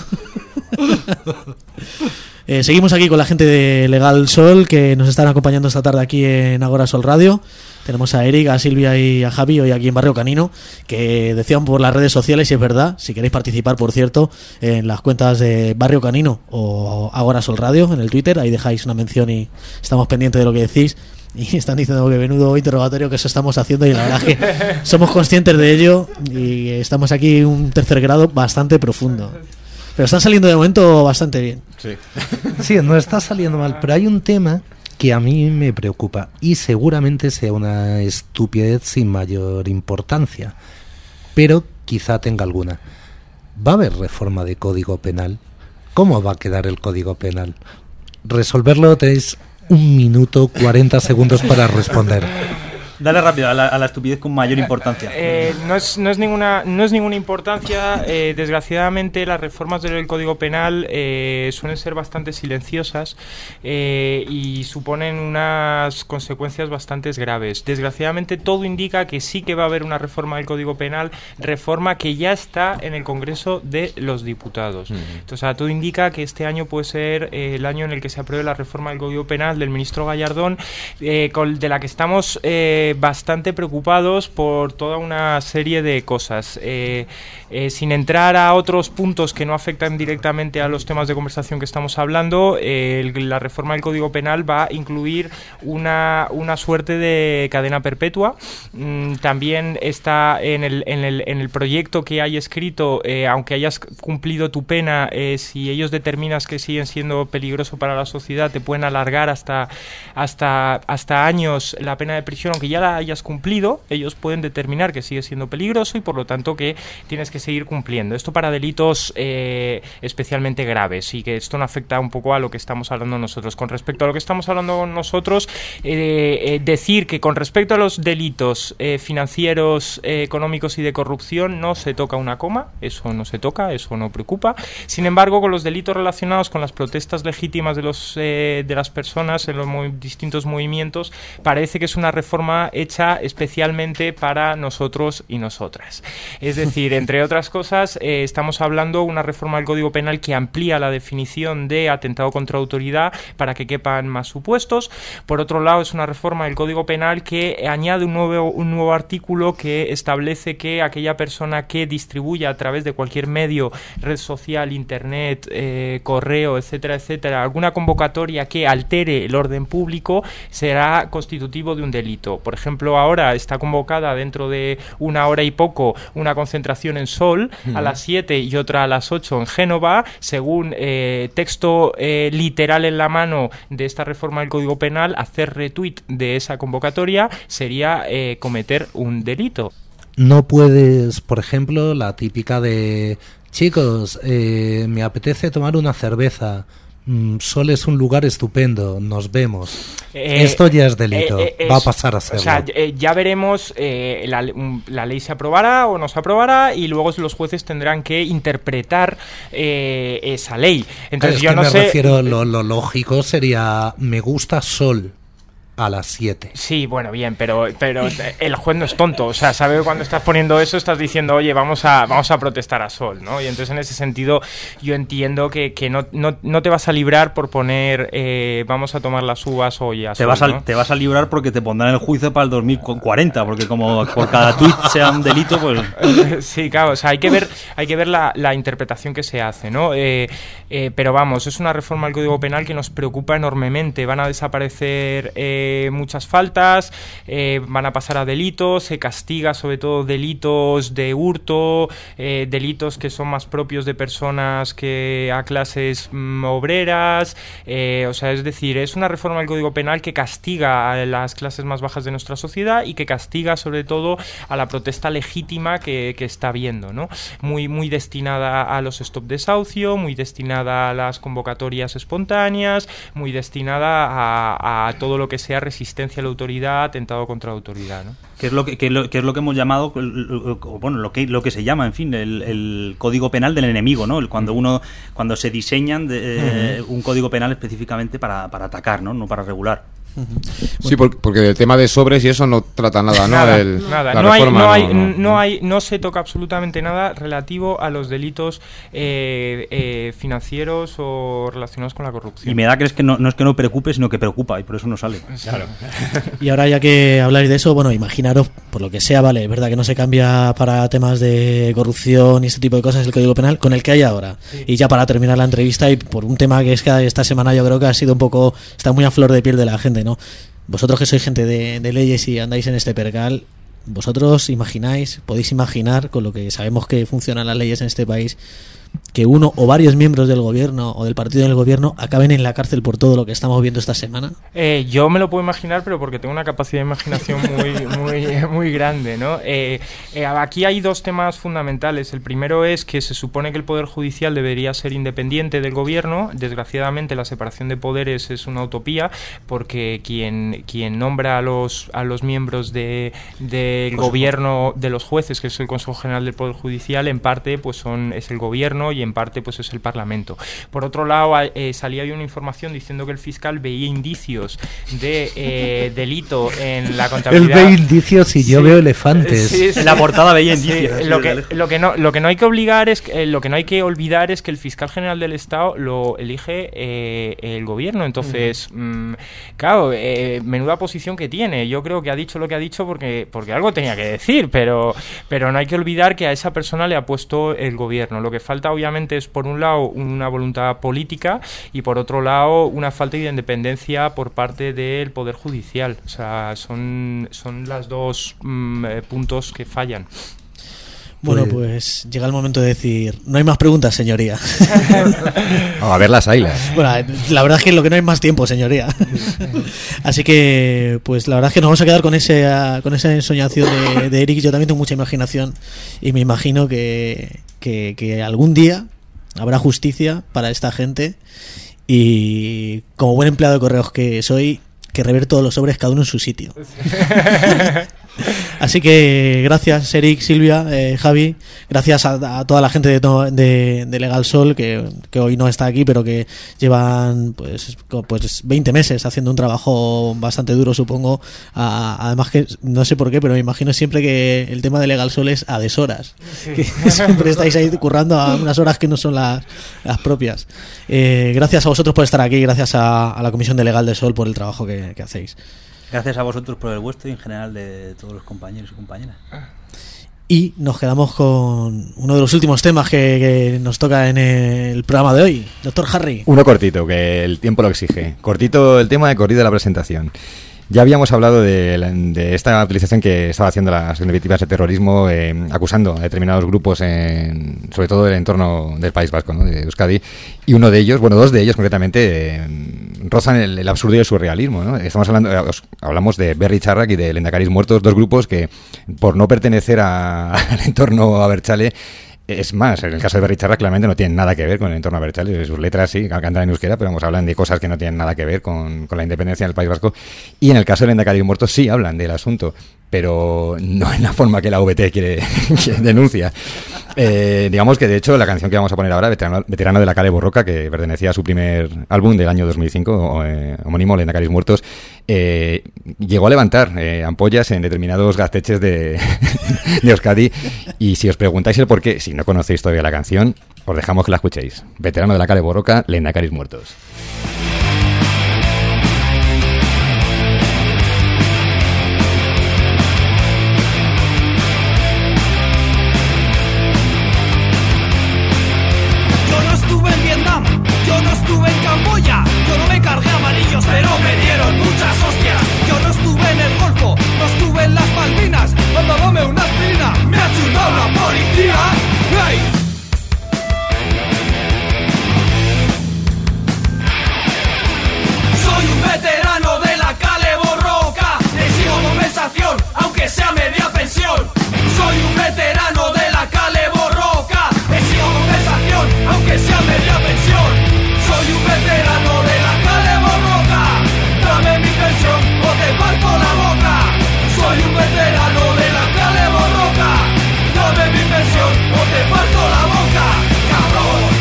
[SPEAKER 1] Seguimos aquí con la gente de Legal Sol, que nos están acompañando esta tarde aquí en Agora Sol Radio. Tenemos a Eric, a Silvia y a Javi hoy aquí en Barrio Canino, que decían por las redes sociales, y es verdad, si queréis participar, por cierto, en las cuentas de Barrio Canino o Agora Sol Radio en el Twitter, ahí dejáis una mención y estamos pendientes de lo que decís. Y están diciendo que menudo interrogatorio que eso estamos haciendo, y la verdad es que somos conscientes de ello y estamos aquí un tercer grado bastante profundo. Pero están saliendo de momento bastante bien.
[SPEAKER 4] Sí, no está saliendo mal, pero hay un tema que a mí me preocupa y seguramente sea una estupidez sin mayor importancia, pero quizá tenga alguna. ¿Va a haber reforma de Código Penal? ¿Cómo va a quedar el Código Penal? Resolverlo tenéis 1 minuto 40 segundos para responder.
[SPEAKER 7] Dale rápido a la estupidez con mayor importancia.
[SPEAKER 6] No es ninguna importancia. Desgraciadamente, las reformas del Código Penal suelen ser bastante silenciosas y suponen unas consecuencias bastante graves. Desgraciadamente, todo indica que sí que va a haber una reforma del Código Penal, reforma que ya está en el Congreso de los Diputados. Entonces, todo indica que este año puede ser el año en el que se apruebe la reforma del Código Penal del ministro Gallardón, de la que estamos bastante preocupados por toda una serie de cosas. Sin entrar a otros puntos que no afectan directamente a los temas de conversación que estamos hablando, la reforma del Código Penal va a incluir una suerte de cadena perpetua. También está en el proyecto que hay escrito, aunque hayas cumplido tu pena, si ellos determinas que siguen siendo peligroso para la sociedad, te pueden alargar hasta años la pena de prisión, aunque ya la hayas cumplido. Ellos pueden determinar que sigue siendo peligroso y por lo tanto que tienes que seguir cumpliendo. Esto para delitos especialmente graves, y que esto no afecta un poco a lo que estamos hablando nosotros. Con respecto a lo que estamos hablando nosotros, decir que con respecto a los delitos financieros, económicos y de corrupción no se toca una coma, eso no se toca, eso no preocupa. Sin embargo, con los delitos relacionados con las protestas legítimas de las personas en los distintos movimientos, parece que es una reforma hecha especialmente para nosotros y nosotras. Es decir, entre otras cosas, estamos hablando de una reforma del Código Penal que amplía la definición de atentado contra autoridad para que quepan más supuestos. Por otro lado, es una reforma del Código Penal que añade un nuevo artículo que establece que aquella persona que distribuya a través de cualquier medio, red social, internet, correo, etcétera, etcétera, alguna convocatoria que altere el orden público, será constitutivo de un delito. Por ejemplo, ahora está convocada dentro de 1 hora y poco una concentración en Sol a las 7 y otra a las 8 en Génova. Según texto literal en la mano de esta reforma del Código Penal, hacer retweet de esa convocatoria sería cometer un delito.
[SPEAKER 4] No puedes, por ejemplo, la típica de chicos, me apetece tomar una cerveza, Sol es un lugar estupendo, nos vemos. Esto ya es delito, va a pasar a serlo.
[SPEAKER 6] O sea, ya veremos, la ley se aprobará o no se aprobará y luego los jueces tendrán que interpretar esa ley. Entonces yo no sé...
[SPEAKER 4] refiero, lo lógico sería, me gusta Sol a las 7.
[SPEAKER 6] Sí, bueno, bien, pero el juez no es tonto, o sea, sabe que cuando estás poniendo eso estás diciendo, oye, vamos a protestar a Sol, ¿no? Y entonces en ese sentido yo entiendo que no te vas a librar por poner vamos a tomar las uvas hoy a Sol,
[SPEAKER 7] te vas a librar porque te pondrán el juicio para el 2040, porque como por cada tuit sea un delito, pues...
[SPEAKER 6] Sí, claro, o sea, hay que ver la interpretación que se hace, ¿no? Pero vamos, es una reforma al Código Penal que nos preocupa enormemente. Van a desaparecer muchas faltas, van a pasar a delitos, se castiga sobre todo delitos de hurto, delitos que son más propios de personas que a clases obreras, o sea, es decir, es una reforma del Código Penal que castiga a las clases más bajas de nuestra sociedad y que castiga sobre todo a la protesta legítima que está habiendo, ¿no? Muy destinada a los stop desahucio, muy destinada a las convocatorias espontáneas, muy destinada a todo lo que sea resistencia a la autoridad, atentado contra la autoridad, ¿no?
[SPEAKER 7] Que es lo que hemos llamado, bueno, lo que se llama, en fin, el código penal del enemigo, ¿no? Cuando se diseñan un código penal específicamente para atacar, ¿no? No para regular.
[SPEAKER 5] Sí, porque el tema de sobres y eso no trata nada, ¿no?
[SPEAKER 6] Nada. No se toca absolutamente nada relativo a los delitos financieros o relacionados con la corrupción.
[SPEAKER 7] Y me da que es que no es que no preocupe, sino que preocupa, y por eso no sale.
[SPEAKER 6] Claro.
[SPEAKER 1] Y ahora, ya que habláis de eso, bueno, imaginaros, por lo que sea, vale, es verdad que no se cambia para temas de corrupción y este tipo de cosas el Código Penal con el que hay ahora. Sí. Y ya para terminar la entrevista, y por un tema que es que esta semana yo creo que ha sido un poco, está muy a flor de piel de la gente, ¿no? Vosotros que sois gente de leyes y andáis en este percal, ¿vosotros podéis imaginar, con lo que sabemos que funcionan las leyes en este país, que uno o varios miembros del gobierno o del partido del gobierno acaben en la cárcel por todo lo que estamos viendo esta semana?
[SPEAKER 6] Yo me lo puedo imaginar, pero porque tengo una capacidad de imaginación muy grande, ¿no? Aquí hay dos temas fundamentales. El primero es que se supone que el Poder Judicial debería ser independiente del gobierno. Desgraciadamente la separación de poderes es una utopía, porque quien nombra a los miembros del gobierno, de los jueces, que es el Consejo General del Poder Judicial, en parte pues es el gobierno y en parte pues es el Parlamento. Por otro lado, salía hoy una información diciendo que el fiscal veía indicios de delito en la contabilidad.
[SPEAKER 4] Él ve indicios y yo veo elefantes.
[SPEAKER 6] Sí.
[SPEAKER 7] En la portada veía indicios.
[SPEAKER 6] Lo que no hay que olvidar es que el fiscal general del Estado lo elige el gobierno. Entonces, claro, menuda posición que tiene. Yo creo que ha dicho lo que ha dicho porque algo tenía que decir, pero no hay que olvidar que a esa persona le ha puesto el gobierno. Lo que falta obviamente es, por un lado, una voluntad política y por otro lado una falta de independencia por parte del Poder Judicial. O sea, son las dos puntos que fallan.
[SPEAKER 1] Bueno, pues llega el momento de decir, no hay más preguntas, señoría.
[SPEAKER 3] A ver las ailas.
[SPEAKER 1] Bueno, la verdad es que lo que no hay más tiempo, señoría. Así que, pues la verdad es que nos vamos a quedar con esa ensoñación de Eric. Yo también tengo mucha imaginación y me imagino que algún día habrá justicia para esta gente, y como buen empleado de correos que soy, que rever todos los sobres cada uno en su sitio. Así que gracias, Eric, Silvia, Javi, gracias a toda la gente de Legal Sol que hoy no está aquí, pero que llevan pues 20 meses haciendo un trabajo bastante duro, supongo. Además que no sé por qué, pero me imagino siempre que el tema de Legal Sol es a deshoras, sí. Que siempre estáis ahí currando a unas horas que no son las propias. Gracias a vosotros por estar aquí, gracias a la Comisión de Legal de Sol por el trabajo que hacéis.
[SPEAKER 7] Gracias a vosotros por el vuestro y en general de todos los compañeros y compañeras.
[SPEAKER 1] Y nos quedamos con uno de los últimos temas que nos toca en el programa de hoy. Doctor Harry.
[SPEAKER 3] Uno cortito, que el tiempo lo exige. Cortito el tema, cortito la presentación. Ya habíamos hablado de esta utilización que estaba haciendo las víctimas de terrorismo, acusando a determinados grupos, sobre todo del entorno del País Vasco, ¿no? De Euskadi, y uno de ellos, bueno, dos de ellos concretamente, rozan el absurdo y el surrealismo, ¿no? Hablamos de Berri Txarrak y de Lehendakaris Muertos, dos grupos que, por no pertenecer al entorno abertzale, Es más, en el caso de Berri Charras claramente no tiene nada que ver con el entorno abertzale. Sus letras sí, cantan en euskera, pero hablan de cosas que no tienen nada que ver con la independencia del País Vasco. Y en el caso del Lehendakari Muerto sí hablan del asunto, pero no en la forma que la VT quiere denuncia. Digamos que de hecho la canción que vamos a poner ahora, Veterano de la Kale Borroka, que pertenecía a su primer álbum del año 2005, homónimo Lehendakari Muertos, llegó a levantar ampollas en determinados gazteches de Euskadi. Y si os preguntáis el por qué, si no conocéis todavía la canción, os dejamos que la escuchéis. Veterano de la Kale Borroka, Lehendakari Muertos.
[SPEAKER 9] Yo no estuve en Vietnam, yo no estuve en Camboya, yo no me cargué amarillos, pero me dieron muchas hostias. Yo no estuve en el Golfo, no estuve en las Malvinas, dándome una aspirina, me ha chutado la policía. ¡Hey! Soy un veterano de la Kale Borroka, exijo compensación, aunque sea media pensión. Soy un veterano de la Kale Borroka, exijo compensación, aunque sea media pensión. Soy un veterano de la Kale Borroka, dame mi pensión o te parto la boca. Soy un veterano de la Kale Borroka, dame mi pensión o te parto la boca, cabrón.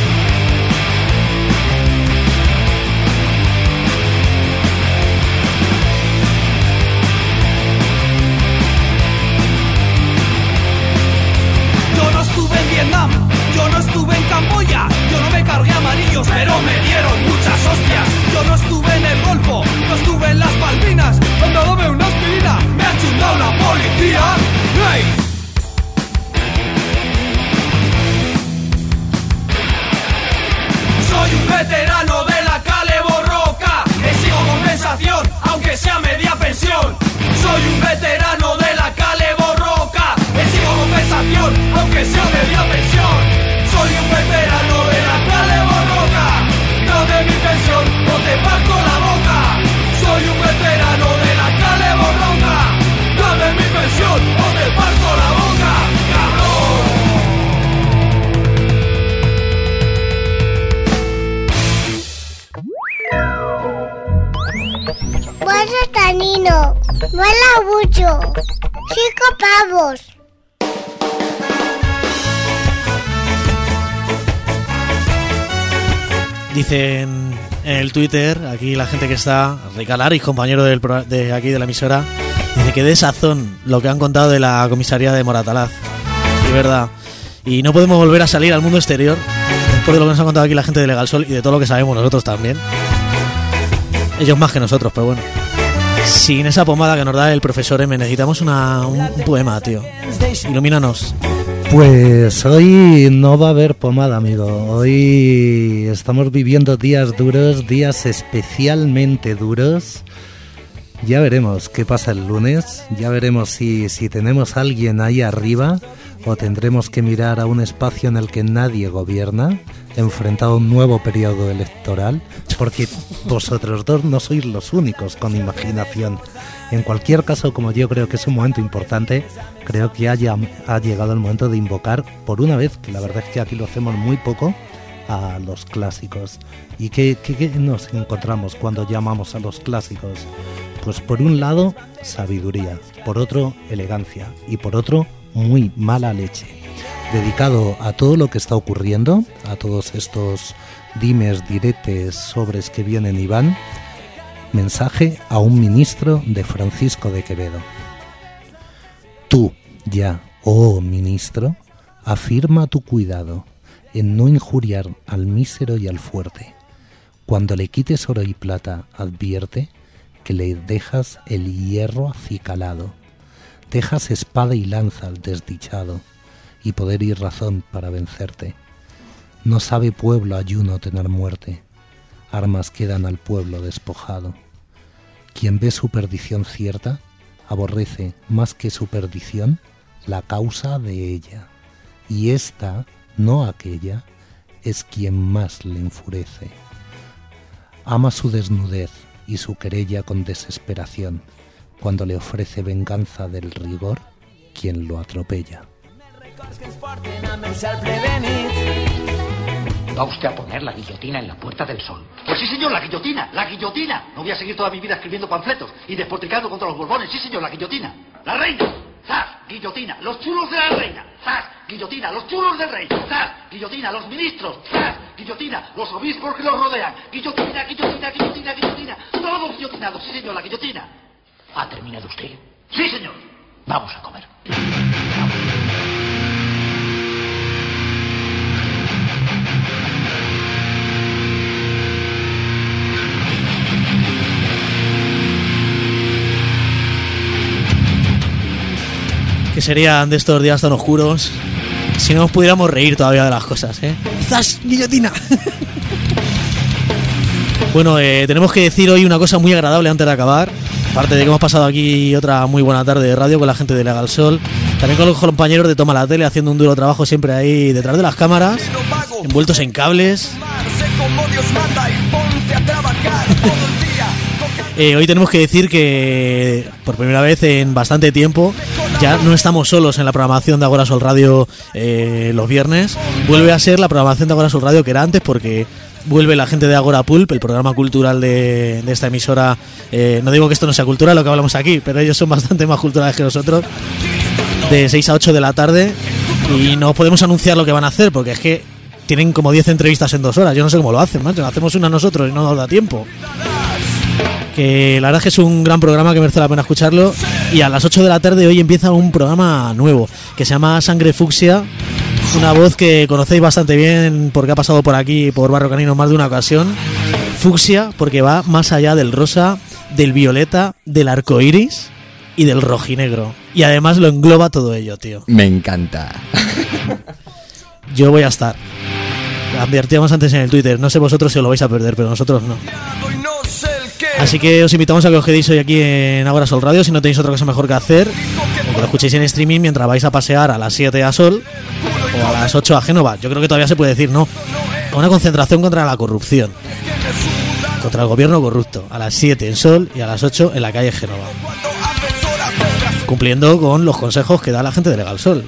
[SPEAKER 9] Yo no estuve en Vietnam, yo no estuve en Camboya, yo no me cargué amarillos, pero me dieron muchas hostias. Yo no estuve en el Golfo, no estuve en las Malvinas, dándome una aspirina, me ha chutado la policía. ¡Hey! Soy un veterano de la Kale Borroka, exijo compensación, aunque sea media pensión. Soy un veterano de la Kale Borroka, exijo compensación, aunque sea media pensión. Soy un veterano de la Kale Borroka, dame mi pensión o te parto la boca. Soy un veterano de la Kale Borroka, dame mi pensión o te parto la boca, cabrón.
[SPEAKER 10] Pues tanino, vuela mucho. 5 pavos.
[SPEAKER 1] Dicen en el Twitter, aquí la gente que está, Ricalaris, compañero de aquí de la emisora, dice que de sazón lo que han contado de la comisaría de Moratalaz. De verdad. Y no podemos volver a salir al mundo exterior después de lo que nos ha contado aquí la gente de Legal Sol y de todo lo que sabemos nosotros también. Ellos más que nosotros, pero bueno. Sin esa pomada que nos da el profesor M, necesitamos un poema, tío. Ilumínanos.
[SPEAKER 4] Pues hoy no va a haber pomada, amigo. Hoy estamos viviendo días duros, días especialmente duros. Ya veremos qué pasa el lunes. Ya veremos si tenemos a alguien ahí arriba o tendremos que mirar a un espacio en el que nadie gobierna, enfrentado a un nuevo periodo electoral, porque vosotros dos no sois los únicos con imaginación. En cualquier caso, como yo creo que es un momento importante, creo que ha llegado el momento de invocar, por una vez, que la verdad es que aquí lo hacemos muy poco, a los clásicos. ¿Y qué nos encontramos cuando llamamos a los clásicos? Pues por un lado, sabiduría, por otro, elegancia y por otro, muy mala leche. Dedicado a todo lo que está ocurriendo, a todos estos dimes, diretes, sobres que vienen y van, mensaje a un ministro de Francisco de Quevedo. Tú ya, oh ministro, afirma tu cuidado en no injuriar al mísero y al fuerte. Cuando le quites oro y plata, advierte que le dejas el hierro acicalado. Dejas espada y lanza al desdichado, y poder y razón para vencerte. No sabe pueblo ayuno tener muerte, armas quedan al pueblo despojado. Quien ve su perdición cierta, aborrece más que su perdición la causa de ella, y esta, no aquella, es quien más le enfurece. Ama su desnudez y su querella con desesperación, cuando le ofrece venganza del rigor quien lo atropella.
[SPEAKER 13] ¿Va usted a poner la guillotina en la Puerta del Sol?
[SPEAKER 14] Pues sí, señor, la guillotina, la guillotina. No voy a seguir toda mi vida escribiendo panfletos y despotricando contra los Borbones. Sí, señor, la guillotina. La reina. ¡Zas! Guillotina. Los chulos de la reina. ¡Zas! Guillotina. Los chulos del rey. ¡Zas! Guillotina. Los ministros. ¡Zas! Guillotina. Los obispos que los rodean. Guillotina, guillotina, guillotina, guillotina. Todos guillotinados. Sí, señor, la guillotina.
[SPEAKER 13] ¿Ha terminado usted?
[SPEAKER 14] Sí, señor.
[SPEAKER 13] Vamos a comer.
[SPEAKER 1] Que serían de estos días tan oscuros si no nos pudiéramos reír todavía de las cosas, ¿eh? ¡Zas! ¡Guillotina! Bueno, tenemos que decir hoy una cosa muy agradable antes de acabar. Aparte de que hemos pasado aquí otra muy buena tarde de radio con la gente de Legal Sol, también con los compañeros de Toma la Tele haciendo un duro trabajo siempre ahí detrás de las cámaras, envueltos en cables. Hoy tenemos que decir que por primera vez en bastante tiempo ya no estamos solos en la programación de Agora Sol Radio los viernes. Vuelve a ser la programación de Agora Sol Radio que era antes, porque vuelve la gente de Agora Pulp, el programa cultural de esta emisora. No digo que esto no sea cultural lo que hablamos aquí, pero ellos son bastante más culturales que nosotros, de 6 a 8 de la tarde, y no podemos anunciar lo que van a hacer porque es que tienen como 10 entrevistas en 2 horas. Yo no sé cómo lo hacen, macho. Hacemos una nosotros y no nos da tiempo. Que la verdad es que es un gran programa que merece la pena escucharlo. Y a las 8 de la tarde hoy empieza un programa nuevo que se llama Sangre Fucsia. Una voz que conocéis bastante bien porque ha pasado por aquí, por Barrio Canino, más de una ocasión. Fucsia porque va más allá del rosa, del violeta, del arco iris y del rojinegro. Y además lo engloba todo ello, tío.
[SPEAKER 3] Me encanta.
[SPEAKER 1] Yo voy a estar. Advertíamos antes en el Twitter, no sé vosotros si os lo vais a perder, pero nosotros no. Así que os invitamos a que os quedéis hoy aquí en Agora Sol Radio si no tenéis otra cosa mejor que hacer, o que lo escuchéis en streaming mientras vais a pasear a las 7 a Sol o a las 8 a Génova. Yo creo que todavía se puede decir, ¿no? A una concentración contra la corrupción, contra el gobierno corrupto, a las 7 en Sol y a las 8 en la calle Génova, cumpliendo con los consejos que da la gente de Legal Sol.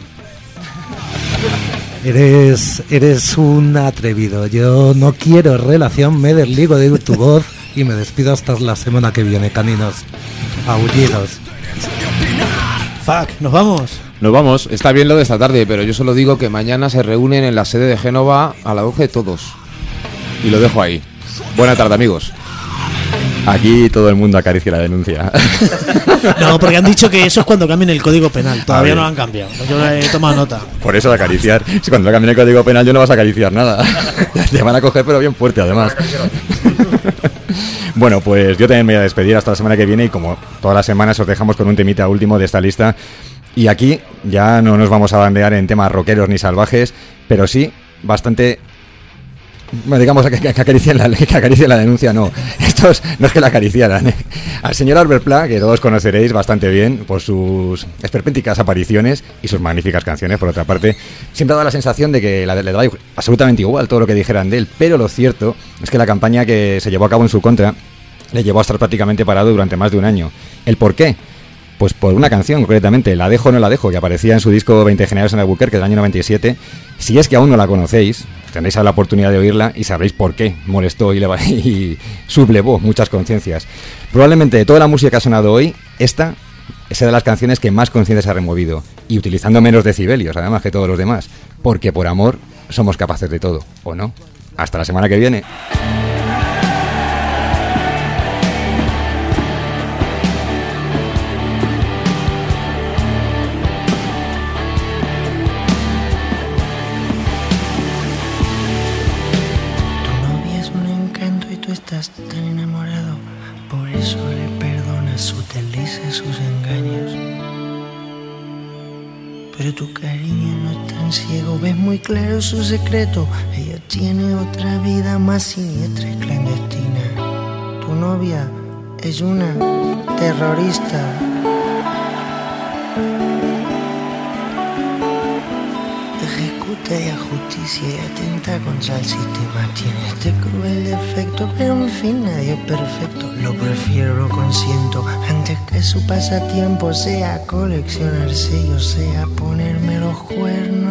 [SPEAKER 4] Eres un atrevido. Yo no quiero relación, me desligo de tu voz y me despido hasta la semana que viene, caninos aullidos.
[SPEAKER 1] Fuck, ¿nos vamos?
[SPEAKER 5] Nos vamos, está bien lo de esta tarde, pero yo solo digo que mañana se reúnen en la sede de Génova a las 12 todos. Y lo dejo ahí. Buena tarde, amigos.
[SPEAKER 3] Aquí todo el mundo acaricia la denuncia.
[SPEAKER 1] No, porque han dicho que eso es cuando cambien el código penal. Todavía no lo han cambiado. Yo he tomado nota.
[SPEAKER 3] Por eso de acariciar. Si cuando cambien el código penal yo no vas a acariciar nada. Te van a coger pero bien fuerte además. Bueno, pues yo también me voy a despedir hasta la semana que viene y como todas las semanas os dejamos con un temita último de esta lista. Y aquí ya no nos vamos a bandear en temas rockeros ni salvajes, pero sí bastante... Bueno, digamos que acaricien la denuncia, no. Estos no es que la acariciaran. Al señor Albert Pla, que todos conoceréis bastante bien por sus esperpénticas apariciones y sus magníficas canciones, por otra parte, siempre ha dado la sensación de que le daba absolutamente igual todo lo que dijeran de él, pero lo cierto es que la campaña que se llevó a cabo en su contra le llevó a estar prácticamente parado durante más de un año. ¿El por qué? Pues por una canción, concretamente, La dejo o no la dejo, que aparecía en su disco 20 Generales en Albuquerque del año 97. Si es que aún no la conocéis, tendréis la oportunidad de oírla y sabréis por qué molestó y sublevó muchas conciencias. Probablemente de toda la música que ha sonado hoy, esta es de las canciones que más conciencias ha removido, y utilizando menos decibelios, además, que todos los demás, porque por amor somos capaces de todo, ¿o no? Hasta la semana que viene.
[SPEAKER 15] Estás tan enamorado, por eso le perdonas sus delicias, sus engaños. Pero tu cariño no es tan ciego, ves muy claro su secreto. Ella tiene otra vida más siniestra y clandestina. Tu novia es una terrorista. Ejecuta y a justicia y atenta contra el sistema. Tiene este cruel defecto, pero en fin nadie es perfecto. Lo prefiero, lo consiento, antes que su pasatiempo sea coleccionar sellos, sea ponerme los cuernos.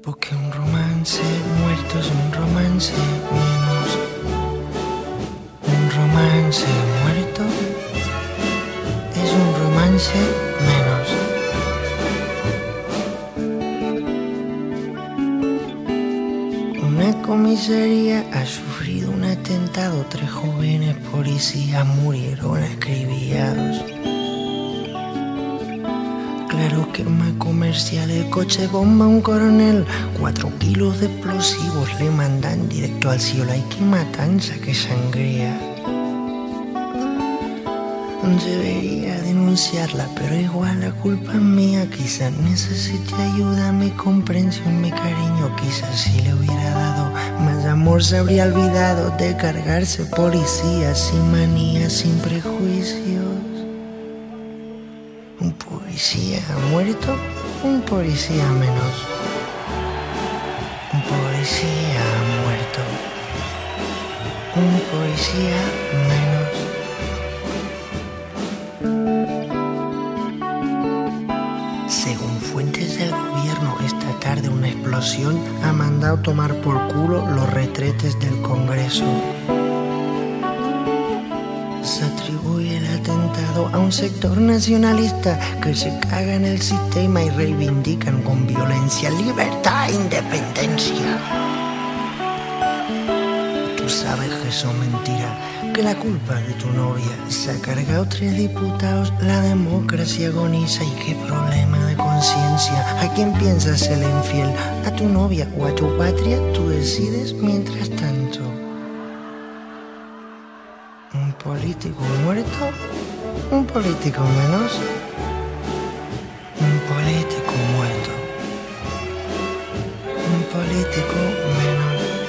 [SPEAKER 15] Porque un romance muerto es un romance menos. Un romance muerto es un romance menos. Una comisaría ha sufrido un atentado. 3 jóvenes policías murieron acribillados. Claro que más comercial el coche bomba un coronel. 4 kilos de explosivos le mandan directo al cielo. Ay, qué matanza, qué sangría. Debería denunciarla, pero igual la culpa es mía. Quizás necesite ayuda, mi comprensión, mi cariño. Quizás si le hubiera dado más amor se habría olvidado de cargarse policías sin manías, sin prejuicios. Un policía muerto, un policía menos. Un policía muerto, un policía menos. Según fuentes del gobierno, esta tarde una explosión ha mandado tomar por culo los retretes del Congreso. Se atribuye el atentado a un sector nacionalista que se caga en el sistema y reivindican con violencia libertad e independencia. Tú sabes que eso es mentira, que la culpa de tu novia se ha cargado 3 diputados, la democracia agoniza y qué problema de conciencia. ¿A quién piensas ser infiel? ¿A tu novia o a tu patria? Tú decides mientras tanto. Un político muerto, un político menos. Un político muerto, un político menos.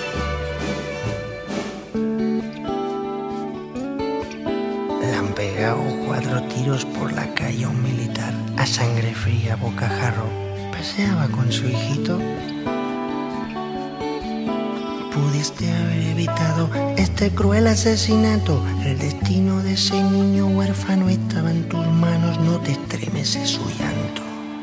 [SPEAKER 15] Le han pegado 4 tiros por la calle a un militar, a sangre fría, bocajarro. Paseaba con su hijito. Pudiste haber evitado este cruel asesinato. El destino de ese niño huérfano estaba en tus manos. No te estremece su llanto.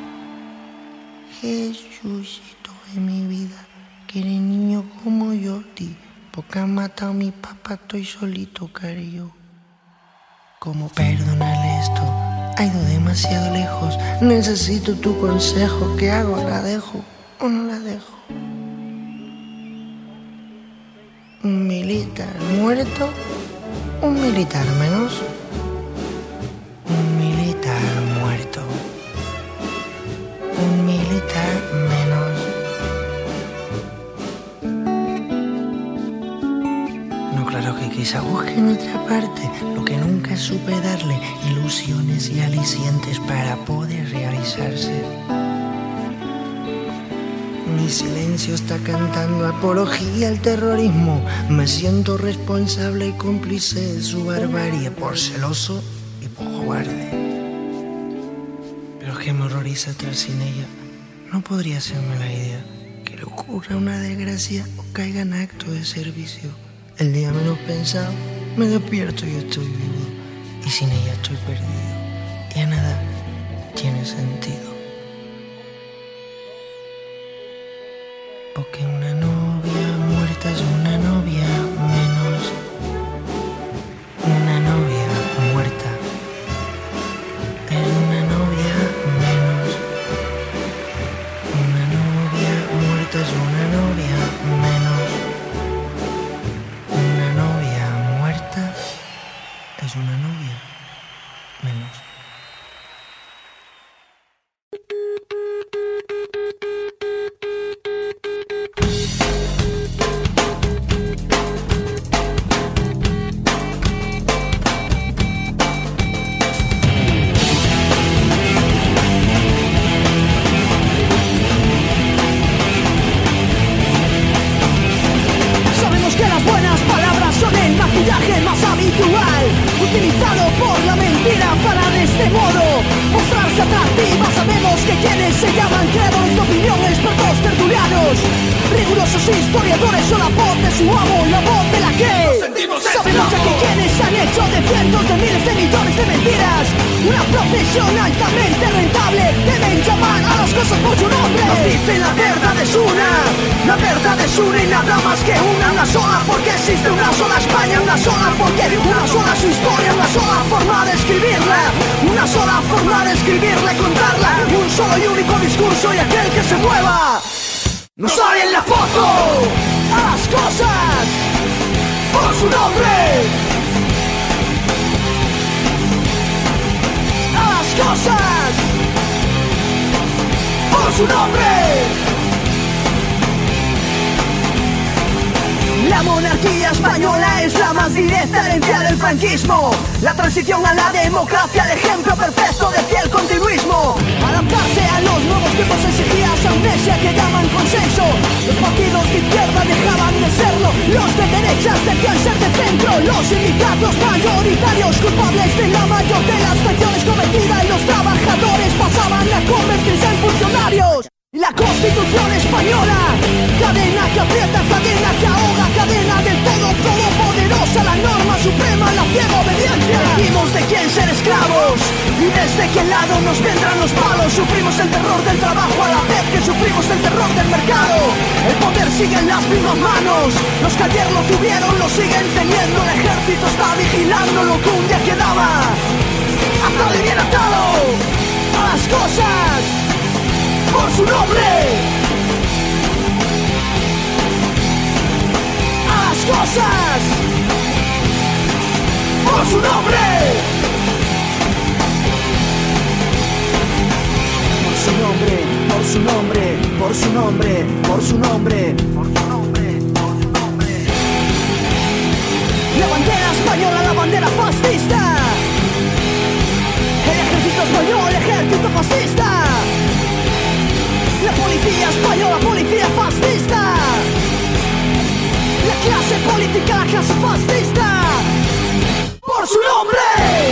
[SPEAKER 15] Jesucito de mi vida, que eres niño como yo, ti. Porque han matado a mi papá, estoy solito, cariño. ¿Cómo perdonarle esto? Ha ido demasiado lejos. Necesito tu consejo. ¿Qué hago? ¿La dejo o no la dejo? Un militar muerto, un militar menos. Un militar muerto, un militar menos. No, claro que quizá busque en otra parte lo que nunca supe darle, ilusiones y alicientes para poder realizarse. Mi silencio está cantando apología al terrorismo. Me siento responsable y cómplice de su barbarie, por celoso y por cobarde. Pero que me horroriza estar sin ella. No podría hacerme la idea que le ocurra una desgracia o caiga en acto de servicio. El día menos pensado me despierto y estoy vivo. Y sin ella estoy perdido. Y a nada tiene sentido. Porque una novia muerta es una novia menos. Una novia muerta es una novia menos. Una novia muerta es una novia menos. Una novia muerta es una novia menos.
[SPEAKER 16] Utilizado por la mentira para de este modo mostrarse atractiva. Sabemos que quienes se llaman creadores de opinión, expertos tertulianos, rigurosos historiadores son la voz de su amo, la voz de la que sabemos que quienes han hecho de cientos de miles de millones de mentiras una profesión altamente rentable deben llamar a los cosas por su nombre. Nos dicen la verdad es una y nada más que una sola, porque existe una sola España, una sola porque una sola su historia, una sola forma de escribirla, una sola forma de escribirla y contarla, un solo y único discurso y aquel que se mueva no sale en la foto. A las cosas por su nombre, a las cosas por su nombre. La monarquía española es la más directa herencia del franquismo. La transición a la democracia, el ejemplo perfecto de fiel continuismo. Adaptarse a los nuevos tiempos exigía esa amnesia que llaman consenso. Los partidos de izquierda dejaban de serlo, los de derechas decían ser de centro. Los sindicatos mayoritarios culpables de la mayor de las traiciones cometidas, y los trabajadores pasaban a convertirse en funcionarios. La Constitución española, cadena que aprieta, cadena que ahoga, cadena del todo todopoderosa, la norma suprema, la ciega obediencia. Elegimos de quién ser esclavos y desde qué lado nos vendrán los palos. Sufrimos el terror del trabajo a la vez que sufrimos el terror del mercado. El poder sigue en las mismas manos, los que ayer lo tuvieron lo siguen teniendo. El ejército está vigilando lo que un día quedaba atado y bien atado a las cosas por su nombre, a las cosas por su nombre, por su nombre, por su nombre, por su nombre, por su nombre, por su nombre, por su nombre. La bandera española, la bandera fascista. El ejército español, el ejército fascista. La policía española, policía fascista. La clase política, la clase fascista. Por su nombre.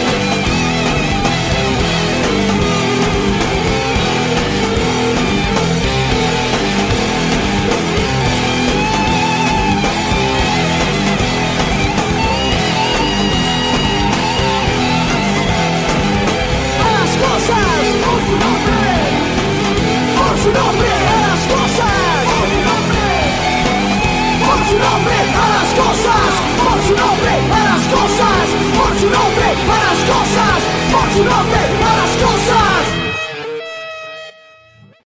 [SPEAKER 16] A las cosas, por su nombre. Por su nombre, a las cosas. Por su nombre. Por su nombre, a las cosas. Por su nombre, a las cosas. Por su nombre, a las cosas. Por su nombre.